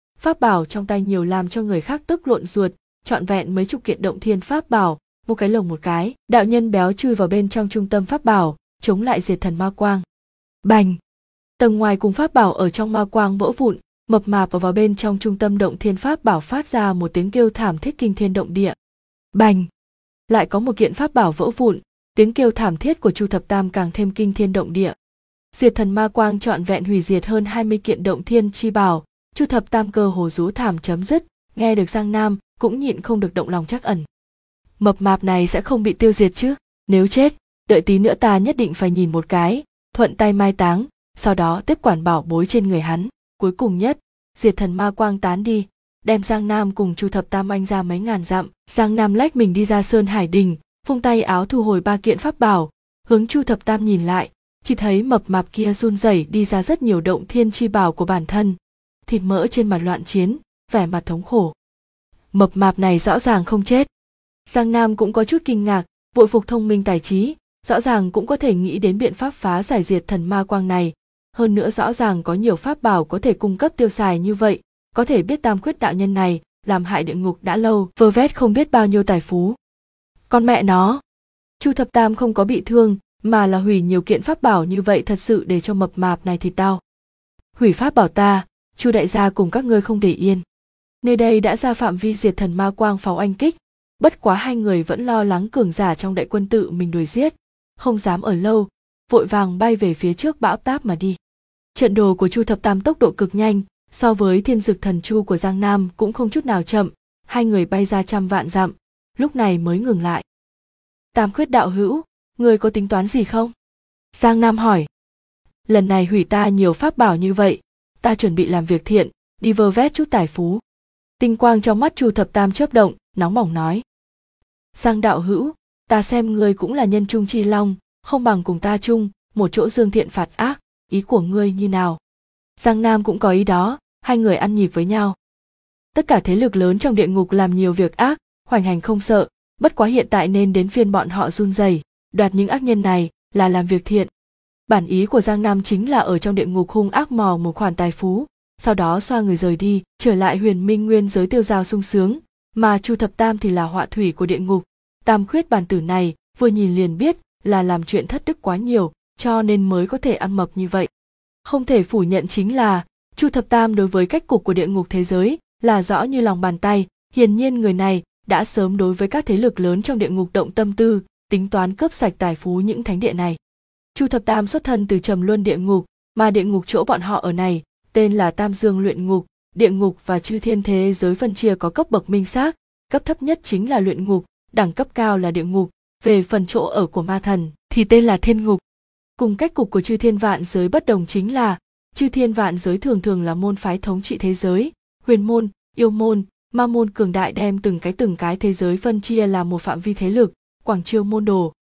S1: bảo trong tay nhiều làm cho người khác tức lộn ruột, trọn vẹn mấy chục kiện động thiên pháp bảo, một cái lồng một cái, đạo nhân béo chui vào bên trong trung tâm pháp bảo, chống lại diệt thần ma quang. Bành! Tầng ngoài cùng pháp bảo ở trong ma quang vỡ vụn, mập mạp vào bên trong trung tâm động thiên pháp bảo phát ra một tiếng kêu thảm thiết kinh thiên động địa. Bành! Lại có một kiện pháp bảo vỡ vụn, tiếng kêu thảm thiết của Chu Thập Tam càng thêm kinh thiên động địa. Diệt thần ma quang trọn vẹn hủy diệt hơn 20 kiện động thiên chi bảo, Chu Thập Tam cơ hồ rú thảm chấm dứt, nghe được Giang Nam cũng nhịn không được động lòng trắc ẩn. Mập mạp này sẽ không bị tiêu diệt chứ? Nếu chết, đợi tí nữa ta nhất định phải nhìn một cái, thuận tay mai táng, sau đó tiếp quản bảo bối trên người hắn. Cuối cùng nhất, diệt thần ma quang tán đi, đem Giang Nam cùng Chu Thập Tam anh ra mấy ngàn dặm. Giang Nam lách mình đi ra Sơn Hải Đỉnh, vung tay áo thu hồi 3 kiện pháp bảo, hướng Chu Thập Tam nhìn lại, chỉ thấy mập mạp kia run rẩy đi ra rất nhiều động thiên chi bảo của bản thân, thịt mỡ trên mặt loạn chiến, vẻ mặt thống khổ. Mập mạp này rõ ràng không chết. Giang Nam cũng có chút kinh ngạc, vội phục thông minh tài trí, rõ ràng cũng có thể nghĩ đến biện pháp phá giải diệt thần ma quang này, hơn nữa rõ ràng có nhiều pháp bảo có thể cung cấp tiêu xài như vậy, có thể biết Tam Khuyết đạo nhân này làm hại địa ngục đã lâu, vơ vét không biết bao nhiêu tài phú. Con mẹ nó, Chu Thập Tam không có bị thương, mà là hủy nhiều kiện pháp bảo như vậy thật sự để cho mập mạp này thịt đau. Hủy pháp bảo ta, Chu đại gia cùng các ngươi không để yên. Nơi đây đã ra phạm vi diệt thần ma quang pháo oanh kích, bất quá hai người vẫn lo lắng cường giả trong đại quân tự mình đuổi giết, không dám ở lâu, vội vàng bay về phía trước bão táp mà đi. Trận đồ của Chu Thập Tam tốc độ cực nhanh, so với Thiên Dực Thần Chu của Giang Nam cũng không chút nào chậm, hai người bay ra trăm vạn dặm, lúc này mới ngừng lại. Tam Khuyết đạo hữu, người có tính toán gì không? Giang Nam hỏi. Lần này hủy ta nhiều pháp bảo như vậy, ta chuẩn bị làm việc thiện, đi vơ vét chút tài phú. Tinh quang trong mắt Chu Thập Tam chớp động, nóng bỏng nói. Giang đạo hữu, ta xem ngươi cũng là nhân trung chi long, không bằng cùng ta chung, một chỗ dương thiện phạt ác, ý của ngươi như nào? Giang Nam cũng có ý đó, hai người ăn nhịp với nhau. Tất cả thế lực lớn trong địa ngục làm nhiều việc ác, hoành hành không sợ, bất quá hiện tại nên đến phiên bọn họ run rẩy, đoạt những ác nhân này là làm việc thiện. Bản ý của Giang Nam chính là ở trong địa ngục hung ác mò một khoản tài phú, sau đó xoa người rời đi, trở lại Huyền Minh Nguyên giới tiêu dao sung sướng, mà Chu Thập Tam thì là họa thủy của địa ngục. Tam Khuyết bản tử này vừa nhìn liền biết là làm chuyện thất đức quá nhiều, cho nên mới có thể ăn mập như vậy. Không thể phủ nhận chính là Chu Thập Tam đối với cách cục của địa ngục thế giới là rõ như lòng bàn tay, hiển nhiên người này đã sớm đối với các thế lực lớn trong địa ngục động tâm tư, tính toán cướp sạch tài phú những thánh địa này. Chu Thập Tam xuất thân từ Trầm Luân địa ngục, mà địa ngục chỗ bọn họ ở này tên là Tam Dương luyện ngục. Địa ngục và chư thiên thế giới phân chia có cấp bậc minh xác, cấp thấp nhất chính là luyện ngục, đẳng cấp cao là địa ngục, về phần chỗ ở của ma thần thì tên là thiên ngục. Cùng cách cục của chư thiên vạn giới bất đồng chính là chư thiên vạn giới thường thường là môn phái thống trị thế giới, huyền môn, yêu môn, ma môn cường đại đem từng cái thế giới phân chia là một phạm vi thế lực, quảng chiêu môn đồ,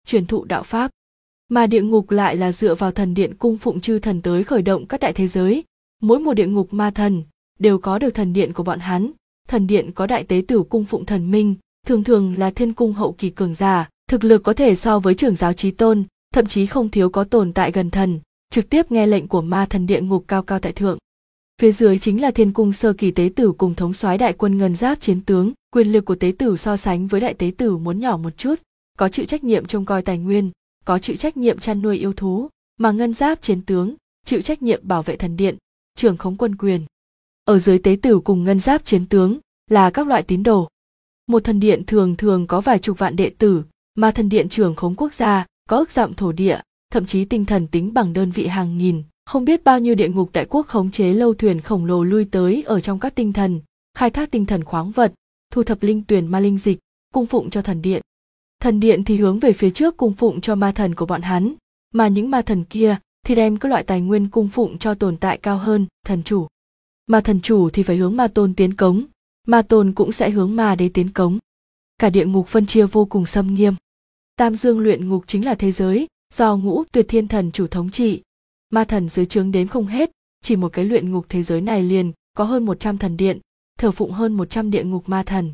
S1: truyền thụ đạo pháp. Mà địa ngục lại là dựa vào thần điện cung phụng chư thần tới khởi động các đại thế giới. Mỗi một địa ngục ma thần đều có được thần điện của bọn hắn. Thần điện có đại tế tử cung phụng thần minh, thường thường là thiên cung hậu kỳ cường giả, thực lực có thể so với trưởng giáo chí tôn, thậm chí không thiếu có tồn tại gần thần, trực tiếp nghe lệnh của ma thần địa ngục cao cao tại thượng. Phía dưới chính là thiên cung sơ kỳ tế tử cùng thống soái đại quân ngân giáp chiến tướng. Quyền lực của tế tử so sánh với đại tế tử muốn nhỏ một chút, có chịu trách nhiệm trông coi tài nguyên, có chịu trách nhiệm chăn nuôi yêu thú, mà ngân giáp chiến tướng chịu trách nhiệm bảo vệ thần điện, trưởng khống quân quyền. Ở dưới tế tử cùng ngân giáp chiến tướng là các loại tín đồ. Một thần điện thường thường có vài chục vạn đệ tử, mà thần điện trưởng khống quốc gia có ức dặm thổ địa, thậm chí tinh thần tính bằng đơn vị hàng nghìn. Không biết bao nhiêu địa ngục đại quốc khống chế lâu thuyền khổng lồ lui tới ở trong các tinh thần, khai thác tinh thần khoáng vật, thu thập linh tuyển ma linh dịch, cung phụng cho thần điện. Thần điện thì hướng về phía trước cung phụng cho ma thần của bọn hắn, mà những ma thần kia thì đem các loại tài nguyên cung phụng cho tồn tại cao hơn, thần chủ. Mà thần chủ thì phải hướng ma tôn tiến cống, ma tôn cũng sẽ hướng ma đế tiến cống. Cả địa ngục phân chia vô cùng xâm nghiêm. Tam dương luyện ngục chính là thế giới do Ngũ Tuyệt Thiên Thần chủ thống trị. Ma thần dưới trướng đếm không hết, chỉ một cái luyện ngục thế giới này liền có hơn 100 thần điện, thờ phụng hơn 100 địa ngục ma thần.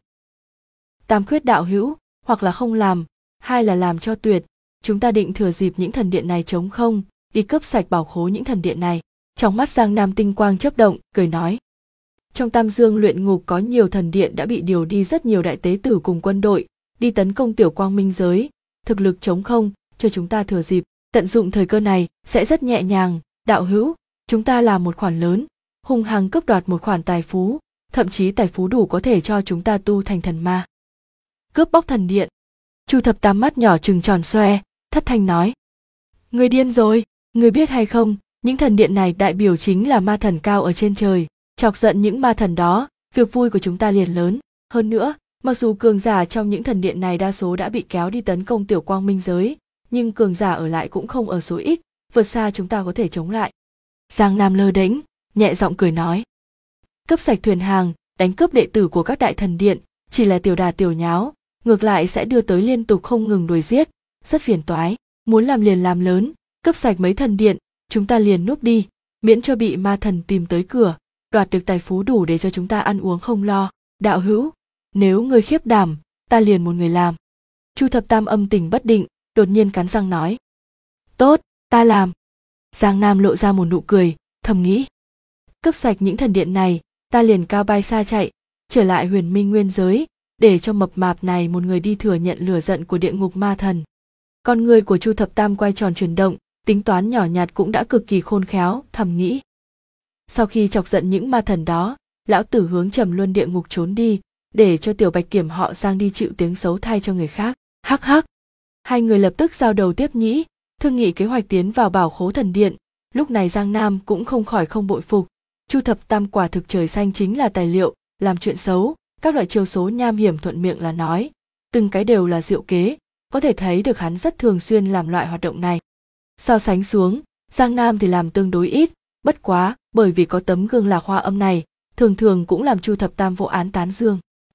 S1: Tam khuyết đạo hữu, hoặc là không làm, hai là làm cho tuyệt. Chúng ta định thừa dịp những thần điện này trống không, đi cướp sạch bảo khố những thần điện này. Trong mắt Giang Nam tinh quang chớp động, cười nói. Trong Tam Dương luyện ngục có nhiều thần điện đã bị điều đi rất nhiều đại tế tử cùng quân đội, đi tấn công tiểu quang minh giới, thực lực trống không, cho chúng ta thừa dịp, tận dụng thời cơ này sẽ rất nhẹ nhàng. Đạo hữu, chúng ta làm một khoản lớn, hung hăng cướp đoạt một khoản tài phú, thậm chí tài phú đủ có thể cho chúng ta tu thành thần ma. Cướp bóc thần điện. Chu Thập Tam mắt nhỏ trừng tròn xoe, thất thanh nói. Người điên rồi, người biết hay không, những thần điện này đại biểu chính là ma thần cao ở trên trời, chọc giận những ma thần đó, việc vui của chúng ta liền lớn. Hơn nữa, mặc dù cường giả trong những thần điện này đa số đã bị kéo đi tấn công tiểu quang minh giới, nhưng cường giả ở lại cũng không ở số ít, vượt xa chúng ta có thể chống lại. Giang Nam lơ đễnh, nhẹ giọng cười nói. Cướp sạch thuyền hàng, đánh cướp đệ tử của các đại thần điện, chỉ là tiểu đà tiểu nháo, ngược lại sẽ đưa tới liên tục không ngừng đuổi giết, rất phiền toái. Muốn làm liền làm lớn, cướp sạch mấy thần điện, chúng ta liền núp đi, miễn cho bị ma thần tìm tới cửa, đoạt được tài phú đủ để cho chúng ta ăn uống không lo. Đạo hữu, nếu người khiếp đảm, ta liền một người làm. Chu Thập Tam âm tình bất định, đột nhiên cắn răng nói. Tốt, ta làm. Giang Nam lộ ra một nụ cười, thầm nghĩ. Cướp sạch những thần điện này, ta liền cao bay xa chạy, trở lại huyền minh nguyên giới, để cho mập mạp này một người đi thừa nhận lửa giận của địa ngục ma thần. Con người của Chu Thập Tam quay tròn chuyển động, tính toán nhỏ nhặt cũng đã cực kỳ khôn khéo, thầm nghĩ. Sau khi chọc giận những ma thần đó, lão tử hướng Trầm Luân địa ngục trốn đi, để cho tiểu Bạch Kiểm họ Giang đi chịu tiếng xấu thay cho người khác. Hắc hắc. Hai người lập tức giao đầu tiếp nhĩ, thương nghị kế hoạch tiến vào bảo khố thần điện. Lúc này Giang Nam cũng không khỏi không bội phục. Chu Thập Tam quả thực trời xanh chính là tài liệu, làm chuyện xấu, các loại chiêu số nham hiểm thuận miệng là nói, từng cái đều là diệu kế, có thể thấy được hắn rất thường xuyên làm loại hoạt động này. So sánh xuống, Giang Nam thì làm tương đối ít, bất quá, bởi vì có tấm gương Lạc Hoa Âm này, thường thường cũng làm Chu Thập Tam vô án tán dương.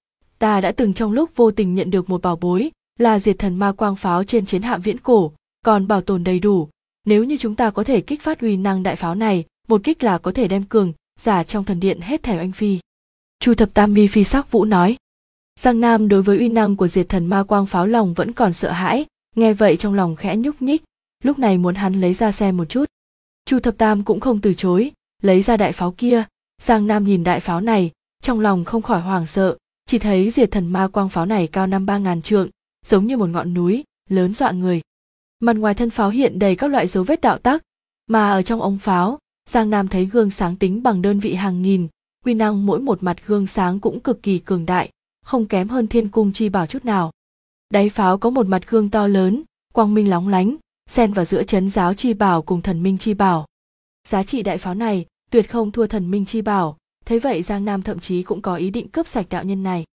S1: Ta đã từng trong lúc vô tình nhận được một bảo bối, là diệt thần ma quang pháo trên chiến hạm viễn cổ, còn bảo tồn đầy đủ. Nếu như chúng ta có thể kích phát uy năng đại pháo này, một kích là có thể đem cường giả trong thần điện hết thảy oanh phi. Chu Thập Tam mi phi sắc vũ nói. Giang Nam đối với uy năng của diệt thần ma quang pháo lòng vẫn còn sợ hãi, nghe vậy trong lòng khẽ nhúc nhích, lúc này muốn hắn lấy ra xem một chút. Chu Thập Tam cũng không từ chối, lấy ra đại pháo kia. Giang Nam nhìn đại pháo này, trong lòng không khỏi hoảng sợ, chỉ thấy diệt thần ma quang pháo này cao 3.000 trượng, giống như một ngọn núi, lớn dọa người. Mặt ngoài thân pháo hiện đầy các loại dấu vết đạo tắc, mà ở trong ống pháo, Giang Nam thấy gương sáng tính bằng đơn vị hàng nghìn, uy năng mỗi một mặt gương sáng cũng cực kỳ cường đại, không kém hơn thiên cung chi bảo chút nào. Đáy pháo có một mặt gương to lớn, quang minh lóng lánh, xen vào giữa trấn giáo chi bảo cùng thần minh chi bảo. Giá trị đại pháo này tuyệt không thua thần minh chi bảo, thế vậy Giang Nam thậm chí cũng có ý định cướp sạch đạo nhân này.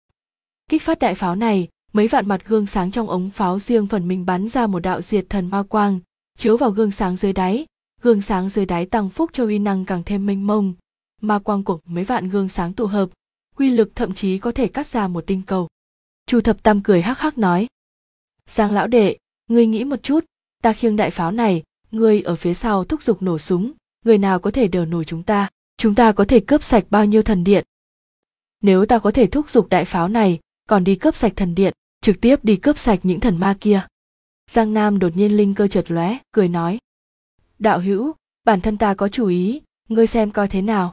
S1: Kích phát đại pháo này, mấy vạn mặt gương sáng trong ống pháo riêng phần mình bắn ra một đạo diệt thần ma quang, chiếu vào gương sáng dưới đáy. Gương sáng dưới đáy tăng phúc cho uy năng càng thêm mênh mông, ma quang của mấy vạn gương sáng tụ hợp, uy lực thậm chí có thể cắt ra một tinh cầu. Chu Thập Tam cười hắc hắc nói. Giang lão đệ, Ngươi nghĩ một chút, ta khiêng đại pháo này, ngươi ở phía sau thúc giục nổ súng, người nào có thể đỡ nổi chúng ta có thể cướp sạch bao nhiêu thần điện. Nếu ta có thể thúc giục đại pháo này, còn đi cướp sạch thần điện, trực tiếp đi cướp sạch những thần ma kia. Giang Nam đột nhiên linh cơ chợt lóe, cười nói. Đạo hữu, bản thân ta có chủ ý, ngươi xem coi thế nào.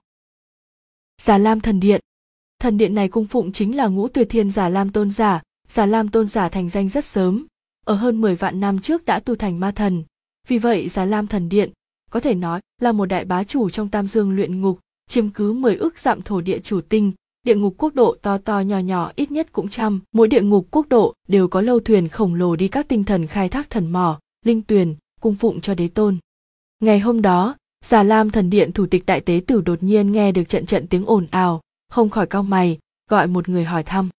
S1: Già Lam thần điện. Thần điện này cung phụng chính là Ngũ Tuyệt Thiên Già Lam tôn giả. Già Lam tôn giả thành danh rất sớm, ở hơn 10 vạn năm trước đã tu thành ma thần. Vì vậy Già Lam thần điện có thể nói là một đại bá chủ trong Tam Dương luyện ngục, chiếm cứ 10 ức dặm thổ địa chủ tinh. Địa ngục quốc độ to to nhỏ nhỏ ít nhất cũng trăm, mỗi địa ngục quốc độ đều có lâu thuyền khổng lồ đi các tinh thần khai thác thần mỏ, linh tuyền, cung phụng cho đế tôn. Ngày hôm đó, Già Lam thần điện thủ tịch đại tế tử đột nhiên nghe được trận trận tiếng ồn ào, không khỏi cau mày, gọi một người hỏi thăm.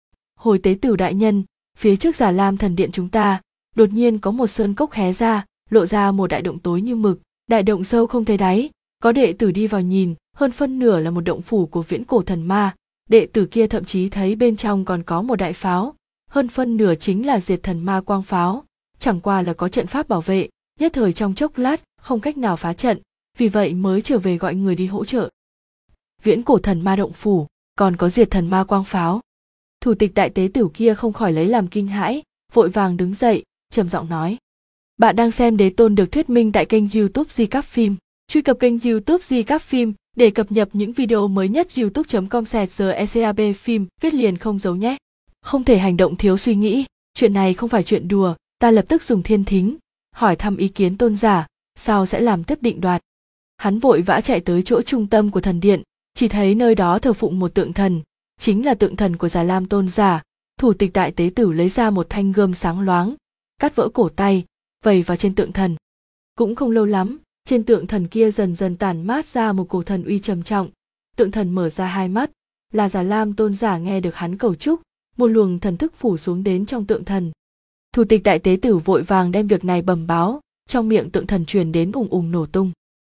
S1: Hồi tế tử đại nhân, phía trước Già Lam thần điện chúng ta, đột nhiên có một sơn cốc hé ra, lộ ra một đại động tối như mực, đại động sâu không thấy đáy, có đệ tử đi vào nhìn, hơn phân nửa là một động phủ của viễn cổ thần ma. Đệ tử kia thậm chí thấy bên trong còn có một đại pháo, hơn phân nửa chính là diệt thần ma quang pháo, chẳng qua là có trận pháp bảo vệ, nhất thời trong chốc lát không cách nào phá trận, vì vậy mới trở về gọi người đi hỗ trợ. Viễn cổ thần ma động phủ, còn có diệt thần ma quang pháo. Thủ tịch đại tế tử kia không khỏi lấy làm kinh hãi, vội vàng đứng dậy, trầm giọng nói. Bạn đang xem Đế Tôn được thuyết minh tại kênh YouTube Di Cáp Phim. Truy cập kênh YouTube Di Cáp Phim để cập nhật những video mới nhất. youtube.com/GECAB phim viết liền không giấu nhé. Không thể hành động thiếu suy nghĩ, chuyện này không phải chuyện đùa. Ta lập tức dùng thiên thính hỏi thăm ý kiến tôn giả, sau sẽ làm tiếp định đoạt. Hắn vội vã chạy tới chỗ trung tâm của thần điện, chỉ thấy nơi đó thờ phụng một tượng thần, chính là tượng thần của Già Lam tôn giả. Thủ tịch đại tế tử lấy ra một thanh gươm sáng loáng, cắt vỡ cổ tay, vầy vào trên tượng thần. Cũng không lâu lắm, trên tượng thần kia dần dần tản mát ra một cổ thần uy trầm trọng. Tượng thần mở ra hai mắt, là Già Lam tôn giả nghe được hắn cầu chúc, một luồng thần thức phủ xuống đến trong tượng thần. Thủ tịch đại tế tử vội vàng đem việc này bẩm báo, trong miệng tượng thần truyền đến ùng ùng nổ tung.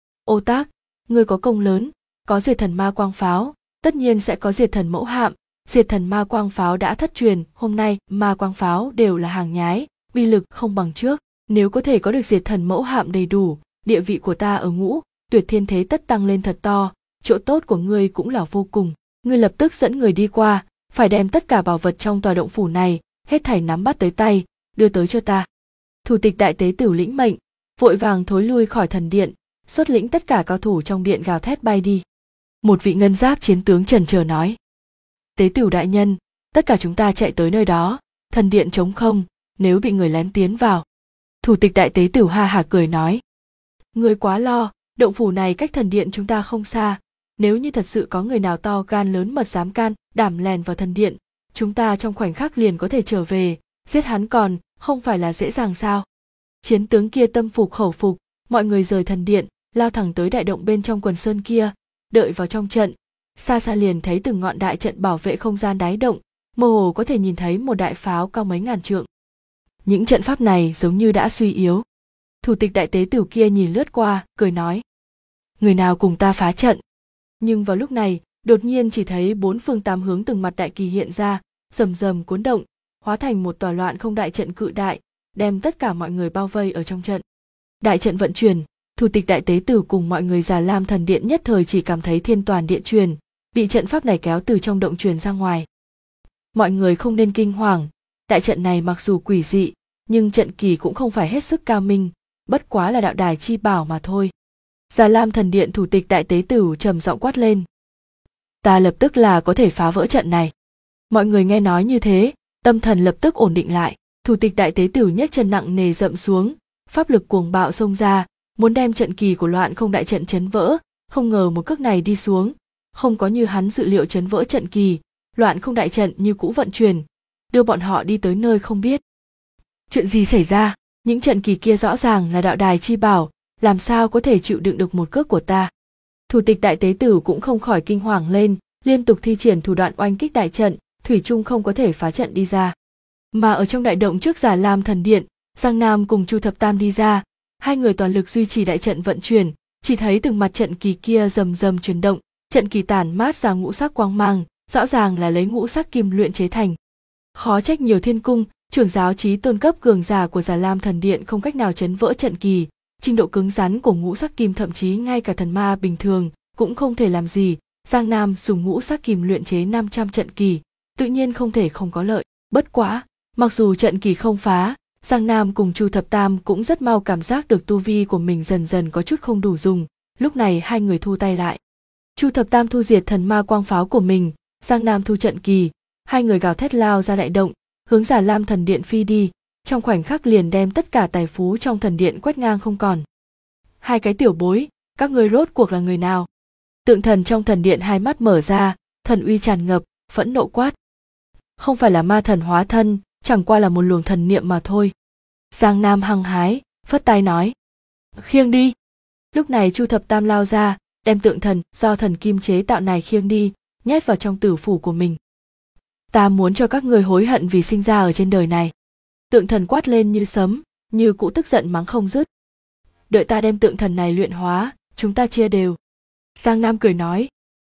S1: Ô Tác, ngươi có công lớn, có diệt thần ma quang pháo, tất nhiên sẽ có diệt thần mẫu hạm. Diệt thần ma quang pháo đã thất truyền, hôm nay ma quang pháo đều là hàng nhái, uy lực không bằng trước. Nếu có thể có được diệt thần mẫu hạm đầy đủ, địa vị của ta ở Ngũ Tuyệt Thiên thế tất tăng lên thật to, chỗ tốt của ngươi cũng là vô cùng. Ngươi lập tức dẫn người đi qua, phải đem tất cả bảo vật trong tòa động phủ này, hết thảy nắm bắt tới tay, đưa tới cho ta. Thủ tịch đại tế tử lĩnh mệnh, vội vàng thối lui khỏi thần điện, xuất lĩnh tất cả cao thủ trong điện gào thét bay đi. Một vị ngân giáp chiến tướng chần chờ nói. Tế tử đại nhân, tất cả chúng ta chạy tới nơi đó, thần điện trống không, nếu bị người lén tiến vào. Thủ tịch đại tế tử ha hả cười nói. Ngươi quá lo, động phủ này cách thần điện chúng ta không xa, nếu như thật sự có người nào to gan lớn mật dám can đảm lèn vào thần điện, chúng ta trong khoảnh khắc liền có thể trở về, giết hắn còn không phải là dễ dàng sao. Chiến tướng kia tâm phục khẩu phục, mọi người rời thần điện, lao thẳng tới đại động bên trong quần sơn kia, đợi vào trong trận, xa xa liền thấy từng ngọn đại trận bảo vệ không gian đáy động, mơ hồ có thể nhìn thấy một đại pháo cao mấy ngàn trượng. Những trận pháp này giống như đã suy yếu. Thủ tịch đại tế tử kia nhìn lướt qua, cười nói. Người nào cùng ta phá trận? Nhưng vào lúc này, đột nhiên chỉ thấy bốn phương tám hướng từng mặt đại kỳ hiện ra, rầm rầm cuốn động, hóa thành một tòa loạn không đại trận cự đại, đem tất cả mọi người bao vây ở trong trận. Đại trận vận chuyển, thủ tịch đại tế tử cùng mọi người Già Lam thần điện nhất thời chỉ cảm thấy thiên toàn địa truyền, bị trận pháp này kéo từ trong động truyền ra ngoài. Mọi người không nên kinh hoàng, đại trận này mặc dù quỷ dị, nhưng trận kỳ cũng không phải hết sức cao minh, bất quá là đạo đài chi bảo mà thôi. Già Lam thần điện thủ tịch đại tế tử trầm giọng quát lên. Ta lập tức là có thể phá vỡ trận này. Mọi người nghe nói như thế, tâm thần lập tức ổn định lại. Thủ tịch đại tế tử nhấc chân nặng nề dậm xuống, pháp lực cuồng bạo xông ra, muốn đem trận kỳ của loạn không đại trận chấn vỡ. Không ngờ một cước này đi xuống, không có như hắn dự liệu chấn vỡ trận kỳ, loạn không đại trận như cũ vận chuyển, đưa bọn họ đi tới nơi không biết. Chuyện gì xảy ra? Những trận kỳ kia rõ ràng là đạo đài chi bảo, làm sao có thể chịu đựng được một cước của ta? Thủ tịch đại tế tử cũng không khỏi kinh hoàng lên, liên tục thi triển thủ đoạn oanh kích đại trận, thủy chung không có thể phá trận đi ra. Mà ở trong đại động trước Già Lam thần điện, Giang Nam cùng Chu Thập Tam đi ra, hai người toàn lực duy trì đại trận vận chuyển, chỉ thấy từng mặt trận kỳ kia rầm rầm chuyển động, trận kỳ tản mát ra ngũ sắc quang mang, rõ ràng là lấy ngũ sắc kim luyện chế thành. Khó trách nhiều thiên cung, Trưởng giáo chí tôn cấp cường giả của Già Lam thần điện không cách nào chấn vỡ trận kỳ, trình độ cứng rắn của ngũ sắc kim thậm chí ngay cả thần ma bình thường cũng không thể làm gì. Giang Nam dùng ngũ sắc kim luyện chế 500 trận kỳ, tự nhiên không thể không có lợi. Bất quá, mặc dù trận kỳ không phá, Giang Nam cùng Chu Thập Tam cũng rất mau cảm giác được tu vi của mình dần dần có chút không đủ dùng. Lúc này hai người thu tay lại. Chu Thập Tam thu diệt thần ma quang pháo của mình, Giang Nam thu trận kỳ, hai người gào thét lao ra đại động, hướng Già Lam thần điện phi đi, trong khoảnh khắc liền đem tất cả tài phú trong thần điện quét ngang không còn. Hai cái tiểu bối, các ngươi rốt cuộc là người nào? Tượng thần trong thần điện hai mắt mở ra, thần uy tràn ngập, phẫn nộ quát. Không phải là ma thần hóa thân, chẳng qua là một luồng thần niệm mà thôi. Giang Nam hăng hái, phất tay nói. Khiêng đi. Lúc này Chu Thập Tam lao ra, đem tượng thần do thần kim chế tạo này khiêng đi, nhét vào trong tử phủ của mình. Ta muốn cho các người hối hận vì sinh ra ở trên đời này. Tượng thần quát lên như sấm, như cũ tức giận mắng không dứt. Đợi ta đem tượng thần này luyện hóa, chúng ta chia đều. Giang Nam cười nói.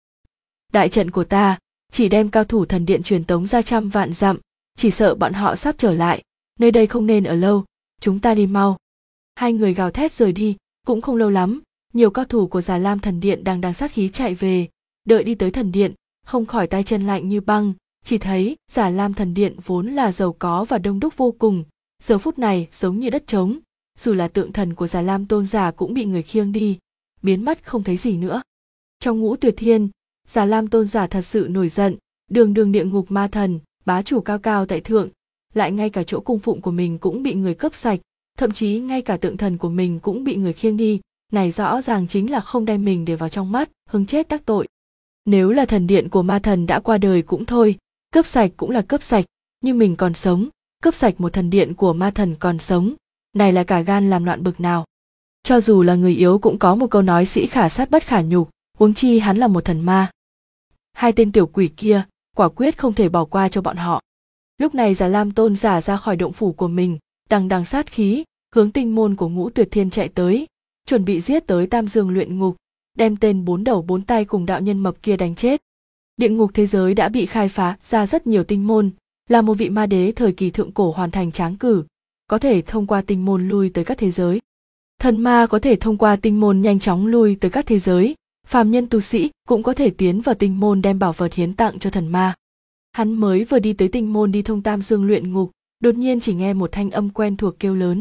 S1: Đại trận của ta, chỉ đem cao thủ thần điện truyền tống ra trăm vạn dặm, chỉ sợ bọn họ sắp trở lại, nơi đây không nên ở lâu, chúng ta đi mau. Hai người gào thét rời đi, cũng không lâu lắm, nhiều cao thủ của Già Lam thần điện đang sát khí chạy về, đợi đi tới thần điện, không khỏi tay chân lạnh như băng, chỉ thấy Già Lam thần điện vốn là giàu có và đông đúc vô cùng, giờ phút này giống như đất trống, dù là tượng thần của Già Lam tôn giả cũng bị người khiêng đi, biến mất không thấy gì nữa. Trong Ngũ Tuyệt Thiên, Già Lam tôn giả thật sự nổi giận, đường đường địa ngục ma thần, bá chủ cao cao tại thượng, lại ngay cả chỗ cung phụng của mình cũng bị người cướp sạch, thậm chí ngay cả tượng thần của mình cũng bị người khiêng đi, này rõ ràng chính là không đem mình để vào trong mắt, hứng chết đắc tội. Nếu là thần điện của ma thần đã qua đời cũng thôi, cướp sạch cũng là cướp sạch, nhưng mình còn sống, cướp sạch một thần điện của ma thần còn sống, này là cả gan làm loạn bực nào. Cho dù là người yếu cũng có một câu nói sĩ khả sát bất khả nhục, huống chi hắn là một thần ma. Hai tên tiểu quỷ kia, quả quyết không thể bỏ qua cho bọn họ. Lúc này Già Lam tôn giả ra khỏi động phủ của mình, đằng đằng sát khí, hướng tinh môn của Ngũ Tuyệt Thiên chạy tới, chuẩn bị giết tới Tam Dương luyện ngục, đem tên bốn đầu bốn tay cùng đạo nhân mập kia đánh chết. Địa ngục thế giới đã bị khai phá ra rất nhiều tinh môn, là một vị ma đế thời kỳ thượng cổ hoàn thành tráng cử, có thể thông qua tinh môn lui tới các thế giới. Thần ma có thể thông qua tinh môn nhanh chóng lui tới các thế giới, phàm nhân tu sĩ cũng có thể tiến vào tinh môn đem bảo vật hiến tặng cho thần ma. Hắn mới vừa đi tới tinh môn đi thông Tam Dương luyện ngục, đột nhiên chỉ nghe một thanh âm quen thuộc kêu lớn.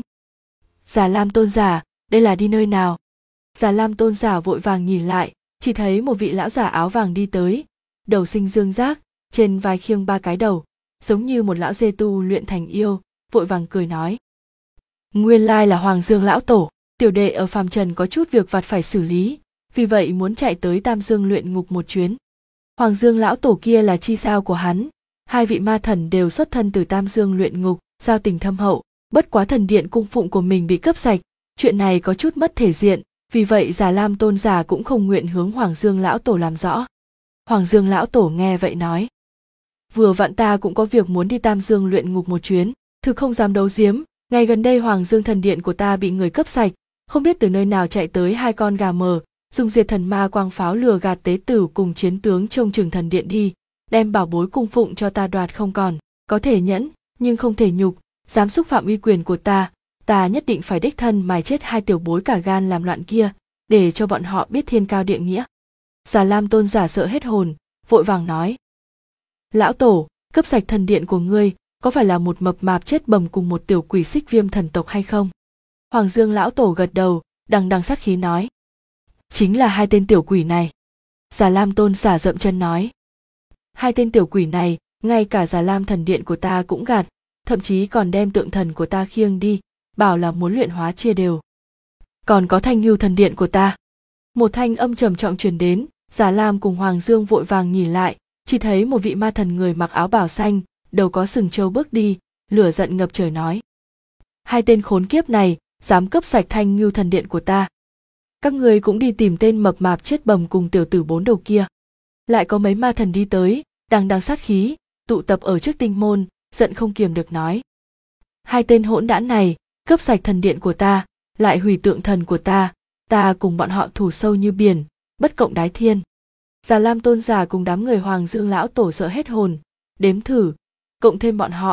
S1: Già Lam tôn giả, đây là đi nơi nào? Già Lam tôn giả vội vàng nhìn lại, chỉ thấy một vị lão giả áo vàng đi tới, đầu sinh dương giác, trên vai khiêng ba cái đầu, giống như một lão dê tu luyện thành yêu, vội vàng cười nói. Nguyên lai là Hoàng Dương lão tổ, tiểu đệ ở phàm trần có chút việc vặt phải xử lý, vì vậy muốn chạy tới Tam Dương luyện ngục một chuyến. Hoàng Dương lão tổ kia là chi sao của hắn, hai vị ma thần đều xuất thân từ Tam Dương luyện ngục, giao tình thâm hậu, bất quá thần điện cung phụng của mình bị cướp sạch, chuyện này có chút mất thể diện, vì vậy Già Lam tôn giả cũng không nguyện hướng Hoàng Dương lão tổ làm rõ. Hoàng Dương lão tổ nghe vậy nói. Vừa vặn ta cũng có việc muốn đi Tam Dương luyện ngục một chuyến, thực không dám đấu giếm, ngày gần đây Hoàng Dương thần điện của ta bị người cướp sạch, không biết từ nơi nào chạy tới hai con gà mờ, dùng diệt thần ma quang pháo lừa gạt tế tử cùng chiến tướng trông chừng thần điện đi, đem bảo bối cung phụng cho ta đoạt không còn, có thể nhẫn, nhưng không thể nhục, dám xúc phạm uy quyền của ta nhất định phải đích thân mài chết hai tiểu bối cả gan làm loạn kia, để cho bọn họ biết thiên cao địa nghĩa. Già Lam tôn giả sợ hết hồn, vội vàng nói. Lão tổ, cướp sạch thần điện của ngươi, có phải là một mập mạp chết bầm cùng một tiểu quỷ Xích Viêm thần tộc hay không? Hoàng Dương lão tổ gật đầu, đằng đằng sát khí nói. Chính là hai tên tiểu quỷ này. Già Lam tôn giả dậm chân nói. Hai tên tiểu quỷ này, ngay cả Già Lam thần điện của ta cũng gạt, thậm chí còn đem tượng thần của ta khiêng đi, bảo là muốn luyện hóa chia đều. Còn có Thanh Hưu thần điện của ta. Một thanh âm trầm trọng truyền đến, Già Lam cùng Hoàng Dương vội vàng nhìn lại, chỉ thấy một vị ma thần người mặc áo bào xanh, đầu có sừng trâu bước đi, lửa giận ngập trời nói. Hai tên khốn kiếp này, dám cướp sạch Thanh Hưu thần điện của ta. Các ngươi cũng đi tìm tên mập mạp chết bầm cùng tiểu tử bốn đầu kia. Lại có mấy ma thần đi tới, đằng đằng sát khí, tụ tập ở trước tinh môn, giận không kiềm được nói. Hai tên hỗn đản này, cướp sạch thần điện của ta, lại hủy tượng thần của ta cùng bọn họ thù sâu như biển, bất cộng đái thiên. Già Lam tôn giả cùng đám người Hoàng Dương lão tổ sợ hết hồn, đếm thử, cộng thêm bọn họ,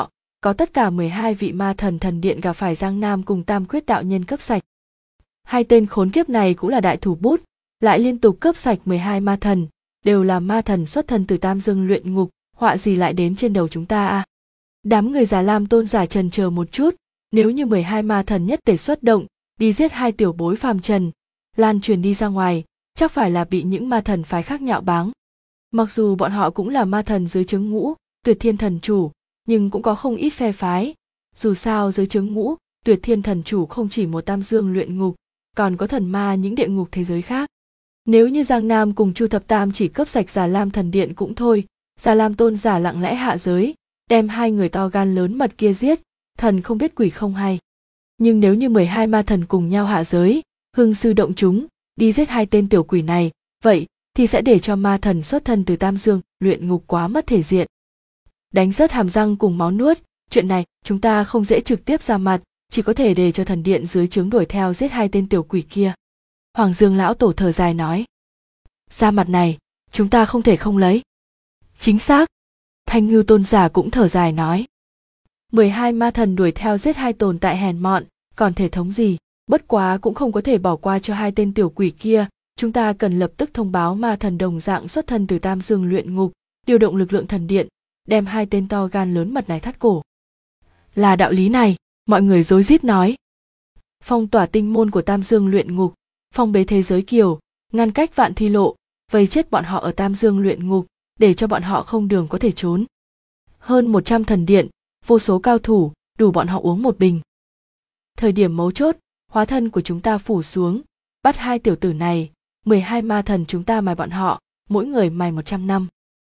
S1: có tất cả 12 vị ma thần thần điện gặp phải Giang Nam cùng Tam Quyết đạo nhân cướp sạch. Hai tên khốn kiếp này cũng là đại thủ bút, lại liên tục cướp sạch 12 ma thần, đều là ma thần xuất thân từ Tam Dương luyện ngục, họa gì lại đến trên đầu chúng ta à? Đám người Già Lam Tôn giả chần chờ một chút, nếu như 12 ma thần nhất tề xuất động, đi giết hai tiểu bối phàm trần, lan truyền đi ra ngoài, chắc phải là bị những ma thần phái khác nhạo báng. Mặc dù bọn họ cũng là ma thần dưới trướng Ngũ Tuyệt Thiên thần chủ, nhưng cũng có không ít phe phái. Dù sao dưới trướng Ngũ Tuyệt Thiên thần chủ không chỉ một Tam Dương luyện ngục, còn có thần ma những địa ngục thế giới khác. Nếu như Giang Nam cùng Chu Thập Tam chỉ cướp sạch Già Lam thần điện cũng thôi, Già Lam tôn giả lặng lẽ hạ giới, đem hai người to gan lớn mật kia giết, thần không biết quỷ không hay. Nhưng nếu như 12 ma thần cùng nhau hạ giới, hưng sư động chúng, đi giết hai tên tiểu quỷ này, vậy thì sẽ để cho ma thần xuất thân từ Tam Dương luyện ngục quá mất thể diện. Đánh rớt hàm răng cùng máu nuốt, chuyện này chúng ta không dễ trực tiếp ra mặt, chỉ có thể để cho thần điện dưới trướng đuổi theo giết hai tên tiểu quỷ kia. Hoàng Dương lão tổ thở dài nói. Ra mặt này, chúng ta không thể không lấy. Chính xác. Thanh Ngưu tôn giả cũng thở dài nói. 12 ma thần đuổi theo giết hai tồn tại hèn mọn, còn thể thống gì, bất quá cũng không có thể bỏ qua cho hai tên tiểu quỷ kia, chúng ta cần lập tức thông báo ma thần đồng dạng xuất thân từ Tam Dương luyện ngục, điều động lực lượng thần điện, đem hai tên to gan lớn mật này thắt cổ. Là đạo lý này, mọi người rối rít nói. Phong tỏa tinh môn của Tam Dương luyện ngục, phong bế thế giới kiều, ngăn cách vạn thi lộ, vây chết bọn họ ở Tam Dương luyện ngục, để cho bọn họ không đường có thể trốn. Hơn 100 thần điện, vô số cao thủ, đủ bọn họ uống một bình. Thời điểm mấu chốt, hóa thân của chúng ta phủ xuống, bắt hai tiểu tử này, 12 ma thần chúng ta mài bọn họ, mỗi người mài 100 năm.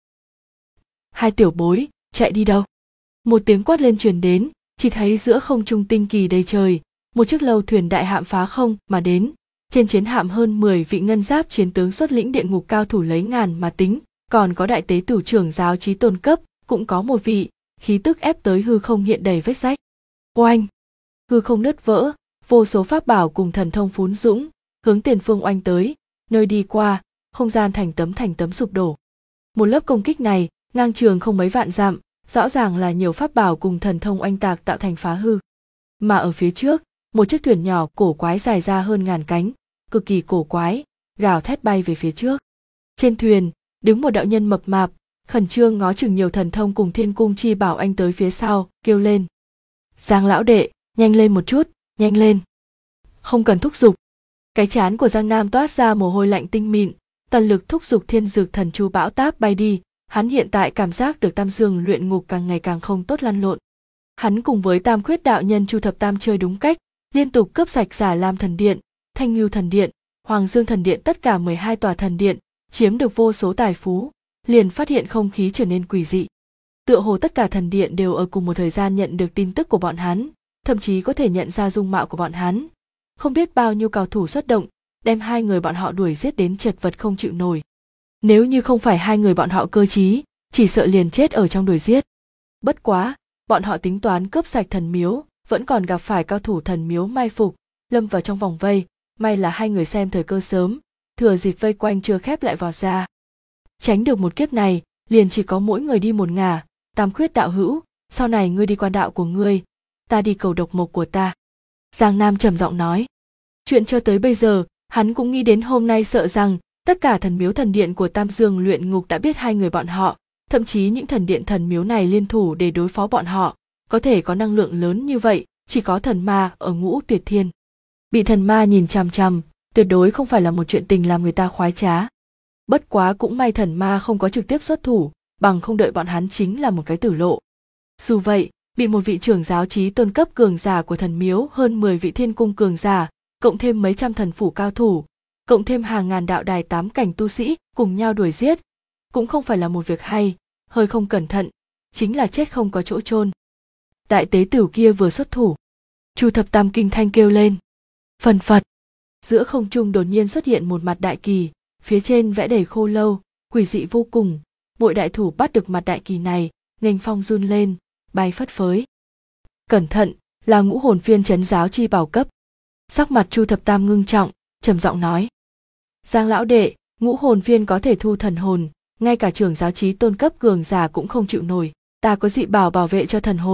S1: Hai tiểu bối, chạy đi đâu? Một tiếng quát lên truyền đến, chỉ thấy giữa không trung tinh kỳ đầy trời, một chiếc lâu thuyền đại hạm phá không mà đến. Trên chiến hạm hơn 10 vị ngân giáp chiến tướng xuất lĩnh địa ngục cao thủ lấy ngàn mà tính, còn có đại tế tử trưởng giáo chí tôn cấp, cũng có một vị, khí tức ép tới hư không hiện đầy vết rách. Oanh! Hư không nứt vỡ, vô số pháp bảo cùng thần thông phún dũng, hướng tiền phương oanh tới, nơi đi qua, không gian thành tấm sụp đổ. Một lớp công kích này, ngang trường không mấy vạn dặm, rõ ràng là nhiều pháp bảo cùng thần thông oanh tạc tạo thành phá hư. Mà ở phía trước, một chiếc thuyền nhỏ cổ quái dài ra hơn ngàn cánh, cực kỳ cổ quái, gào thét bay về phía trước. Trên thuyền, đứng một đạo nhân mập mạp, khẩn trương ngó chừng nhiều thần thông cùng thiên cung chi bảo anh tới phía sau, kêu lên. Giang lão đệ, nhanh lên một chút, nhanh lên. Không cần thúc giục. Cái trán của Giang Nam toát ra mồ hôi lạnh tinh mịn, tần lực thúc giục thiên dược thần chu bão táp bay đi, hắn hiện tại cảm giác được Tam Dương luyện ngục càng ngày càng không tốt lăn lộn. Hắn cùng với Tam Quyết đạo nhân Chu Thập Tam chơi đúng cách, liên tục cướp sạch Già Lam thần điện, Thanh Ngưu thần điện, Hoàng Dương thần điện, tất cả 12 tòa thần điện, chiếm được vô số tài phú, liền phát hiện không khí trở nên quỷ dị. Tựa hồ tất cả thần điện đều ở cùng một thời gian nhận được tin tức của bọn hắn, thậm chí có thể nhận ra dung mạo của bọn hắn. Không biết bao nhiêu cao thủ xuất động, đem hai người bọn họ đuổi giết đến chật vật không chịu nổi. Nếu như không phải hai người bọn họ cơ trí, chỉ sợ liền chết ở trong đuổi giết. Bất quá, bọn họ tính toán cướp sạch thần miếu, vẫn còn gặp phải cao thủ thần miếu mai phục, lâm vào trong vòng vây, may là hai người xem thời cơ sớm, thừa dịp vây quanh chưa khép lại vọt ra. Tránh được một kiếp này, liền chỉ có mỗi người đi một ngả. Tam Quyết đạo hữu, sau này ngươi đi qua đạo của ngươi, ta đi cầu độc mộc của ta. Giang Nam trầm giọng nói. Chuyện cho tới bây giờ, hắn cũng nghĩ đến hôm nay, sợ rằng tất cả thần miếu thần điện của Tam Dương luyện ngục đã biết hai người bọn họ, thậm chí những thần điện thần miếu này liên thủ để đối phó bọn họ, có thể có năng lượng lớn như vậy, chỉ có thần ma ở Ngũ Tuyệt Thiên. Bị thần ma nhìn chằm chằm, tuyệt đối không phải là một chuyện tình làm người ta khoái trá. Bất quá cũng may thần ma không có trực tiếp xuất thủ, bằng không đợi bọn hắn chính là một cái tử lộ. Dù vậy, bị một vị trưởng giáo chí tôn cấp cường giả của thần miếu, hơn 10 vị thiên cung cường giả, cộng thêm mấy trăm thần phủ cao thủ, cộng thêm hàng ngàn đạo đài 8 cảnh tu sĩ cùng nhau đuổi giết, cũng không phải là một việc hay, hơi không cẩn thận, chính là chết không có chỗ chôn. Đại tế tử kia vừa xuất thủ, Chu Thập Tam kinh thanh kêu lên. Phần phật, giữa không trung đột nhiên xuất hiện một mặt đại kỳ, phía trên vẽ đầy khô lâu, quỷ dị vô cùng. Bội đại thủ bắt được mặt đại kỳ này, nghênh phong run lên, bay phất phới. Cẩn thận, là Ngũ Hồn Phiên trấn giáo chi bảo cấp. Sắc mặt Chu Thập Tam ngưng trọng, trầm giọng nói. Giang lão đệ, Ngũ Hồn Phiên có thể thu thần hồn, ngay cả trưởng giáo chí tôn cấp cường giả cũng không chịu nổi. Ta có dị bảo bảo vệ cho thần hồn,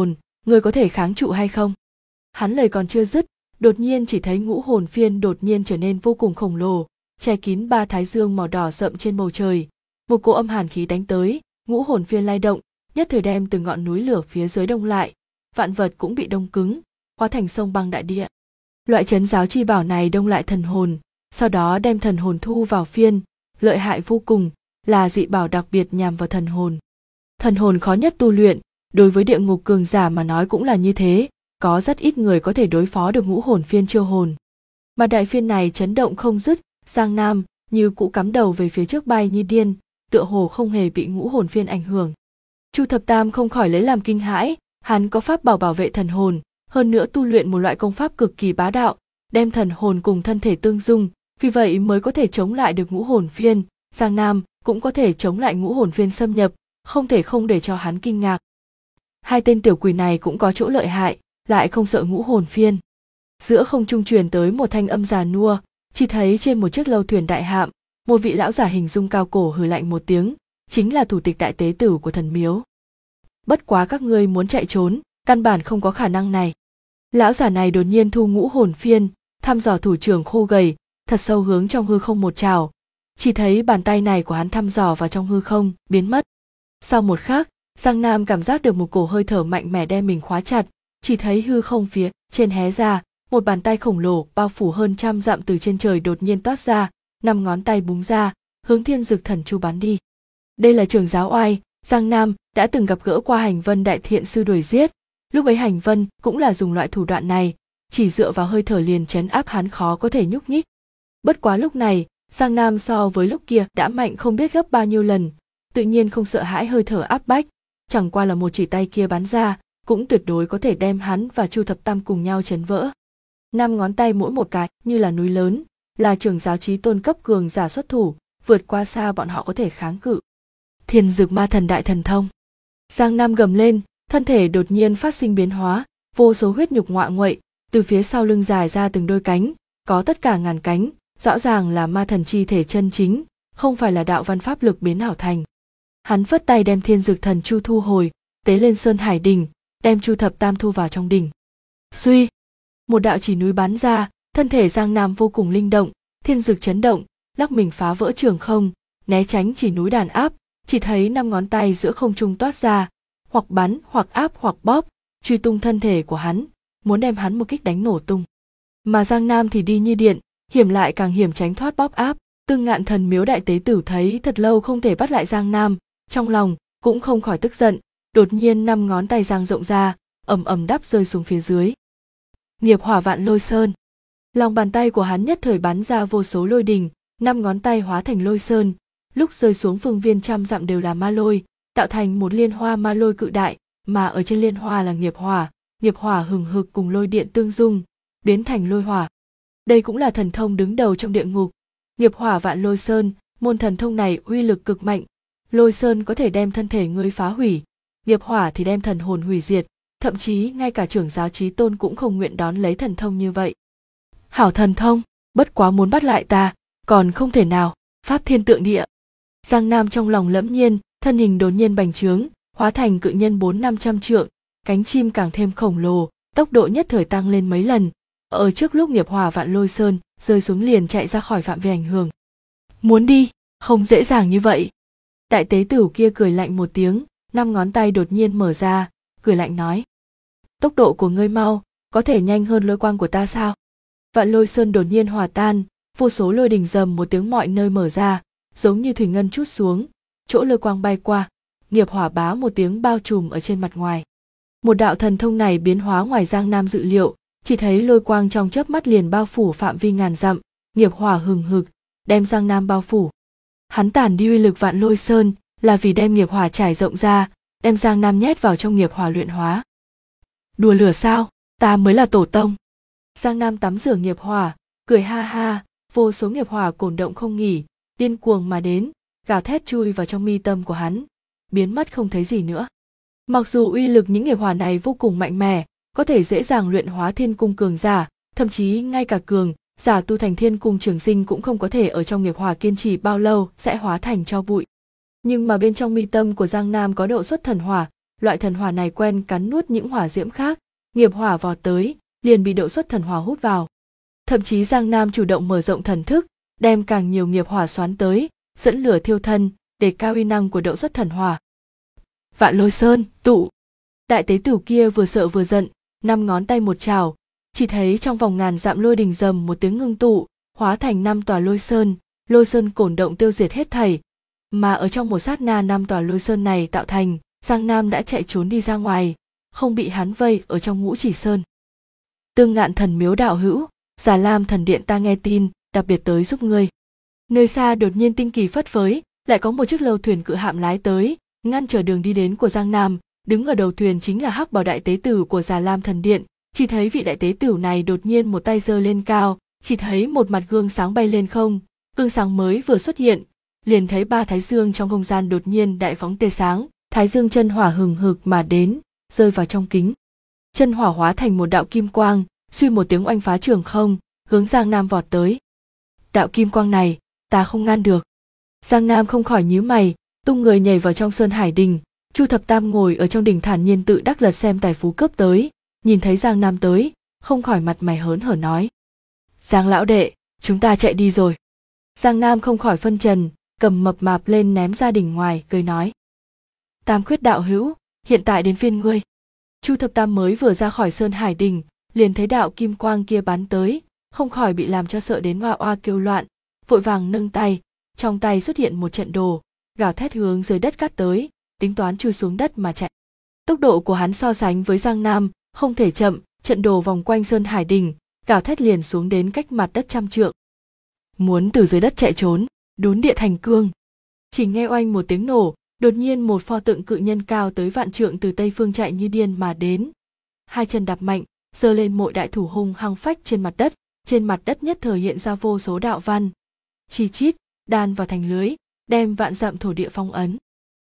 S1: ngươi có thể kháng trụ hay không? Hắn lời còn chưa dứt, đột nhiên chỉ thấy ngũ hồn phiên đột nhiên trở nên vô cùng khổng lồ, che kín ba thái dương màu đỏ sậm trên bầu trời. Một cỗ âm hàn khí đánh tới, ngũ hồn phiên lay động, nhất thời đem từng ngọn núi lửa phía dưới đông lại, vạn vật cũng bị đông cứng, hóa thành sông băng đại địa. Loại trấn giáo chi bảo này đông lại thần hồn, sau đó đem thần hồn thu vào phiên, lợi hại vô cùng, là dị bảo đặc biệt nhằm vào thần hồn. Thần hồn khó nhất tu luyện, đối với địa ngục cường giả mà nói cũng là như thế, có rất ít người có thể đối phó được ngũ hồn phiên chiêu hồn. Mà đại phiên này chấn động không dứt, Giang Nam như cũ cắm đầu về phía trước bay như điên, tựa hồ không hề bị ngũ hồn phiên ảnh hưởng. Chu Thập Tam không khỏi lấy làm kinh hãi, hắn có pháp bảo bảo vệ thần hồn, hơn nữa tu luyện một loại công pháp cực kỳ bá đạo, đem thần hồn cùng thân thể tương dung, vì vậy mới có thể chống lại được ngũ hồn phiên. Giang Nam cũng có thể chống lại ngũ hồn phiên xâm nhập, không thể không để cho hắn kinh ngạc. Hai tên tiểu quỷ này cũng có chỗ lợi hại, lại không sợ ngũ hồn phiên. Giữa không trung truyền tới một thanh âm già nua, chỉ thấy trên một chiếc lâu thuyền đại hạm, một vị lão giả hình dung cao cổ hừ lạnh một tiếng, chính là thủ tịch đại tế tử của thần miếu. Bất quá các ngươi muốn chạy trốn, căn bản không có khả năng này. Lão giả này đột nhiên thu ngũ hồn phiên, thăm dò thủ trưởng khô gầy, thật sâu hướng trong hư không một trào. Chỉ thấy bàn tay này của hắn thăm dò vào trong hư không, biến mất. Sau một khắc, Giang Nam cảm giác được một cổ hơi thở mạnh mẽ đem mình khóa chặt, chỉ thấy hư không phía trên hé ra, một bàn tay khổng lồ bao phủ hơn trăm dặm từ trên trời đột nhiên toát ra, 5 ngón tay búng ra, hướng Thiên Dực Thần Chu bắn đi. Đây là Trường Giáo Oai, Giang Nam đã từng gặp gỡ qua Hành Vân đại thiện sư đuổi giết, lúc ấy Hành Vân cũng là dùng loại thủ đoạn này, chỉ dựa vào hơi thở liền trấn áp hắn khó có thể nhúc nhích. Bất quá lúc này, Giang Nam so với lúc kia đã mạnh không biết gấp bao nhiêu lần, tự nhiên không sợ hãi hơi thở áp bách, chẳng qua là một chỉ tay kia bắn ra, cũng tuyệt đối có thể đem hắn và Chu Thập Tam cùng nhau chấn vỡ. 5 ngón tay mỗi một cái như là núi lớn, là Trường Giáo chí tôn cấp cường giả xuất thủ, vượt qua xa bọn họ có thể kháng cự. Thiên Dực Ma Thần Đại Thần Thông. Giang Nam gầm lên, thân thể đột nhiên phát sinh biến hóa, vô số huyết nhục ngoạ nguậy, từ phía sau lưng dài ra từng đôi cánh, có tất cả ngàn cánh, rõ ràng là ma thần chi thể chân chính, không phải là đạo văn pháp lực biến ảo thành. Hắn phất tay đem Thiên Dực Thần Chu thu hồi, tế lên Sơn Hải Đỉnh, đem Chu Thập Tam thu vào trong đỉnh. Suy, một đạo chỉ núi bắn ra, thân thể Giang Nam vô cùng linh động, thiên dực chấn động, lắc mình phá vỡ trường không, né tránh chỉ núi đàn áp, chỉ thấy 5 ngón tay giữa không trung toát ra, hoặc bắn, hoặc áp, hoặc bóp, truy tung thân thể của hắn, muốn đem hắn một kích đánh nổ tung. Mà Giang Nam thì đi như điện, hiểm lại càng hiểm tránh thoát bóp áp. Tương Ngạn Thần Miếu đại tế tử thấy thật lâu không thể bắt lại Giang Nam, trong lòng cũng không khỏi tức giận, đột nhiên 5 ngón tay giang rộng ra, ầm ầm đắp rơi xuống phía dưới. Nghiệp Hỏa Vạn Lôi Sơn. Lòng bàn tay của hắn nhất thời bắn ra vô số lôi đình, 5 ngón tay hóa thành lôi sơn, lúc rơi xuống phương viên trăm dặm đều là ma lôi, tạo thành một liên hoa ma lôi cự đại, mà ở trên liên hoa là nghiệp hỏa hừng hực cùng lôi điện tương dung, biến thành lôi hỏa. Đây cũng là thần thông đứng đầu trong địa ngục. Nghiệp Hỏa Vạn Lôi Sơn, môn thần thông này uy lực cực mạnh, lôi sơn có thể đem thân thể ngươi phá hủy, nghiệp hỏa thì đem thần hồn hủy diệt, thậm chí ngay cả Trưởng Giáo chí tôn cũng không nguyện đón lấy thần thông như vậy. Hảo thần thông, bất quá muốn bắt lại ta, còn không thể nào. Pháp Thiên Tượng Địa. Giang Nam trong lòng lẫm nhiên, thân hình đột nhiên bành trướng, hóa thành cự nhân 400-500 trượng, cánh chim càng thêm khổng lồ, tốc độ nhất thời tăng lên mấy lần. Ở trước lúc Nghiệp Hỏa Vạn Lôi Sơn rơi xuống liền chạy ra khỏi phạm vi ảnh hưởng. Muốn đi, không dễ dàng như vậy. Đại tế tử kia cười lạnh một tiếng, 5 ngón tay đột nhiên mở ra, cười lạnh nói: tốc độ của ngươi mau, có thể nhanh hơn lôi quang của ta sao? Vạn Lôi Sơn đột nhiên hòa tan, vô số lôi đình rầm một tiếng mọi nơi mở ra, giống như thủy ngân trút xuống, chỗ lôi quang bay qua, nghiệp hỏa bá một tiếng bao trùm ở trên mặt ngoài. Một đạo thần thông này biến hóa ngoài Giang Nam dự liệu, chỉ thấy lôi quang trong chớp mắt liền bao phủ phạm vi ngàn dặm, nghiệp hỏa hừng hực, đem Giang Nam bao phủ. Hắn tản đi uy lực Vạn Lôi Sơn là vì đem nghiệp hỏa trải rộng ra, đem Giang Nam nhét vào trong nghiệp hỏa luyện hóa. Đùa lửa sao, ta mới là tổ tông. Giang Nam tắm rửa nghiệp hỏa, cười ha ha, vô số nghiệp hỏa cổn động không nghỉ, điên cuồng mà đến, gào thét chui vào trong mi tâm của hắn, biến mất không thấy gì nữa. Mặc dù uy lực những nghiệp hỏa này vô cùng mạnh mẽ, có thể dễ dàng luyện hóa thiên cung cường giả, thậm chí ngay cả cường giả tu thành thiên cung trường sinh cũng không có thể ở trong nghiệp hỏa kiên trì bao lâu sẽ hóa thành tro bụi. Nhưng mà bên trong mi tâm của Giang Nam có độ xuất thần hỏa, Loại thần hỏa này quen cắn nuốt những hỏa diễm khác, nghiệp hỏa vọt tới, liền bị độ xuất thần hỏa hút vào. Thậm chí Giang Nam chủ động mở rộng thần thức, đem càng nhiều nghiệp hỏa xoán tới, dẫn lửa thiêu thân, để cao uy năng của độ xuất thần hỏa. Vạn Lôi Sơn, tụ. Đại tế tử kia vừa sợ vừa giận, 5 ngón tay một chảo, chỉ thấy trong vòng ngàn dặm lôi đình rầm một tiếng ngưng tụ, hóa thành 5 tòa lôi sơn cổn động tiêu diệt hết thảy. Mà ở trong một sát na 5 tòa lôi sơn này tạo thành, Giang Nam đã chạy trốn đi ra ngoài, không bị hắn vây ở trong Ngũ Chỉ Sơn. Tương Ngạn thần miếu đạo hữu, Già Lam thần điện ta nghe tin, đặc biệt tới giúp ngươi. Nơi xa đột nhiên tinh kỳ phất phới, lại có một chiếc lâu thuyền cự hạm lái tới, ngăn trở đường đi đến của Giang Nam. Đứng ở đầu thuyền chính là Hắc Bào đại tế tử của Già Lam thần điện. Chỉ thấy vị đại tế tử này đột nhiên một tay giơ lên cao, chỉ thấy một mặt gương sáng bay lên không. Gương sáng mới vừa xuất hiện, liền thấy 3 thái dương trong không gian đột nhiên đại phóng tê sáng. Thái dương chân hỏa hừng hực mà đến, rơi vào trong kính. Chân hỏa hóa thành một đạo kim quang, suy một tiếng oanh phá trường không, hướng Giang Nam vọt tới. Đạo kim quang này, ta không ngăn được. Giang Nam không khỏi nhíu mày, tung người nhảy vào trong Sơn Hải Đình. Chu Thập Tam ngồi ở trong đình thản nhiên tự đắc lật xem tài phú cướp tới, nhìn thấy Giang Nam tới, không khỏi mặt mày hớn hở nói: Giang lão đệ, chúng ta chạy đi rồi. Giang Nam không khỏi phân trần, cầm mập mạp lên ném ra đỉnh ngoài, cười nói: Tam Khuyết đạo hữu, hiện tại đến phiên ngươi. Chu Thập Tam mới vừa ra khỏi Sơn Hải Đình, liền thấy đạo kim quang kia bắn tới, không khỏi bị làm cho sợ đến oa oa kêu loạn, vội vàng nâng tay, trong tay xuất hiện một trận đồ, gào thét hướng dưới đất cắt tới, tính toán chui xuống đất mà chạy. Tốc độ của hắn so sánh với Giang Nam không thể chậm, trận đồ vòng quanh Sơn Hải Đình, gào thét liền xuống đến cách mặt đất 100 trượng. Muốn từ dưới đất chạy trốn, đốn địa thành cương. Chỉ nghe oanh một tiếng nổ, đột nhiên một pho tượng cự nhân cao tới vạn trượng từ tây phương chạy như điên mà đến. 2 chân đạp mạnh, giơ lên mội đại thủ hung hăng phách trên mặt đất nhất thời hiện ra vô số đạo văn. Chi chít, đan vào thành lưới, đem vạn dặm thổ địa phong ấn.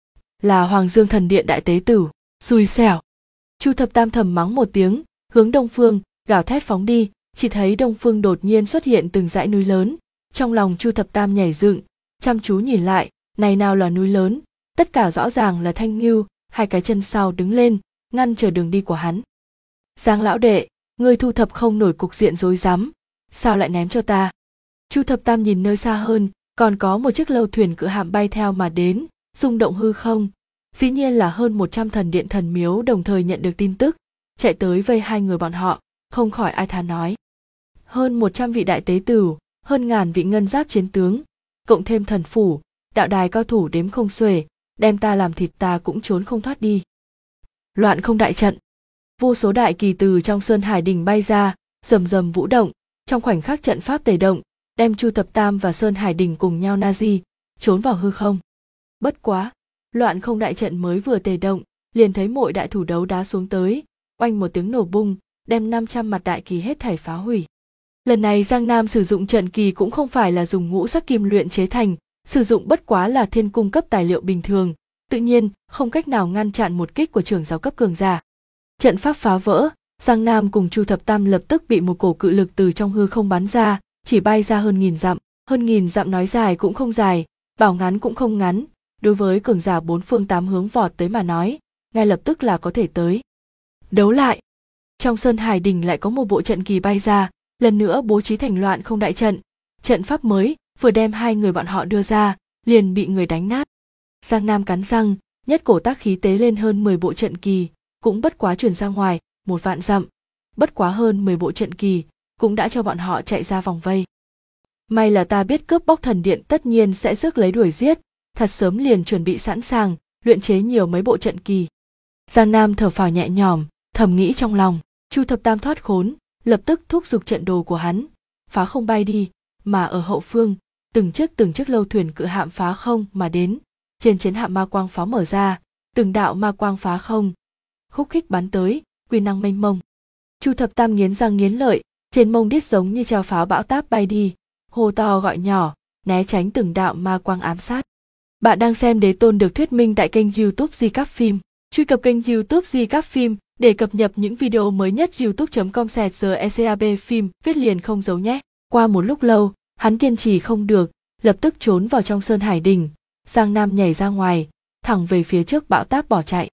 S1: Là Hoàng Dương thần điện đại tế tử, xui xẻo. Chu Thập Tam thầm mắng một tiếng, hướng đông phương, gào thét phóng đi, chỉ thấy đông phương đột nhiên xuất hiện từng dãy núi lớn. Trong lòng Chu Thập Tam nhảy dựng, chăm chú nhìn lại, này nào là núi lớn, tất cả rõ ràng là thanh ngưu, 2 cái chân sau đứng lên, ngăn trở đường đi của hắn. Giang lão đệ, ngươi thu thập không nổi cục diện rối rắm, sao lại ném cho ta? Chu Thập Tam nhìn nơi xa hơn, còn có một chiếc lâu thuyền cự hạm bay theo mà đến, rung động hư không. Dĩ nhiên là hơn 100 thần điện thần miếu đồng thời nhận được tin tức, chạy tới vây 2 người bọn họ, không khỏi ai thán nói: hơn 100 vị đại tế tử, hơn ngàn vị ngân giáp chiến tướng, cộng thêm thần phủ, đạo đài cao thủ đếm không xuể, đem ta làm thịt ta cũng trốn không thoát đi. Loạn không đại trận, vô số đại kỳ từ trong Sơn Hải Đình bay ra, rầm rầm vũ động, trong khoảnh khắc trận pháp tề động, đem Chu Thập Tam và Sơn Hải Đình cùng nhau nazi, trốn vào hư không. Bất quá, loạn không đại trận mới vừa tề động, liền thấy mội đại thủ đấu đá xuống tới, oanh một tiếng nổ bung, đem 500 mặt đại kỳ hết thảy phá hủy. Lần này Giang Nam sử dụng trận kỳ cũng không phải là dùng ngũ sắc kim luyện chế thành, sử dụng bất quá là thiên cung cấp tài liệu bình thường, tự nhiên không cách nào ngăn chặn một kích của trưởng giáo cấp cường giả. Trận pháp phá vỡ, Giang Nam cùng Chu Thập Tam lập tức bị một cổ cự lực từ trong hư không bắn ra, chỉ bay ra hơn 1000 dặm. Hơn 1000 dặm nói dài cũng không dài, bảo ngắn cũng không ngắn, đối với cường giả 4 phương 8 hướng vọt tới mà nói, ngay lập tức là có thể tới. Đấu lại. Trong Sơn Hải Đình lại có một bộ trận kỳ bay ra, lần nữa bố trí thành loạn không đại trận. Trận pháp mới vừa đem 2 người bọn họ đưa ra, liền bị người đánh nát. Giang Nam cắn răng, nhất cổ tác khí tế lên hơn 10 bộ trận kỳ, cũng bất quá truyền ra ngoài 1 vạn dặm, bất quá hơn 10 bộ trận kỳ, cũng đã cho bọn họ chạy ra vòng vây. May là ta biết cướp bóc thần điện tất nhiên sẽ rước lấy đuổi giết, thật sớm liền chuẩn bị sẵn sàng, luyện chế nhiều mấy bộ trận kỳ. Giang Nam thở phào nhẹ nhõm, thầm nghĩ trong lòng, Chu Thập Tam thoát khốn, lập tức thúc giục trận đồ của hắn, phá không bay đi, mà ở hậu phương, từng chiếc lâu thuyền cự hạm phá không mà đến, trên chiến hạm ma quang pháo mở ra, từng đạo ma quang phá không, khúc khích bắn tới, uy năng mênh mông. Chu Thập Tam nghiến răng nghiến lợi, trên mông đít giống như treo pháo bão táp bay đi, hô to gọi nhỏ, né tránh từng đạo ma quang ám sát. Bạn đang xem Đế Tôn được thuyết minh tại kênh YouTube Di Cáp Phim. Truy cập kênh YouTube Di Cáp Phim để cập nhật những video mới nhất. youtube.com/secab phim viết liền không giấu nhé. Qua một lúc lâu, hắn kiên trì không được, lập tức trốn vào trong Sơn Hải Đình. Giang Nam nhảy ra ngoài, thẳng về phía trước bão táp bỏ chạy.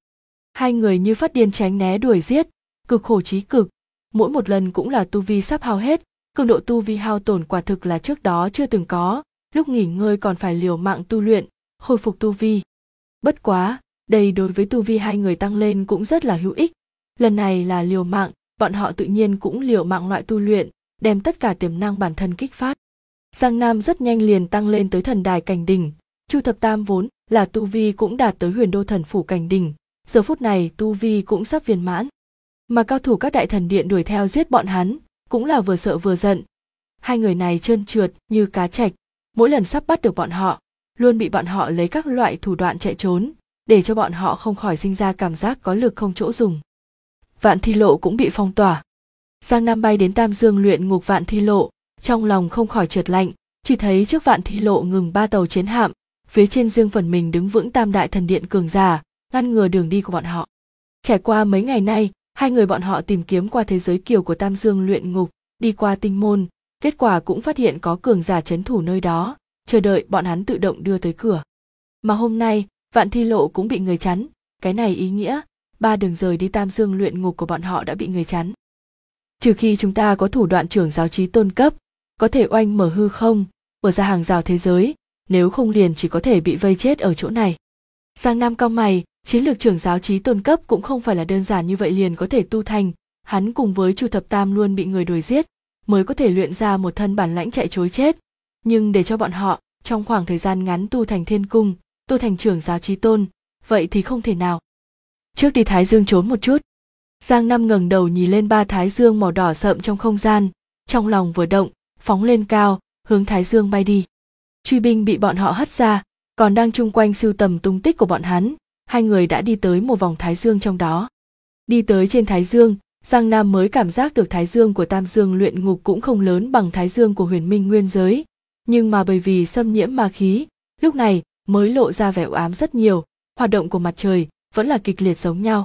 S1: Hai người như phát điên tránh né đuổi giết, cực khổ chí cực, mỗi một lần cũng là tu vi sắp hao hết, cường độ tu vi hao tổn quả thực là trước đó chưa từng có, lúc nghỉ ngơi còn phải liều mạng tu luyện, khôi phục tu vi. Bất quá, đây đối với tu vi hai người tăng lên cũng rất là hữu ích. Lần này là liều mạng, bọn họ tự nhiên cũng liều mạng loại tu luyện, đem tất cả tiềm năng bản thân kích phát. Giang Nam rất nhanh liền tăng lên tới thần đài cảnh đỉnh, Chu Thập Tam vốn là tu vi cũng đạt tới Huyền Đô Thần Phủ cảnh đỉnh, giờ phút này tu vi cũng sắp viên mãn. Mà cao thủ các đại thần điện đuổi theo giết bọn hắn, cũng là vừa sợ vừa giận. Hai người này trơn trượt như cá trạch, mỗi lần sắp bắt được bọn họ, luôn bị bọn họ lấy các loại thủ đoạn chạy trốn, để cho bọn họ không khỏi sinh ra cảm giác có lực không chỗ dùng. Vạn Thi Lộ cũng bị phong tỏa. Giang Nam bay đến Tam Dương luyện ngục Vạn Thi Lộ, trong lòng không khỏi chợt lạnh, chỉ thấy trước Vạn Thi Lộ ngừng 3 tàu chiến hạm, phía trên riêng phần mình đứng vững Tam đại thần điện cường giả, ngăn ngừa đường đi của bọn họ. Trải qua mấy ngày nay, hai người bọn họ tìm kiếm qua thế giới kiều của Tam Dương luyện ngục, đi qua tinh môn, kết quả cũng phát hiện có cường giả trấn thủ nơi đó, chờ đợi bọn hắn tự động đưa tới cửa. Mà hôm nay, Vạn Thi Lộ cũng bị người chắn, cái này ý nghĩa 3 đường rời đi Tam Dương luyện ngục của bọn họ đã bị người chắn. Trừ khi chúng ta có thủ đoạn trưởng giáo chí tôn cấp, có thể oanh mở hư không, mở ra hàng rào thế giới, nếu không liền chỉ có thể bị vây chết ở chỗ này. Giang Nam cau mày, chiến lược trưởng giáo chí tôn cấp cũng không phải là đơn giản như vậy liền có thể tu thành, hắn cùng với Chu Thập Tam luôn bị người đuổi giết, mới có thể luyện ra một thân bản lãnh chạy trối chết, nhưng để cho bọn họ trong khoảng thời gian ngắn tu thành thiên cung, tu thành trưởng giáo chí tôn, vậy thì không thể nào. Trước đi Thái Dương trốn một chút. Giang Nam ngẩng đầu nhìn lên 3 Thái Dương màu đỏ sậm trong không gian, trong lòng vừa động, phóng lên cao, hướng Thái Dương bay đi. Truy binh bị bọn họ hất ra, còn đang chung quanh sưu tầm tung tích của bọn hắn, hai người đã đi tới một vòng Thái Dương trong đó. Đi tới trên Thái Dương, Giang Nam mới cảm giác được Thái Dương của Tam Dương luyện ngục cũng không lớn bằng Thái Dương của Huyền Minh nguyên giới, nhưng mà bởi vì xâm nhiễm ma khí, lúc này mới lộ ra vẻ u ám rất nhiều, hoạt động của mặt trời vẫn là kịch liệt giống nhau.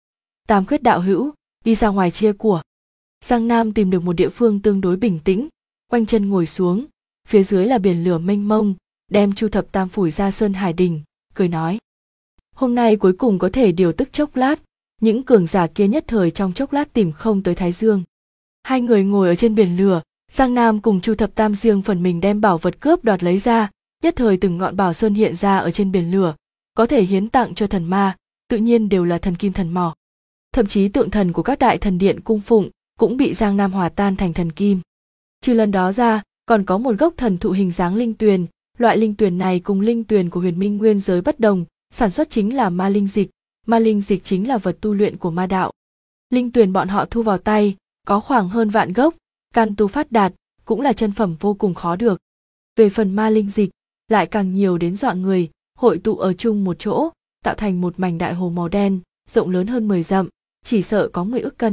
S1: Tam Khuyết đạo hữu, đi ra ngoài chia của. Giang Nam tìm được một địa phương tương đối bình tĩnh, quanh chân ngồi xuống, phía dưới là biển lửa mênh mông, đem Chu Thập Tam phủi ra Sơn Hải Đình, cười nói. Hôm nay cuối cùng có thể điều tức chốc lát, những cường giả kia nhất thời trong chốc lát tìm không tới Thái Dương. Hai người ngồi ở trên biển lửa, Giang Nam cùng Chu Thập Tam riêng phần mình đem bảo vật cướp đoạt lấy ra, nhất thời từng ngọn bảo sơn hiện ra ở trên biển lửa, có thể hiến tặng cho thần ma, tự nhiên đều là thần kim thần mỏ. Thậm chí tượng thần của các đại thần điện cung phụng cũng bị Giang Nam hòa tan thành thần kim. Trừ lần đó ra, còn có một gốc thần thụ hình dáng linh tuyền, loại linh tuyền này cùng linh tuyền của Huyền Minh nguyên giới bất đồng, sản xuất chính là ma linh dịch chính là vật tu luyện của ma đạo. Linh tuyền bọn họ thu vào tay, có khoảng hơn vạn gốc, căn tu phát đạt, cũng là chân phẩm vô cùng khó được. Về phần ma linh dịch, lại càng nhiều đến dọa người, hội tụ ở chung một chỗ, tạo thành một mảnh đại hồ màu đen, rộng lớn hơn 10 dặm, chỉ sợ có 10 ức cân.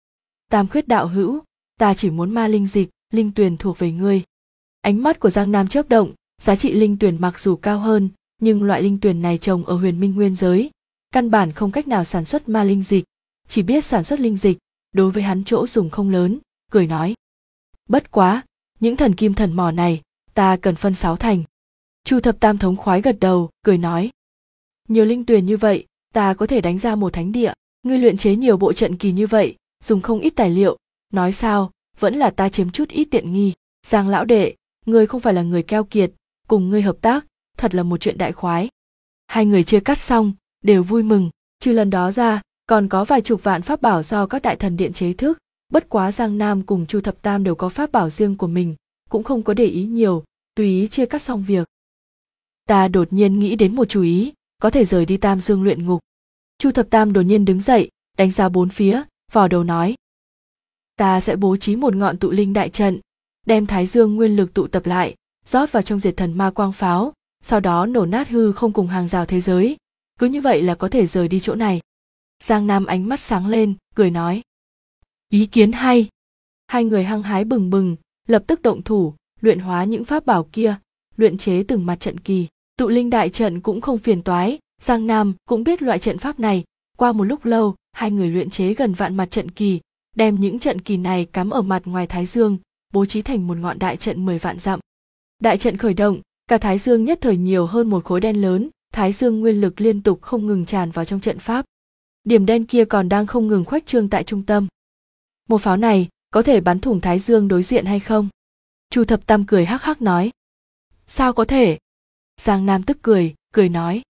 S1: Tam Khuyết đạo hữu, ta chỉ muốn ma linh dịch, linh tuyền thuộc về ngươi. Ánh mắt của Giang Nam chớp động, giá trị linh tuyền mặc dù cao hơn, nhưng loại linh tuyền này trồng ở Huyền Minh nguyên giới, căn bản không cách nào sản xuất ma linh dịch, chỉ biết sản xuất linh dịch, đối với hắn chỗ dùng không lớn, cười nói. Bất quá, những thần kim thần mỏ này, ta cần phân 6 thành. Chu Thập Tam thống khoái gật đầu, cười nói. Nhiều linh tuyền như vậy, ta có thể đánh ra một thánh địa, ngươi luyện chế nhiều bộ trận kỳ như vậy, dùng không ít tài liệu, nói sao, vẫn là ta chiếm chút ít tiện nghi. Giang lão đệ, ngươi không phải là người keo kiệt, cùng ngươi hợp tác, thật là một chuyện đại khoái. Hai người chia cắt xong, đều vui mừng, trừ lần đó ra, còn có vài chục vạn pháp bảo do các đại thần điện chế thức, bất quá Giang Nam cùng Chu Thập Tam đều có pháp bảo riêng của mình, cũng không có để ý nhiều, tùy ý chia cắt xong việc. Ta đột nhiên nghĩ đến một chủ ý, có thể rời đi Tam Dương luyện ngục. Chu Thập Tam đột nhiên đứng dậy, đánh ra bốn phía, vò đầu nói. Ta sẽ bố trí một ngọn tụ linh đại trận, đem Thái Dương nguyên lực tụ tập lại, rót vào trong diệt thần ma quang pháo, sau đó nổ nát hư không cùng hàng rào thế giới, cứ như vậy là có thể rời đi chỗ này. Giang Nam ánh mắt sáng lên, cười nói. Ý kiến hay. Hai người hăng hái bừng bừng, lập tức động thủ, luyện hóa những pháp bảo kia, luyện chế từng mặt trận kỳ. Tụ linh đại trận cũng không phiền toái, Giang Nam cũng biết loại trận pháp này. Qua một lúc lâu, hai người luyện chế gần vạn mặt trận kỳ, đem những trận kỳ này cắm ở mặt ngoài Thái Dương, bố trí thành một ngọn đại trận 10 vạn dặm. Đại trận khởi động, cả Thái Dương nhất thời nhiều hơn một khối đen lớn, Thái Dương nguyên lực liên tục không ngừng tràn vào trong trận pháp. điểm đen kia còn đang không ngừng khuếch trương tại trung tâm. Một pháo này có thể bắn thủng thái dương đối diện hay không? Chu Thập Tam cười hắc hắc nói. Sao có thể? Giang Nam tức cười nói.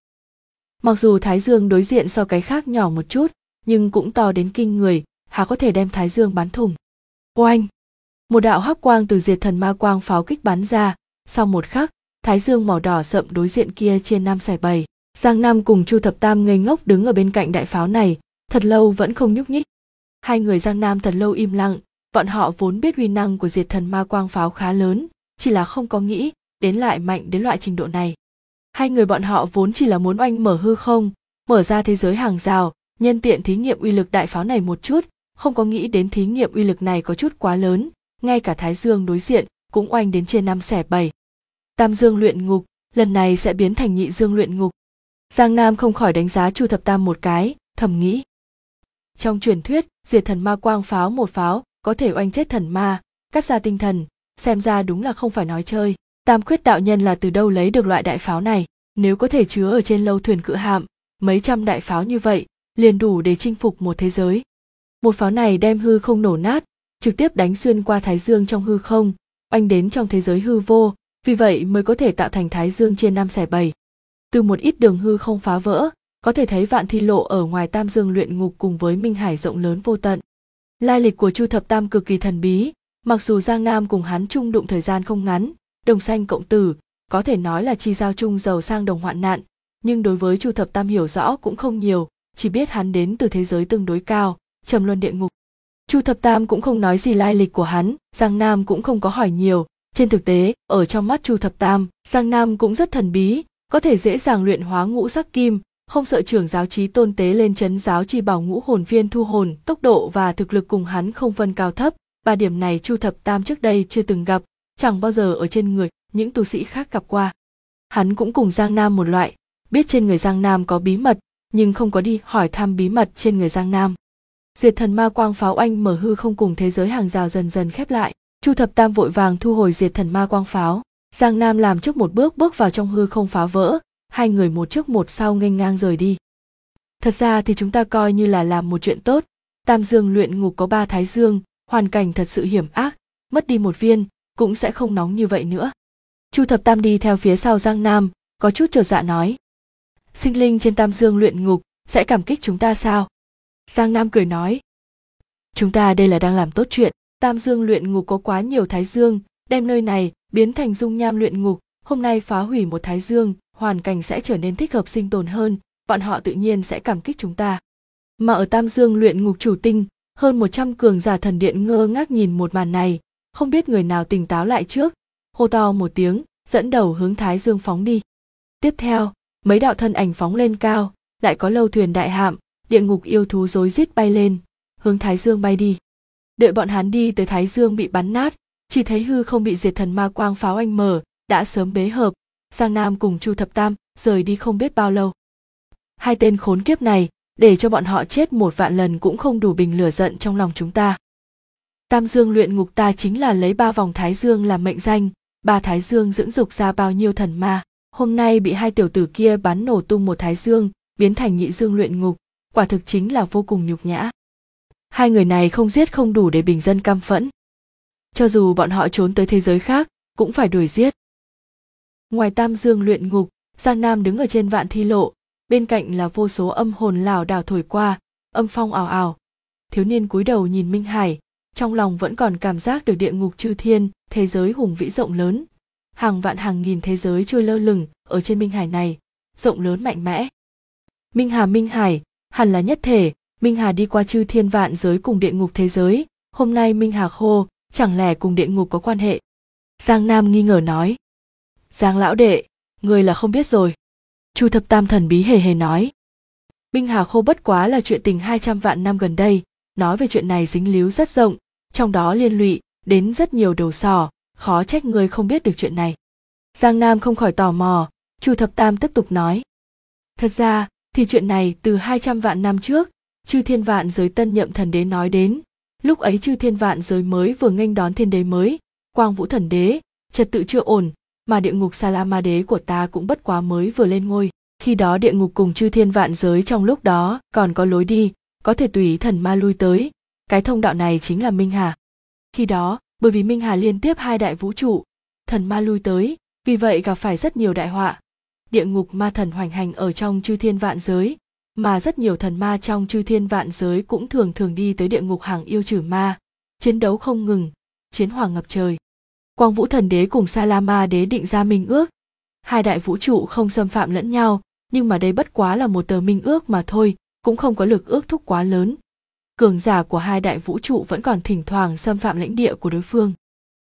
S1: Mặc dù thái dương đối diện so cái khác nhỏ một chút, nhưng cũng to đến kinh người, há có thể đem thái dương bắn thủng. Oanh! Một đạo hắc quang từ diệt thần ma quang pháo kích bắn ra, sau một khắc, thái dương màu đỏ sậm đối diện kia chia năm xẻ bảy. Giang Nam cùng Chu Thập Tam ngây ngốc đứng ở bên cạnh đại pháo này, thật lâu vẫn không nhúc nhích. Hai người Giang Nam thật lâu im lặng, bọn họ vốn biết uy năng của diệt thần ma quang pháo khá lớn, chỉ là không có nghĩ đến lại mạnh đến loại trình độ này. Hai người bọn họ vốn chỉ là muốn oanh mở hư không, mở ra thế giới hàng rào, nhân tiện thí nghiệm uy lực đại pháo này một chút, không có nghĩ đến thí nghiệm uy lực này có chút quá lớn, ngay cả thái dương đối diện cũng oanh đến trên năm xẻ bảy. Tam dương luyện ngục, lần này sẽ biến thành nhị dương luyện ngục. Giang Nam không khỏi đánh giá Chu Thập Tam một cái, thầm nghĩ. Trong truyền thuyết, diệt thần ma quang pháo một pháo có thể oanh chết thần ma, cắt ra tinh thần, xem ra đúng là không phải nói chơi. Tam Khuyết đạo nhân là từ đâu lấy được loại đại pháo này? Nếu có thể chứa ở trên lâu thuyền cự hạm, mấy trăm đại pháo như vậy, liền đủ để chinh phục một thế giới. Một pháo này đem hư không nổ nát, trực tiếp đánh xuyên qua thái dương trong hư không, oanh đến trong thế giới hư vô, vì vậy mới có thể tạo thành thái dương chia năm xẻ bảy. Từ một ít đường hư không phá vỡ, có thể thấy Vạn Thi Lộ ở ngoài Tam Dương luyện ngục cùng với Minh Hải rộng lớn vô tận. Lai lịch của Chu Thập Tam cực kỳ thần bí, mặc dù Giang Nam cùng hắn chung đụng thời gian không ngắn, đồng sanh cộng tử, có thể nói là chi giao chung giàu sang đồng hoạn nạn, nhưng đối với Chu Thập Tam hiểu rõ cũng không nhiều, chỉ biết hắn đến từ thế giới tương đối cao, trầm luân địa ngục. Chu Thập Tam cũng không nói gì lai lịch của hắn, Giang Nam cũng không có hỏi nhiều, trên thực tế, ở trong mắt Chu Thập Tam, Giang Nam cũng rất thần bí, có thể dễ dàng luyện hóa ngũ sắc kim, không sợ trưởng giáo chí tôn tế lên trấn giáo chỉ bảo ngũ hồn viên thu hồn, tốc độ và thực lực cùng hắn không phân cao thấp, ba điểm này Chu Thập Tam trước đây chưa từng gặp, chẳng bao giờ ở trên người những tu sĩ khác gặp qua. Hắn cũng cùng Giang Nam một loại, biết trên người Giang Nam có bí mật, nhưng không có đi hỏi thăm bí mật trên người Giang Nam. Diệt thần ma quang pháo oanh mở hư không cùng thế giới hàng rào dần dần khép lại, Chu Thập Tam vội vàng thu hồi diệt thần ma quang pháo, Giang Nam làm trước một bước bước vào trong hư không phá vỡ, hai người một trước một sau nghênh ngang rời đi. Thật ra thì chúng ta coi như là làm một chuyện tốt, Tam Dương luyện ngục có 3 thái dương, hoàn cảnh thật sự hiểm ác, mất đi một viên, cũng sẽ không nóng như vậy nữa. Chu Thập Tam đi theo phía sau Giang Nam, có chút chột dạ nói. Sinh linh trên Tam Dương luyện ngục, sẽ cảm kích chúng ta sao? Giang Nam cười nói. Chúng ta đây là đang làm tốt chuyện, Tam Dương luyện ngục có quá nhiều thái dương, đem nơi này biến thành dung nham luyện ngục, hôm nay phá hủy một thái dương, hoàn cảnh sẽ trở nên thích hợp sinh tồn hơn, bọn họ tự nhiên sẽ cảm kích chúng ta. Mà ở Tam Dương luyện ngục chủ tinh, hơn 100 cường giả thần điện ngơ ngác nhìn một màn này, không biết người nào tỉnh táo lại trước, hô to một tiếng, dẫn đầu hướng thái dương phóng đi. Tiếp theo, mấy đạo thân ảnh phóng lên cao, lại có lâu thuyền đại hạm, địa ngục yêu thú rối rít bay lên, hướng thái dương bay đi. Đợi bọn hắn đi tới thái dương bị bắn nát, chỉ thấy hư không bị diệt thần ma quang pháo anh mở, đã sớm bế hợp, Giang Nam cùng Chu Thập Tam rời đi không biết bao lâu. Hai tên khốn kiếp này, để cho bọn họ chết 1 vạn lần cũng không đủ bình lửa giận trong lòng chúng ta. Tam Dương luyện ngục ta chính là lấy 3 vòng thái dương làm mệnh danh, 3 thái dương dưỡng dục ra bao nhiêu thần ma, hôm nay bị 2 tiểu tử kia bắn nổ tung một thái dương, biến thành nhị dương luyện ngục, quả thực chính là vô cùng nhục nhã. Hai người này không giết không đủ để bình dân căm phẫn. Cho dù bọn họ trốn tới thế giới khác, cũng phải đuổi giết. Ngoài Tam Dương luyện ngục, Giang Nam đứng ở trên Vạn Thi Lộ, bên cạnh là vô số âm hồn lảo đảo thổi qua, âm phong ào ào. Thiếu niên cúi đầu nhìn Minh Hải, trong lòng vẫn còn cảm giác được địa ngục chư thiên, thế giới hùng vĩ rộng lớn. Hàng vạn hàng nghìn thế giới trôi lơ lửng ở trên Minh Hải này, rộng lớn mạnh mẽ. Minh Hải, hẳn là nhất thể, Minh Hà đi qua chư thiên vạn giới cùng địa ngục thế giới, hôm nay Minh Hà khô, chẳng lẽ cùng địa ngục có quan hệ? Giang Nam nghi ngờ nói. Giang lão đệ, người là không biết rồi. Chu Thập Tam thần bí hề hề nói. Minh Hà khô bất quá là chuyện tình 200 vạn năm gần đây, nói về chuyện này dính líu rất rộng, trong đó liên lụy đến rất nhiều đầu sỏ, khó trách người không biết được chuyện này. Giang Nam không khỏi tò mò, Chu Thập Tam tiếp tục nói. Thật ra, thì chuyện này từ 200 vạn năm trước, chư thiên vạn giới tân nhậm thần đế nói đến, lúc ấy chư thiên vạn giới mới vừa nghênh đón thiên đế mới, Quang Vũ thần đế, trật tự chưa ổn, mà địa ngục Sa La Ma đế của ta cũng bất quá mới vừa lên ngôi. Khi đó địa ngục cùng chư thiên vạn giới trong lúc đó còn có lối đi, có thể tùy ý thần ma lui tới. Cái thông đạo này chính là Minh Hà. Khi đó, bởi vì Minh Hà liên tiếp hai đại vũ trụ, thần ma lui tới, vì vậy gặp phải rất nhiều đại họa. Địa ngục ma thần hoành hành ở trong chư thiên vạn giới, mà rất nhiều thần ma trong chư thiên vạn giới cũng thường thường đi tới địa ngục hàng yêu trừ ma, chiến đấu không ngừng, chiến hỏa ngập trời. Quang Vũ Thần Đế cùng Sa La Ma Đế định ra minh ước, hai đại vũ trụ không xâm phạm lẫn nhau, nhưng mà đây bất quá là một tờ minh ước mà thôi, cũng không có lực ước thúc quá lớn. Cường giả của hai đại vũ trụ vẫn còn thỉnh thoảng xâm phạm lãnh địa của đối phương.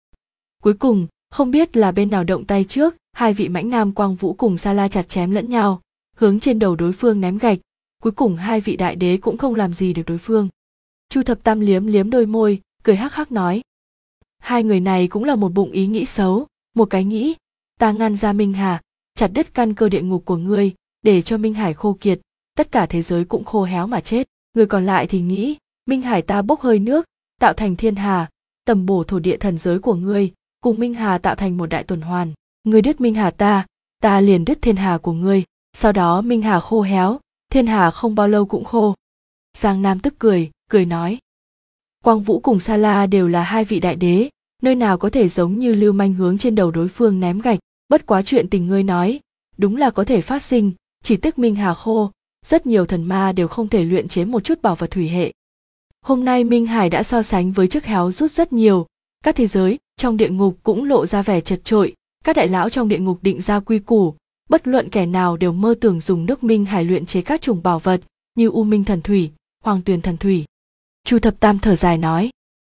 S1: Cuối cùng, không biết là bên nào động tay trước, hai vị mãnh nam Quang Vũ cùng Sa La chặt chém lẫn nhau, hướng trên đầu đối phương ném gạch, cuối cùng hai vị đại đế cũng không làm gì được đối phương. Chu Thập Tam liếm liếm đôi môi, cười hắc hắc nói: hai người này cũng là một bụng ý nghĩ xấu, một cái nghĩ, ta ngăn ra Minh Hà, chặt đứt căn cơ địa ngục của ngươi, để cho Minh Hải khô kiệt, tất cả thế giới cũng khô héo mà chết. Người còn lại thì nghĩ, Minh Hải ta bốc hơi nước, tạo thành thiên hà, tầm bổ thổ địa thần giới của ngươi, cùng Minh Hà tạo thành một đại tuần hoàn. Ngươi đứt Minh Hà ta liền đứt thiên hà của ngươi, sau đó Minh Hà khô héo, thiên hà không bao lâu cũng khô. Giang Nam tức cười nói: Quang Vũ cùng Sa La đều là hai vị đại đế, nơi nào có thể giống như lưu manh hướng trên đầu đối phương ném gạch, bất quá chuyện tình ngươi nói, đúng là có thể phát sinh, chỉ tức Minh Hà khô, rất nhiều thần ma đều không thể luyện chế một chút bảo vật thủy hệ. Hôm nay Minh Hải đã so sánh với trước héo rút rất nhiều, các thế giới trong địa ngục cũng lộ ra vẻ chật chội, các đại lão trong địa ngục định ra quy củ, bất luận kẻ nào đều mơ tưởng dùng nước Minh Hải luyện chế các chủng bảo vật như U Minh thần thủy, Hoàng Tuyền thần thủy. Chu Thập Tam thở dài nói: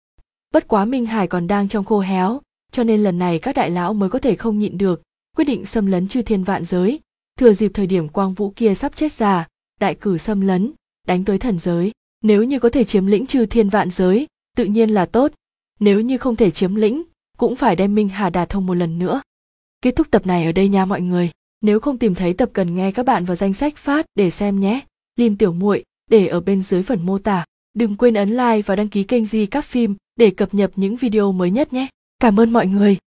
S1: bất quá Minh Hải còn đang trong khô héo, cho nên lần này các đại lão mới có thể không nhịn được, quyết định xâm lấn chư thiên vạn giới, thừa dịp thời điểm Quang Vũ kia sắp chết già, đại cử xâm lấn, đánh tới thần giới. Nếu như có thể chiếm lĩnh chư thiên vạn giới, tự nhiên là tốt, nếu như không thể chiếm lĩnh, cũng phải đem Minh Hà đả thông một lần nữa. Kết thúc tập này ở đây nha mọi người. Nếu không tìm thấy tập cần nghe các bạn vào danh sách phát để xem nhé. Link tiểu muội để ở bên dưới phần mô tả. Đừng quên ấn like và đăng ký kênh Di Các Phim để cập nhật những video mới nhất nhé. Cảm ơn mọi người.